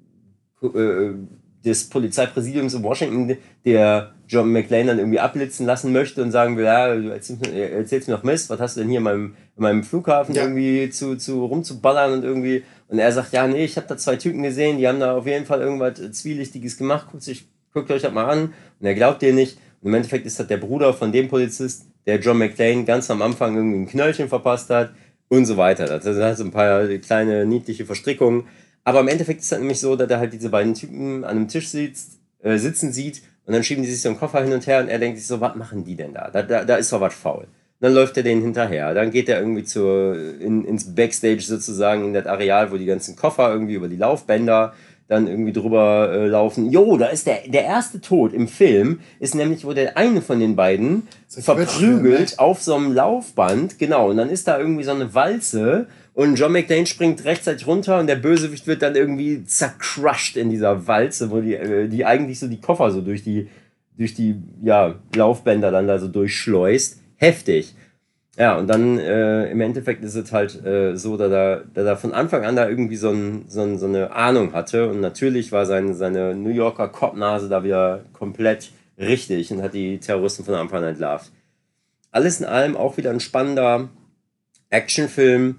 äh, des Polizeipräsidiums in Washington, der John McClane dann irgendwie abblitzen lassen möchte und sagen will, ja, du erzählst mir, erzählst mir noch Mist, was hast du denn hier in meinem, in meinem Flughafen ja. irgendwie zu, zu rumzuballern und irgendwie. Und er sagt, ja, nee, ich habe da zwei Typen gesehen, die haben da auf jeden Fall irgendwas Zwielichtiges gemacht, guckt, sich, guckt euch das mal an. Und er glaubt dir nicht. Und im Endeffekt ist das der Bruder von dem Polizist, der John McClane ganz am Anfang irgendwie ein Knöllchen verpasst hat und so weiter. Das hat so ein paar kleine niedliche Verstrickungen. Aber im Endeffekt ist es nämlich so, dass er halt diese beiden Typen an einem Tisch sitzt, äh, sitzen sieht und dann schieben die sich so einen Koffer hin und her und er denkt sich so, was machen die denn da? Da, da, da ist doch was faul. Und dann läuft er denen hinterher. Dann geht er irgendwie zur, in, ins Backstage sozusagen, in das Areal, wo die ganzen Koffer irgendwie über die Laufbänder dann irgendwie drüber äh, laufen. Jo, da ist der, der erste Tod im Film, ist nämlich, wo der eine von den beiden verprügelt ne? auf so einem Laufband, genau, und dann ist da irgendwie so eine Walze und John McClane springt rechtzeitig runter und der Bösewicht wird dann irgendwie zercrushed in dieser Walze, wo die, äh, die eigentlich so die Koffer so durch die, durch die ja, Laufbänder dann da so durchschleust. Heftig. Ja, und dann äh, im Endeffekt ist es halt äh, so, dass er, dass er von Anfang an da irgendwie so, ein, so, ein, so eine Ahnung hatte. Und natürlich war seine, seine New Yorker Kopfnase da wieder komplett richtig und hat die Terroristen von Anfang an entlarvt. Alles in allem auch wieder ein spannender Actionfilm.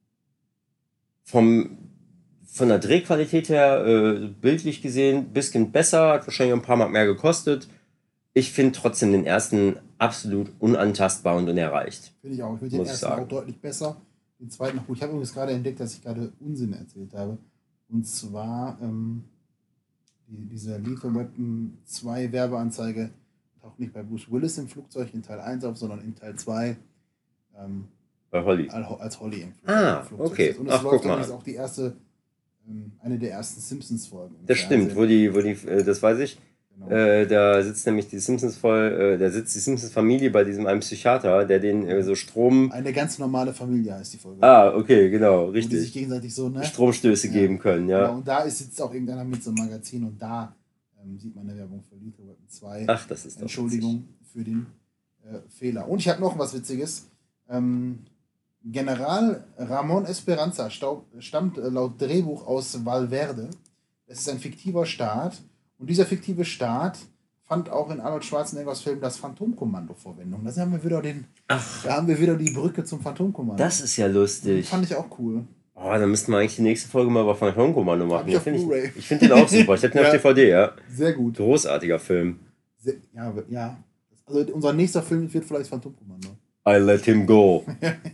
Vom, von der Drehqualität her, äh, bildlich gesehen, ein bisschen besser, hat wahrscheinlich ein paar Mark mehr gekostet. Ich finde trotzdem den ersten absolut unantastbar und unerreicht. Finde ich auch. Ich finde den ersten auch deutlich besser. Den zweiten noch gut. Ich habe übrigens gerade entdeckt, dass ich gerade Unsinn erzählt habe. Und zwar ähm, die, diese Lethal Weapon zwei Werbeanzeige taucht nicht bei Bruce Willis im Flugzeug in Teil eins auf, sondern in Teil zwei ähm, bei Holly. Als Holly im Flugzeug. Ah, okay. Und es Ach, läuft guck mal. übrigens auch die erste, ähm, eine der ersten Simpsons-Folgen. Das stimmt, wo die, wo die, äh, das weiß ich. Genau. Äh, da sitzt nämlich die Simpsons voll, äh, da sitzt die Simpsons-Familie bei diesem einem Psychiater, der den äh, so Strom... Eine ganz normale Familie heißt die Folge. Ah, okay, genau, richtig. Wo die sich gegenseitig so, ne? Stromstöße ja. geben können, ja. Genau, und da ist, sitzt auch irgendeiner mit so einem Magazin und da ähm, sieht man eine Werbung für Lethal Weapon zwei. Ach, das ist doch Entschuldigung witzig. Für den äh, Fehler. Und ich habe noch was Witziges. Ähm, General Ramon Esperanza staub, stammt äh, laut Drehbuch aus Valverde. Es ist ein fiktiver Staat. Und dieser fiktive Staat fand auch in Arnold Schwarzeneggers Film Das Phantomkommando Verwendung. Da haben wir wieder den, Ach, da haben wir wieder die Brücke zum Phantomkommando. Das ist ja lustig. Das fand ich auch cool. Oh, dann müssten wir eigentlich die nächste Folge mal über Phantomkommando machen. Ich, find ich ich finde den auch super. Ich hätte den ja. auf D V D, ja. Sehr gut. Großartiger Film. Sehr, ja, ja. Also unser nächster Film wird vielleicht Phantomkommando. I let him go.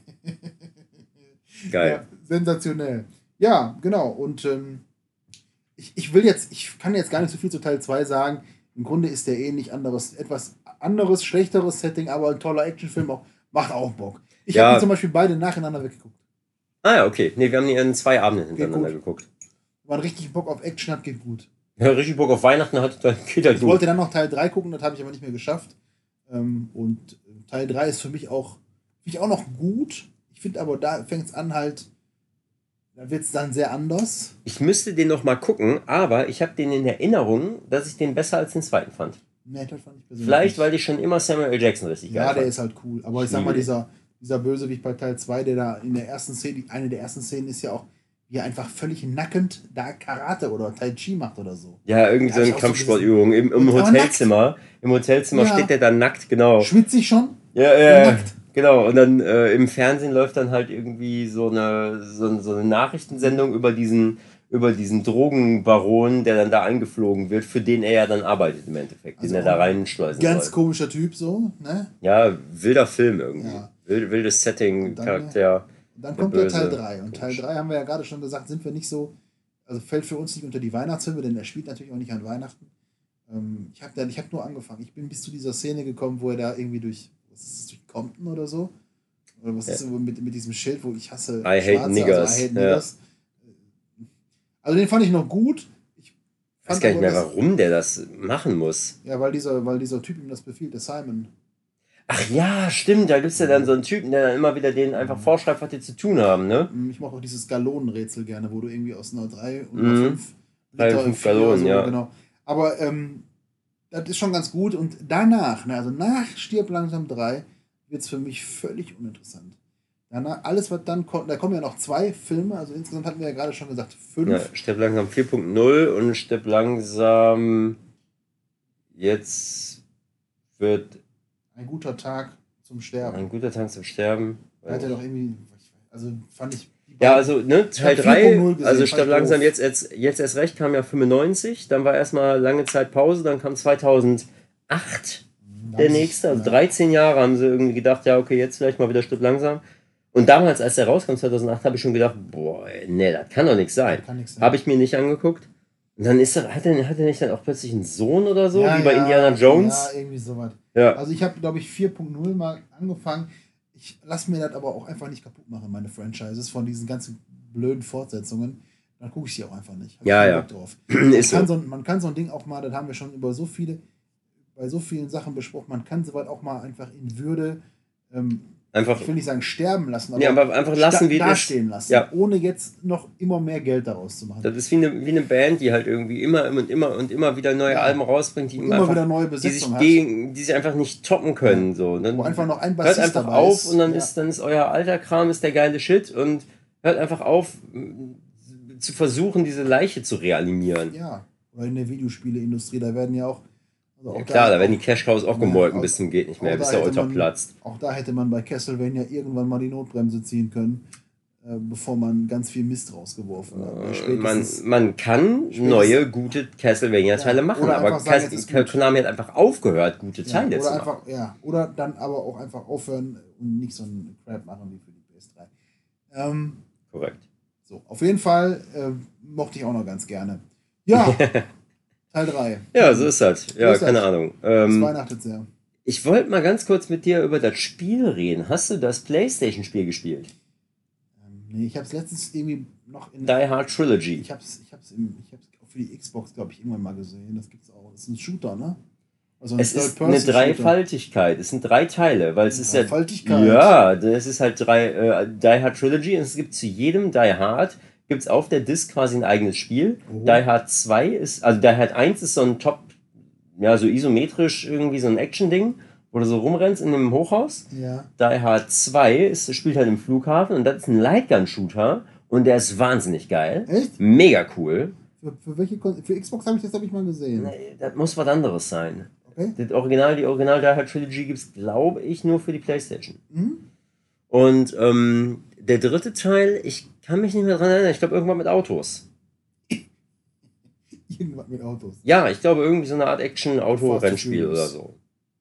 Geil. Ja, sensationell. Ja, genau. Und ähm, ich, ich will jetzt, ich kann jetzt gar nicht so viel zu Teil zwei sagen. Im Grunde ist der ähnlich anderes, etwas anderes, schlechteres Setting, aber ein toller Actionfilm, auch Macht auch Bock. Ich Ja. habe die zum Beispiel beide nacheinander weggeguckt. Ah ja, okay. Nee, wir haben die in zwei Abenden hintereinander gut. geguckt. Wenn man richtig Bock auf Action hat, geht gut. Wer richtig Bock auf Weihnachten hat, dann geht halt Ich gut. wollte dann noch Teil drei gucken, das habe ich aber nicht mehr geschafft. Ähm, und Teil drei ist für mich auch, finde ich auch noch gut. Ich finde aber, da fängt es an halt, da wird es dann sehr anders. Ich müsste den noch mal gucken, aber ich habe den in Erinnerung, dass ich den besser als den zweiten fand. Nee, das fand ich persönlich Vielleicht, nicht. weil ich schon immer Samuel L. Jackson richtig geil Ja, der fand. ist halt cool. Aber ich sag mal, dieser, dieser Bösewicht bei Teil zwei, der da in der ersten Szene, eine der ersten Szenen ist ja auch, wie er einfach völlig nackend da Karate oder Tai Chi macht oder so. Ja, irgendwie so Da hab eine ich auch so Kampfsportübung im, im Und aber Hotelzimmer. Im Hotelzimmer Ja. steht der dann nackt, genau. Schwitzig schon? Ja, Und ja, nackt. genau. Und dann äh, im Fernsehen läuft dann halt irgendwie so eine, so, so eine Nachrichtensendung über diesen, über diesen Drogenbaron, der dann da eingeflogen wird, für den er ja dann arbeitet im Endeffekt, Also den er da auch reinschleusen Ganz soll. komischer Typ so, ne? Ja, wilder Film irgendwie. Ja. Wild, wildes Setting, dann, Charakter. Und dann der kommt der Böse. Teil drei. Und Teil drei haben wir ja gerade schon gesagt, sind wir nicht so, also fällt für uns nicht unter die Weihnachtsfilme, denn er spielt natürlich auch nicht an Weihnachten. Ähm, ich habe ich hab nur angefangen. Ich bin bis zu dieser Szene gekommen, wo er da irgendwie durch, was ist das, durch Compton oder so? Oder was Ja. ist das mit, mit diesem Schild, wo ich hasse I hate Niggers. Also, I hate Ja. Niggers. Also den fand ich noch gut. Ich Ich weiß fand gar nicht aber, mehr, dass- warum der das machen muss. Ja, weil dieser, weil dieser Typ ihm das befiehlt, der Simon. Ach ja, stimmt, da gibt es ja dann so einen Typen, der dann immer wieder denen einfach vorschreibt, was die zu tun haben, ne? Ich mache auch dieses Gallonenrätsel gerne, wo du irgendwie aus einer drei und Mhm. einer fünf Drei und fünf Gallonen, ja. Genau. Aber ähm, das ist schon ganz gut. Und danach, ne, also nach Stirb langsam drei, wird es für mich völlig uninteressant. Danach, alles, was dann kommt, da kommen ja noch zwei Filme, also insgesamt hatten wir ja gerade schon gesagt, fünf. Ja, Stirb langsam vier Punkt null und Stirb langsam jetzt wird Ein guter Tag zum Sterben. ein guter Tag zum Sterben. Da hat er doch irgendwie, also fand ich. Ja, also ne, Ich Teil hab drei, vier Punkt null gesehen, also fand Stirb ich langsam doof. jetzt, jetzt, jetzt erst recht, kam ja fünfundneunzig, dann war erstmal lange Zeit Pause, dann kam zweitausendacht der Nice, nächste, also ja. dreizehn Jahre haben sie irgendwie gedacht, ja okay, jetzt vielleicht mal wieder Stirb langsam. Und damals, als der rauskam, zweitausendacht, habe ich schon gedacht, boah, ey, nee, das kann doch nichts sein. kann nix sein. Habe ich mir nicht angeguckt. Und dann ist er, hat er, hat er nicht dann auch plötzlich einen Sohn oder so, Ja, wie bei ja, Indiana Jones? Ja, irgendwie sowas. Ja. Also ich habe, glaube ich, vier Punkt null mal angefangen. Ich lasse mir das aber auch einfach nicht kaputt machen, meine Franchises, von diesen ganzen blöden Fortsetzungen. Dann gucke ich sie auch einfach nicht. Hab Ja, keinen ja. Bock drauf. Man, Ist kann so. so. ein, man kann so ein Ding auch mal, das haben wir schon über so viele, bei so vielen Sachen besprochen, man kann sowas auch mal einfach in Würde, ähm, Einfach- ich will nicht sagen sterben lassen, aber, Ja, aber einfach lassen, sta- wie das- dastehen lassen, ja. ohne jetzt noch immer mehr Geld daraus zu machen. Das ist wie eine, wie eine Band, die halt irgendwie immer und immer und immer wieder neue Ja. Alben rausbringt, die Und immer, immer einfach, wieder neue die Besetzung sich hat. gegen, die sich einfach nicht toppen können. So. Dann Wo einfach noch ein hört Bassist einfach dabei auf ist. und dann, Ja. ist, dann ist euer alter Kram ist der geile Shit und hört einfach auf m, zu versuchen, diese Leiche zu reanimieren. Ja, oder in der Videospieleindustrie, da werden ja auch. Also auch Ja, klar, da werden die auch- Cash Cows auch Ja, gemolken auch- bis zum geht nicht mehr, auch bis da der hätte Ultra man- platzt. Auch da hätte man bei Castlevania irgendwann mal die Notbremse ziehen können, äh, bevor man ganz viel Mist rausgeworfen hat. Weil Man, spätestens- man kann spätestens- neue, gute Castlevania-Teile Ja, machen, oder aber einfach sagen, Cas- es ist gut. Konami hat einfach aufgehört, gute ja, Teile zu oder machen. einfach, ja, oder dann aber auch einfach aufhören und nicht so einen Crap machen wie für die P S drei. Ähm, Korrekt. so, auf jeden Fall äh, mochte ich auch noch ganz gerne. Ja, Teil drei. Ja, so ist das. Ja, So ist keine das. Ahnung. Es Ähm, weihnachtet sehr. ich wollte mal ganz kurz mit dir über das Spiel reden. Hast du das PlayStation-Spiel gespielt? Nee, ich habe es letztens irgendwie noch in. Die Hard Trilogy. Ich habe es ich hab's im- ich hab's auch für die Xbox, glaube ich, irgendwann mal gesehen. Das gibt's auch. Das ist ein Shooter, ne? Also ein Es ist eine Third-Person-Shooter. Dreifaltigkeit. Es sind drei Teile, weil es ist ja. Dreifaltigkeit. Ja, das ist halt drei äh, Die Hard Trilogy und es gibt zu jedem Die Hard gibt es auf der Disc quasi ein eigenes Spiel. Oh. Die Hard zwei ist, also Die Hard eins ist so ein Top, ja, so isometrisch irgendwie so ein Action-Ding, wo du so rumrennst in einem Hochhaus. Ja. Die Hard zwei ist, spielt halt im Flughafen und das ist ein Lightgun-Shooter und der ist wahnsinnig geil. Echt? Mega cool. Für, für welche Kon für Xbox habe ich das hab ich mal gesehen. Nee, das muss was anderes sein. Okay. Das Original, die Original Die Hard Trilogy gibt es, glaube ich, nur für die PlayStation. Mhm. Und ähm, der dritte Teil, ich kann mich nicht mehr dran erinnern, ich glaube irgendwann mit Autos. Irgendwas mit Autos. Ja, ich glaube irgendwie so eine Art Action-Auto-Rennspiel oder so.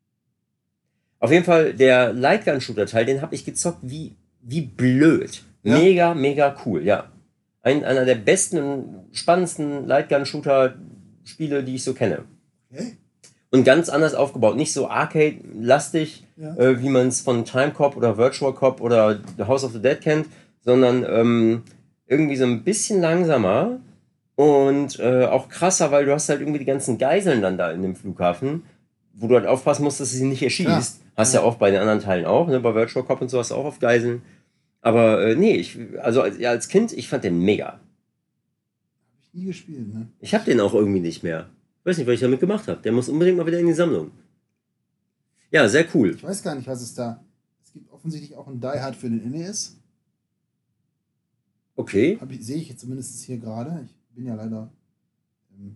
Auf jeden Fall, der Lightgun-Shooter-Teil, den habe ich gezockt wie, wie blöd. Ja? Mega, mega cool, ja. Ein, einer der besten und spannendsten Lightgun-Shooter-Spiele, die ich so kenne. Okay. Und ganz anders aufgebaut. Nicht so Arcade-lastig, Ja. äh, wie man es von Time Cop oder Virtual Cop oder The House of the Dead kennt, sondern ähm, irgendwie so ein bisschen langsamer und äh, auch krasser, weil du hast halt irgendwie die ganzen Geiseln dann da in dem Flughafen, wo du halt aufpassen musst, dass du sie nicht erschießt. Ja. Hast ja. ja auch bei den anderen Teilen auch, ne? Bei Virtual Cop und so hast du auch auf Geiseln. Aber äh, nee, ich, also als, ja, als Kind, ich fand den mega. Nie gespielt, ne? Ich hab den auch irgendwie nicht mehr. Ich weiß nicht, was ich damit gemacht habe. Der muss unbedingt mal wieder in die Sammlung. Ja, sehr cool. Ich weiß gar nicht, was es da... Es gibt offensichtlich auch ein Die Hard für den N E S. Okay. Hab ich, sehe ich jetzt zumindest hier gerade. Ich bin ja leider ähm,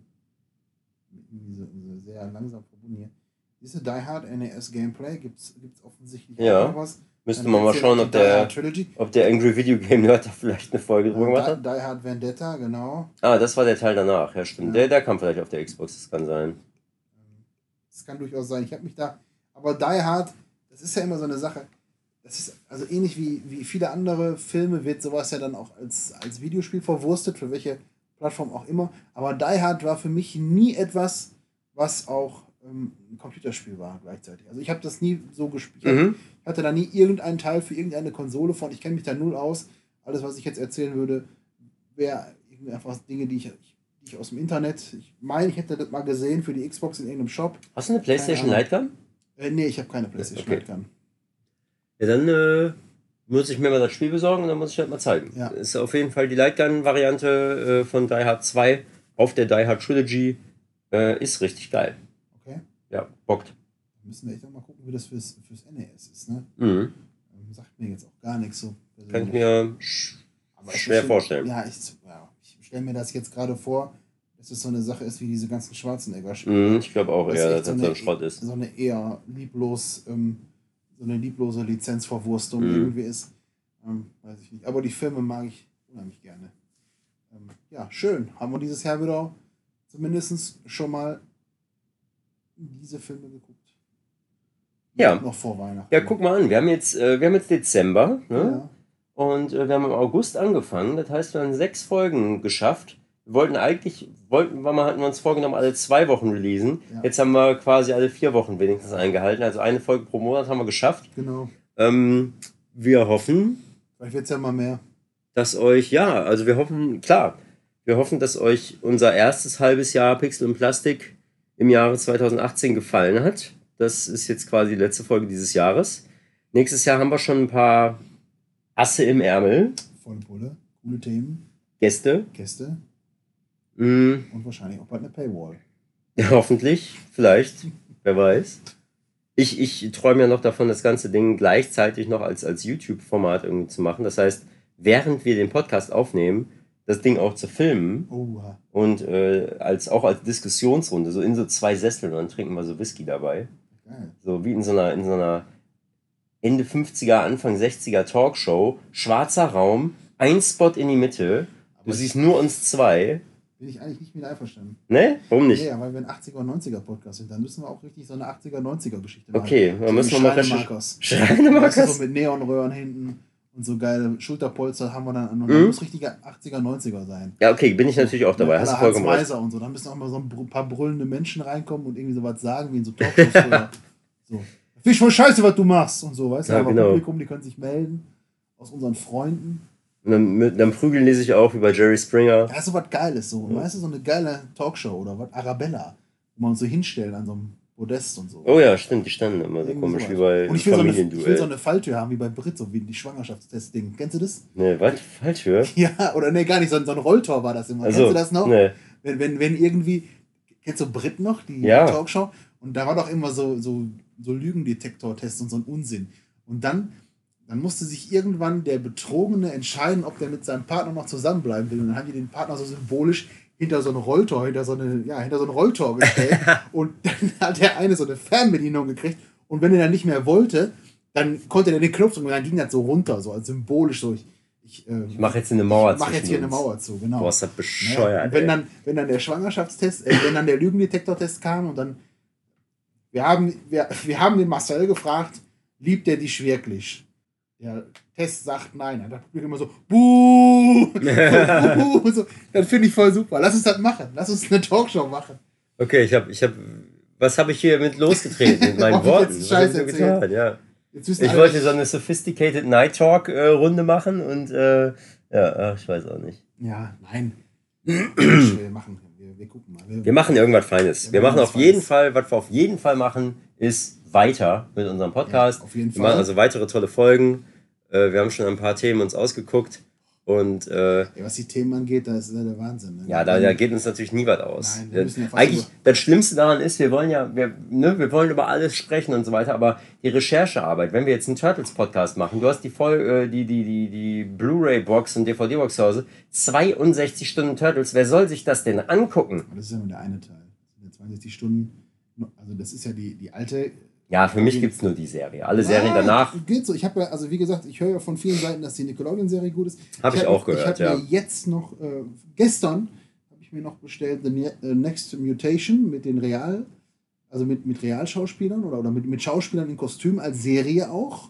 so, so sehr langsam verbunden hier. Diese Die Hard N E S Gameplay gibt es offensichtlich Ja. auch noch was. Müsste Dann man mal gibt's schauen, hier ob die Die der, Hard Trilogy. ob der Angry Video Game Nerd da vielleicht eine Folge drüber gemacht Die, hat. Die Hard Vendetta, genau. Ah, das war der Teil danach. Ja, stimmt. Ja. Der, der kam vielleicht auf der Xbox, das kann sein. Das kann durchaus sein. Ich habe mich da... Aber Die Hard, das ist ja immer so eine Sache. Das ist also ähnlich wie, wie viele andere Filme, wird sowas ja dann auch als, als Videospiel verwurstet, für welche Plattform auch immer. Aber Die Hard war für mich nie etwas, was auch ähm, ein Computerspiel war gleichzeitig. Also ich habe das nie so gespielt. Mhm. Ich hatte da nie irgendeinen Teil für irgendeine Konsole von. Ich kenne mich da null aus. Alles, was ich jetzt erzählen würde, wäre einfach Dinge, die ich, die ich aus dem Internet... Ich meine, ich hätte das mal gesehen für die Xbox in irgendeinem Shop. Hast du eine PlayStation Keine Lite Gun? Äh, nee, ich habe keine PlayStation Okay. Lite Gun. Ja, dann äh, muss ich mir mal das Spiel besorgen und dann muss ich halt mal zeigen. Ja. Ist auf jeden Fall die Light Gun-Variante äh, von Die Hard zwei auf der Die Hard Trilogy. Äh, ist richtig geil. Okay. Ja, bockt. Müssen wir echt auch mal gucken, wie das fürs, fürs N E S ist, ne? Mhm. Ähm, sagt mir jetzt auch gar nichts so. Kann ich mir sch Aber es schwer ist- vorstellen. Ja, ich, ja, ich stelle mir das jetzt gerade vor, dass es so eine Sache ist wie diese ganzen Schwarzenegger-Spiele. Mhm, ich glaube auch Dass eher, echt dass das so ein Schrott ist. So eine eher lieblos, ähm, so eine lieblose Lizenzverwurstung Mhm. irgendwie ist. Ähm, weiß ich nicht. Aber die Filme mag ich unheimlich gerne. Ähm, ja, schön. Haben wir dieses Jahr wieder zumindest schon mal diese Filme geguckt. Ja. Noch vor Weihnachten. Ja, guck mal an, wir haben jetzt, äh, wir haben jetzt Dezember, ne? Ja. Und äh, wir haben im August angefangen. Das heißt, wir haben sechs Folgen geschafft. Wir wollten eigentlich, wollten wir mal, hatten wir uns vorgenommen, alle zwei Wochen releasen. Ja. Jetzt haben wir quasi alle vier Wochen wenigstens eingehalten. Also eine Folge pro Monat haben wir geschafft. Genau. Ähm, wir hoffen, Vielleicht wird es ja mal mehr. dass euch, ja, also wir hoffen, klar, wir hoffen, dass euch unser erstes halbes Jahr Pixel und Plastik im Jahre zweitausendachtzehn gefallen hat. Das ist jetzt quasi die letzte Folge dieses Jahres. Nächstes Jahr haben wir schon ein paar Asse im Ärmel. Volle Pulle. Coole Themen. Gäste. Gäste. Mm, Und wahrscheinlich auch bald eine Paywall. ja, hoffentlich, vielleicht, wer weiß. Ich, ich träume ja noch davon, das ganze Ding gleichzeitig noch als, als YouTube-Format irgendwie zu machen. Das heißt, während wir den Podcast aufnehmen, das Ding auch zu filmen Oha. und äh, als, auch als Diskussionsrunde, so in so zwei Sesseln und dann trinken wir so Whisky dabei. Geil. So wie in so einer, in so einer Ende fünfziger, Anfang sechziger Talkshow. Schwarzer Raum, ein Spot in die Mitte. Du siehst nur uns zwei. Bin ich eigentlich nicht mit einverstanden. Ne? Warum nicht? Ja, weil wir ein achtziger und neunziger Podcast sind. Dann müssen wir auch richtig so eine achtziger, neunziger Geschichte machen. Okay, dann so müssen wie wir mal Schreinemarkers. recherchieren. Schreinemarkers? Weißt du, so mit Neonröhren hinten und so geile Schulterpolster haben wir dann an. Und Mhm. dann muss richtiger achtziger, neunziger sein. Ja, okay, bin ich natürlich auch dabei. Mit Hast du aller Hans vollkommen recht. Meiser und so. Dann müssen auch mal so ein br- paar brüllende Menschen reinkommen und irgendwie sowas sagen, wie in so Talkshows früher. So. Finde ich voll scheiße, was du machst und so, weißt du? Ja, Aber genau. Publikum, die können sich melden aus unseren Freunden. Und dann, mit, dann prügeln die sich auch wie bei Jerry Springer. Ja, so was Geiles, so. Ja. Weißt du, so eine geile Talkshow oder was? Arabella. Wo man uns so hinstellt an so einem Podest und so. Oh ja, stimmt, die standen immer so Irgendwie komisch sowas. wie bei Und ich will, so eine, ich will Familienduell. so eine Falltür haben wie bei Brit, so wie die Schwangerschaftstest-Ding. Kennst du das? Ne, was? Falltür? Ja, oder nee, gar nicht, so ein, so ein Rolltor war das immer. Also, Kennst du das noch? nee. Wenn, wenn, wenn irgendwie, kennst du Brit noch, die Ja. Talkshow? Und da war doch immer so, so, so Lügendetektor-Tests und so ein Unsinn. Und dann, dann musste sich irgendwann der Betrogene entscheiden, ob der mit seinem Partner noch zusammenbleiben will. Und dann haben die den Partner so symbolisch hinter so ein Rolltor, hinter so eine, ja, hinter so ein Rolltor gestellt. Und dann hat der eine so eine Fernbedienung gekriegt. Und wenn er dann nicht mehr wollte, dann konnte er den Knopf drücken und dann ging das so runter, so als symbolisch so. Ich, ich, äh, Ich mach jetzt hier eine Mauer ich mach jetzt zwischen hier eine uns. Mauer zu, genau. Boah, ist das bescheuert, Ja, und wenn ey. dann, wenn dann der Schwangerschaftstest, äh, wenn dann der Lügendetektortest kam und dann, wir haben, wir, wir haben den Marcel gefragt, liebt er dich wirklich? Der Test sagt nein. Dann sagt immer so, buh, buh, so. Das finde ich voll super. Lass uns das machen. Lass uns eine Talkshow machen. Okay, ich hab, ich hab Was habe ich hier mit losgetreten mit meinen Worten? Was hab ich so getan? Ja. Ich wollte so eine Sophisticated Night Talk äh, Runde machen und äh, ja, ach, ich weiß auch nicht. Ja, nein. wir machen, wir, wir gucken mal. Wir, wir machen irgendwas Feines. Wir, wir machen auf jeden Fall, was wir auf jeden Fall machen, ist weiter mit unserem Podcast. Ja, auf jeden Fall. Wir machen also weitere tolle Folgen. Äh, wir haben schon ein paar Themen uns ausgeguckt. Und, äh, ja, was die Themen angeht, da ist der Wahnsinn. Ne? Ja, da, da geht uns natürlich nie was aus. Nein, wir müssen ja eigentlich, das Schlimmste daran ist, wir wollen ja, wir, ne, wir wollen über alles sprechen und so weiter, aber die Recherchearbeit, wenn wir jetzt einen Turtles-Podcast machen, du hast die voll, die, die, die, die Blu-ray-Box und D V D-Box zu Hause, zweiundsechzig Stunden Turtles, wer soll sich das denn angucken? Das ist ja nur der eine Teil. zweiundsechzig Stunden, also das ist ja die, die alte... Ja, für mich gibt es nur die Serie. Alle Serien ah, danach. Geht so. Ich habe ja, also wie gesagt, ich höre ja von vielen Seiten, dass die Nickelodeon-Serie gut ist. Habe ich, ich hab, auch gehört, ich ja. Ich habe mir jetzt noch, äh, gestern habe ich mir noch bestellt The Next Mutation mit den Real, also mit, mit Realschauspielern oder, oder mit, mit Schauspielern in Kostüm als Serie auch.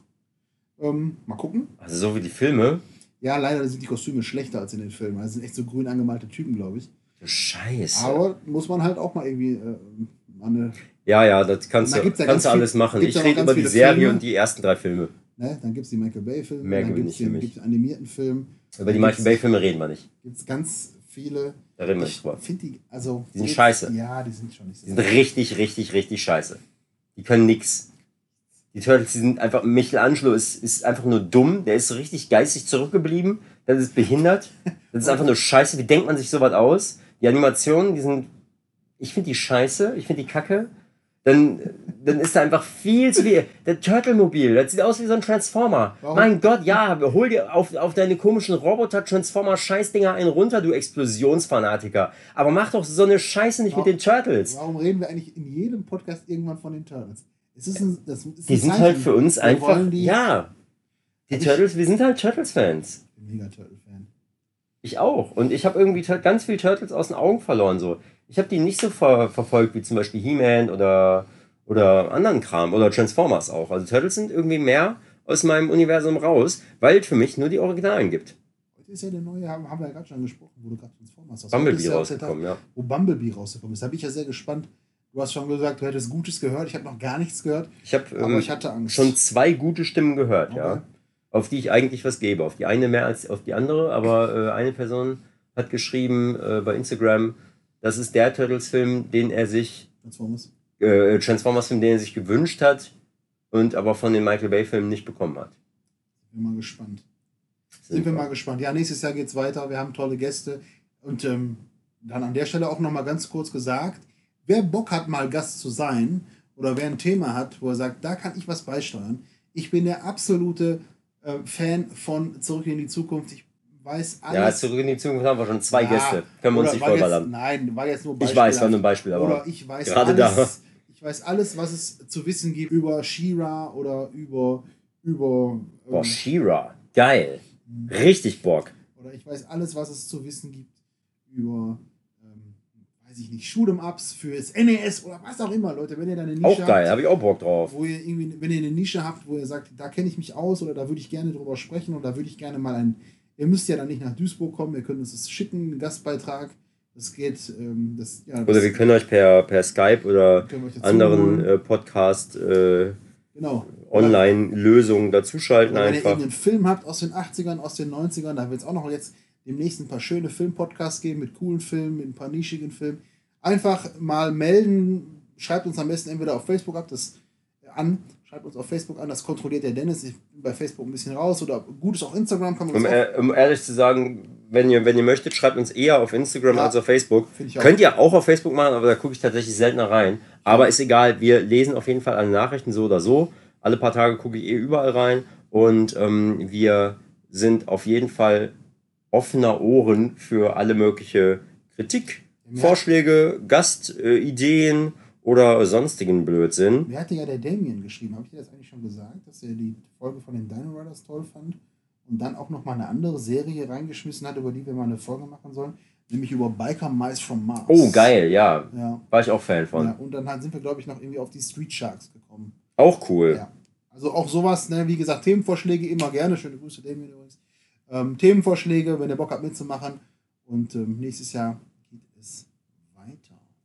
Ähm, mal gucken. Also so wie die Filme? Ja, leider sind die Kostüme schlechter als in den Filmen. Also sind echt so grün angemalte Typen, glaube ich. Scheiße. Aber muss man halt auch mal irgendwie äh, eine... Ja, ja, das kannst, du, ja kannst du alles machen. Ich rede über die Serie Filme. Und die ersten drei Filme. Ne? Dann gibt es die Michael Bay-Filme, Mehr dann gibt es den, den animierten Film. Über die Michael Bay-Filme reden wir nicht. Gibt es ganz viele. Da reden wir nicht drüber. Die, also die sind jetzt, scheiße. Ja, die sind schon nicht so. Die sind richtig, richtig, richtig scheiße. Die können nix. Die Turtles, die sind einfach, Michelangelo ist, ist einfach nur dumm. Der ist so richtig geistig zurückgeblieben. Das ist behindert. Das ist einfach nur scheiße. Wie denkt man sich sowas aus? Die Animationen, die sind, ich finde die scheiße. Ich finde die kacke. Dann, dann ist da einfach viel zu viel. Der Turtle-Mobil, das sieht aus wie so ein Transformer. Warum? Mein Gott, ja, hol dir auf, auf deine komischen Roboter-Transformer-Scheißdinger einen runter, du Explosionsfanatiker. Aber mach doch so eine Scheiße nicht warum, mit den Turtles. Warum reden wir eigentlich in jedem Podcast irgendwann von den Turtles? Es ist ein, das ist die sind halt für uns wir einfach, die, ja. Die Turtles, wir sind halt Turtles-Fans. Ich bin mega Turtle-Fan. Ich auch. Und ich habe irgendwie ganz viel Turtles aus den Augen verloren, so. Ich habe die nicht so ver- verfolgt wie zum Beispiel He-Man oder, oder anderen Kram oder Transformers auch. Also Turtles sind irgendwie mehr aus meinem Universum raus, weil es für mich nur die Originalen gibt. Heute ist ja der neue, haben, haben wir ja gerade schon gesprochen, wo du gerade Transformers hast. Bumblebee ja rausgekommen, Tag, ja. Wo Bumblebee rausgekommen ist. Da bin ich ja sehr gespannt. Du hast schon gesagt, du hättest Gutes gehört. Ich habe noch gar nichts gehört. Ich habe ähm, ich hatte Angst. Schon zwei gute Stimmen gehört, okay. ja. Auf die ich eigentlich was gebe. Auf die eine mehr als auf die andere, aber äh, eine Person hat geschrieben äh, bei Instagram, das ist der Turtles-Film, den er sich. Transformers. Äh, Transformers-Film, den er sich gewünscht hat und aber von den Michael Bay-Filmen nicht bekommen hat. Bin mal gespannt. Sind, Sind wir mal gespannt. Ja, nächstes Jahr geht's weiter. Wir haben tolle Gäste. Und ähm, dann an der Stelle auch noch mal ganz kurz gesagt, wer Bock hat, mal Gast zu sein oder wer ein Thema hat, wo er sagt, da kann ich was beisteuern. Ich bin der absolute äh, Fan von Zurück in die Zukunft. Ich weiß alles. Ja, Zurück in die Zukunft haben wir schon zwei ja, Gäste. Können wir uns nicht vorballern. Nein, war jetzt nur Beispiel. Ich weiß, war nur ein Beispiel, aber oder ich weiß gerade alles, da. Ich weiß alles, was es zu wissen gibt über She-Ra oder über... über ähm, Boah, She-Ra. Geil. Richtig Bock. Oder ich weiß alles, was es zu wissen gibt über... Ähm, weiß ich nicht, Shoot'em-Ups fürs N E S oder was auch immer, Leute. Wenn ihr da eine Nische habt... Auch geil, habt, habe ich auch Bock drauf. Wo ihr irgendwie, wenn ihr eine Nische habt, wo ihr sagt, da kenne ich mich aus oder da würde ich gerne drüber sprechen oder da würde ich gerne mal ein... Ihr müsst ja dann nicht nach Duisburg kommen, ihr könnt uns das schicken, einen Gastbeitrag. Das geht, ähm, das, ja, das oder wir können euch per, per Skype oder anderen äh, Podcast äh, genau. Online-Lösungen dazuschalten oder wenn einfach. Wenn ihr irgendeinen Film habt aus den achtzigern, aus den neunzigern, da wird es auch noch jetzt demnächst ein paar schöne Filmpodcasts geben mit coolen Filmen, mit ein paar nischigen Filmen. Einfach mal melden, schreibt uns am besten entweder auf Facebook ab, das an, schreibt uns auf Facebook an, das kontrolliert der Dennis. Ich bin bei Facebook ein bisschen raus oder gut ist auch Instagram. Kann man um, das auch um ehrlich zu sagen, wenn ihr, wenn ihr möchtet, schreibt uns eher auf Instagram ja, als auf Facebook. Ich Könnt ihr auch auf Facebook machen, aber da gucke ich tatsächlich seltener rein. Aber ist egal, wir lesen auf jeden Fall alle Nachrichten so oder so. Alle paar Tage gucke ich eh überall rein und ähm, wir sind auf jeden Fall offener Ohren für alle mögliche Kritik, ja. Vorschläge, Gastideen äh, oder sonstigen Blödsinn. Mir hatte ja der Damien geschrieben, habe ich dir das eigentlich schon gesagt, dass er die Folge von den Dino Riders toll fand und dann auch noch mal eine andere Serie reingeschmissen hat, über die wir mal eine Folge machen sollen, nämlich über Biker Mice from Mars. Oh, geil, ja. ja. War ich auch Fan von. Ja, und dann sind wir, glaube ich, noch irgendwie auf die Street Sharks gekommen. Auch cool. Ja. Also auch sowas, ne, wie gesagt, Themenvorschläge immer gerne. Schöne Grüße, Damien übrigens. Ähm, Themenvorschläge, wenn ihr Bock habt mitzumachen. Und ähm, nächstes Jahr geht es weiter.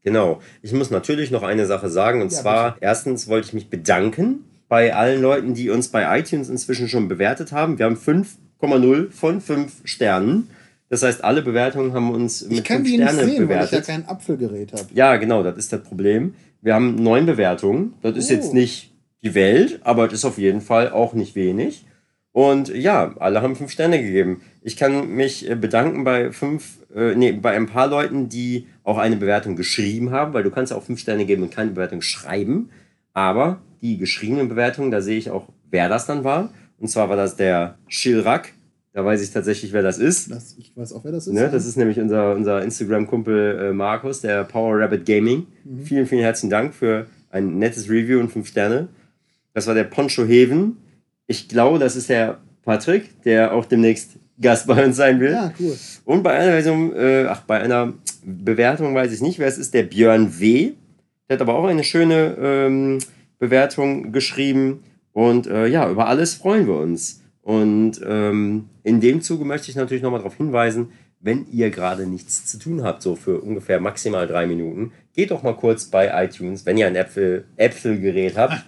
Genau. Ich muss natürlich noch eine Sache sagen. Und Ja, zwar, bitte. erstens wollte ich mich bedanken bei allen Leuten, die uns bei iTunes inzwischen schon bewertet haben. Wir haben fünf Komma null von fünf Sternen. Das heißt, alle Bewertungen haben uns Ich mit kann fünf die nicht Sterne sehen, weil ich ja bewertet. kein Apfelgerät habe. Ja, genau, das ist das Problem. Wir haben neun Bewertungen. Das ist Oh. jetzt nicht die Welt, aber das ist auf jeden Fall auch nicht wenig. Und ja, alle haben fünf Sterne gegeben. Ich kann mich äh, bedanken bei fünf, äh, nee, bei ein paar Leuten, die auch eine Bewertung geschrieben haben, weil du kannst auch fünf Sterne geben und keine Bewertung schreiben. Aber die geschriebenen Bewertungen, da sehe ich auch, wer das dann war. Und zwar war das der Schilrak. Da weiß ich tatsächlich, wer das ist. Das, ich weiß auch, wer das ist. Ne, das ist nämlich unser, unser Instagram-Kumpel äh, Markus, der Power Rabbit Gaming. Mhm. Vielen, vielen herzlichen Dank für ein nettes Review und fünf Sterne. Das war der Poncho Heven. Ich glaube, das ist der Patrick, der auch demnächst Gast bei uns sein will. Ja, cool. Und bei einer Version, äh, ach, bei einer Bewertung weiß ich nicht, wer es ist, der Björn W. Der hat aber auch eine schöne ähm, Bewertung geschrieben. Und äh, ja, über alles freuen wir uns. Und ähm, in dem Zuge möchte ich natürlich nochmal darauf hinweisen, wenn ihr gerade nichts zu tun habt, so für ungefähr maximal drei Minuten, geht doch mal kurz bei iTunes, wenn ihr ein Äpfel, Äpfelgerät habt.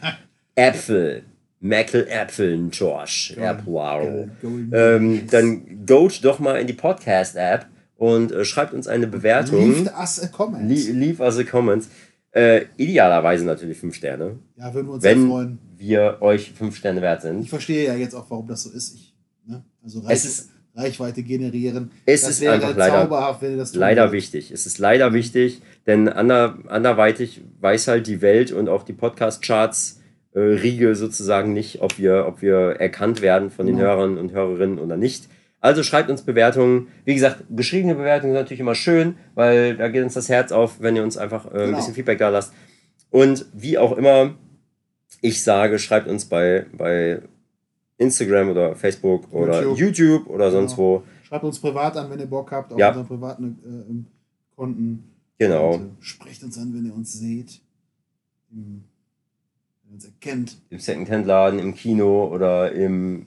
Äpfel. Mackel Äpfeln, Josh. Apple, wow. Ähm, dann geht doch mal in die Podcast-App und äh, schreibt uns eine Bewertung. Leave us a comment. Le- leave us a comment. Äh, idealerweise natürlich fünf Sterne. Ja, würden wir uns sehr wenn freuen. wir euch fünf Sterne wert sind. Ich verstehe ja jetzt auch, warum das so ist. Ich, ne? Also Reich, Es ist- Reichweite generieren. Es das ist wäre einfach leider, zauberhaft, wenn ihr das tun leider würdet. wichtig. Es ist leider wichtig, denn ander, anderweitig weiß halt die Welt und auch die Podcast-Charts äh, Riege sozusagen nicht, ob wir, ob wir erkannt werden von den Genau. Hörern und Hörerinnen oder nicht. Also schreibt uns Bewertungen. Wie gesagt, geschriebene Bewertungen sind natürlich immer schön, weil da geht uns das Herz auf, wenn ihr uns einfach äh, ein Genau. bisschen Feedback da lasst. Und wie auch immer, ich sage, schreibt uns bei, bei Instagram oder Facebook oder YouTube. YouTube oder sonst Genau. wo. Schreibt uns privat an, wenn ihr Bock habt, auf Ja. unseren privaten äh, Konten. Genau. Und, äh, sprecht uns an, wenn ihr uns seht. Hm. Wenn ihr uns erkennt. Im Secondhand-Laden, im Kino oder im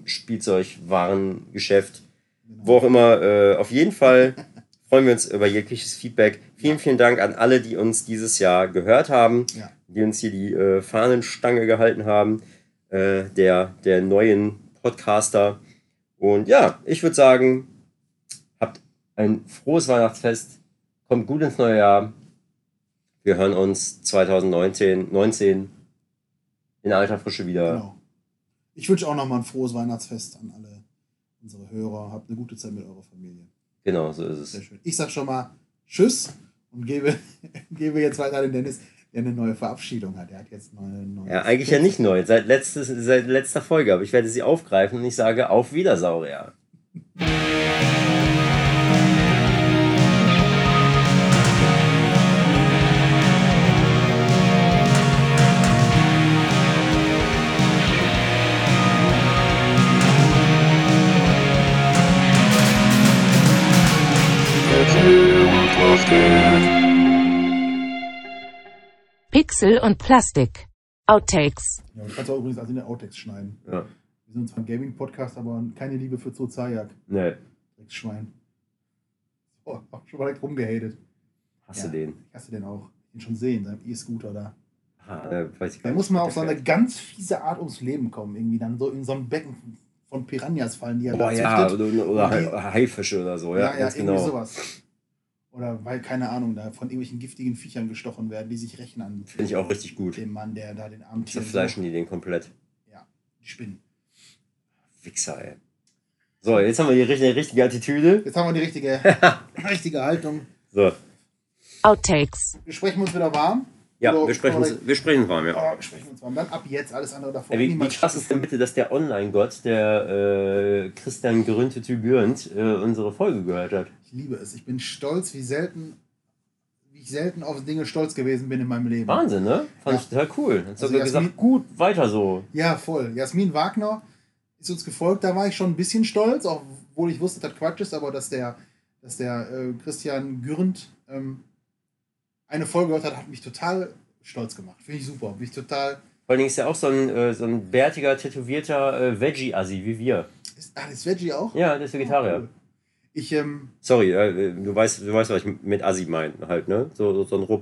Spielzeugwarengeschäft. Wo auch immer. Äh, auf jeden Fall freuen wir uns über jegliches Feedback. Vielen, vielen Dank an alle, die uns dieses Jahr gehört haben, Ja. die uns hier die äh, Fahnenstange gehalten haben, äh, der, der neuen Podcaster. Und ja, ich würde sagen, habt ein frohes Weihnachtsfest, kommt gut ins neue Jahr. Wir hören uns zwanzig neunzehn, neunzehn in alter Frische wieder. Genau. Ich wünsche auch nochmal ein frohes Weihnachtsfest an alle unsere Hörer. Habt eine gute Zeit mit eurer Familie. Genau, so ist es. Sehr schön. Ich sag schon mal Tschüss und gebe, gebe jetzt weiter an den Dennis, der eine neue Verabschiedung hat. Er hat jetzt eine neue. Ja, eigentlich ja nicht neu, seit, letztes, seit letzter Folge, aber ich werde sie aufgreifen und ich sage auf Wiedersaurier. Pixel und Plastik. Outtakes. Ja, du kannst auch übrigens also in den Outtakes schneiden. Ja. Wir sind zwar ein Gaming-Podcast, aber keine Liebe für Zoo Zayak. Nee. Schwein. Oh, hab schon mal direkt rumgehatet. Hast du den? Ich hasse den auch. Den schon sehen, seinem E-Scooter da. Ah, äh, weiß ich gar Da nicht, muss man was auf so der eine fährt. ganz fiese Art ums Leben kommen. Irgendwie dann so in so ein Becken von Piranhas fallen, die er Boah, da ja, züchtet. oder, oder Und die- Hai- Haifische oder so, ja, Ja, ja, ganz irgendwie genau. sowas. Oder weil, keine Ahnung, da von irgendwelchen giftigen Viechern gestochen werden, die sich rächen an Finde ich auch richtig gut. dem Mann, der da den armen Tieren Zerfleischen die den komplett. Ja, die Spinnen. Wichser, ey. So, jetzt haben wir die richtige, richtige Attitüde. Jetzt haben wir die richtige, richtige Haltung. So. Outtakes. Wir sprechen uns wieder warm. Ja, Oder- wir sprechen, uns, oder- wir sprechen warm, ja. Oh, wir sprechen uns warm. Dann ab jetzt alles andere davor. Ja, wie, wie Niemand krass ist denn bitte, dass der Online-Gott, der äh, Christian Grünte Tübürnt, äh, unsere Folge gehört hat? Ich liebe es. Ich bin stolz, wie selten, wie ich selten auf Dinge stolz gewesen bin in meinem Leben. Wahnsinn, ne? Fand Ja. ich total cool. Hat Also sogar Jasmin- gesagt, gut, weiter so. Ja, voll. Jasmin Wagner ist uns gefolgt. Da war ich schon ein bisschen stolz, obwohl ich wusste, dass das Quatsch ist, aber dass der, dass der äh, Christian Gürnt ähm, eine Folge gehört hat, hat mich total stolz gemacht. Finde ich super. Bin ich total. Vor allen Dingen ist er auch so ein, äh, so ein bärtiger, tätowierter äh, Veggie-Assi wie wir. Ist, ah, ist Veggie auch? Ja, der ist Vegetarier. Oh, cool. Ich, ähm, Sorry, äh, du weißt, du weißt, was ich mit Assi meine, halt, ne? So, so, so ein Robot.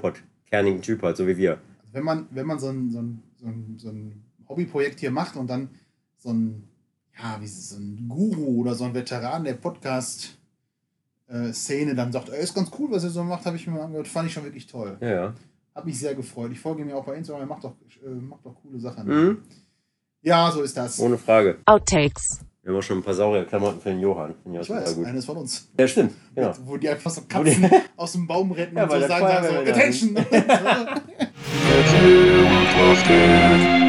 kernigen Typ halt, so wie wir. Wenn man, wenn man so ein, so ein, so ein, so ein Hobbyprojekt hier macht und dann so ein, ja, wie ist es, so ein Guru oder so ein Veteran der Podcast-Szene dann sagt, ey, ist ganz cool, was er so macht, habe ich mir mal angehört, fand ich schon wirklich toll. Ja, ja. Hab mich sehr gefreut. Ich folge mir auch bei Instagram, er macht doch, äh, macht doch coole Sachen. Mhm. Ja, so ist das. Ohne Frage. Outtakes. Wir haben auch schon ein paar saure Klamotten für den Johann. Ich weiß, gut. Eines von uns. Ja, stimmt. Genau. Mit, wo die einfach so Katzen aus dem Baum retten ja, und so sagen, sagen so, Attention!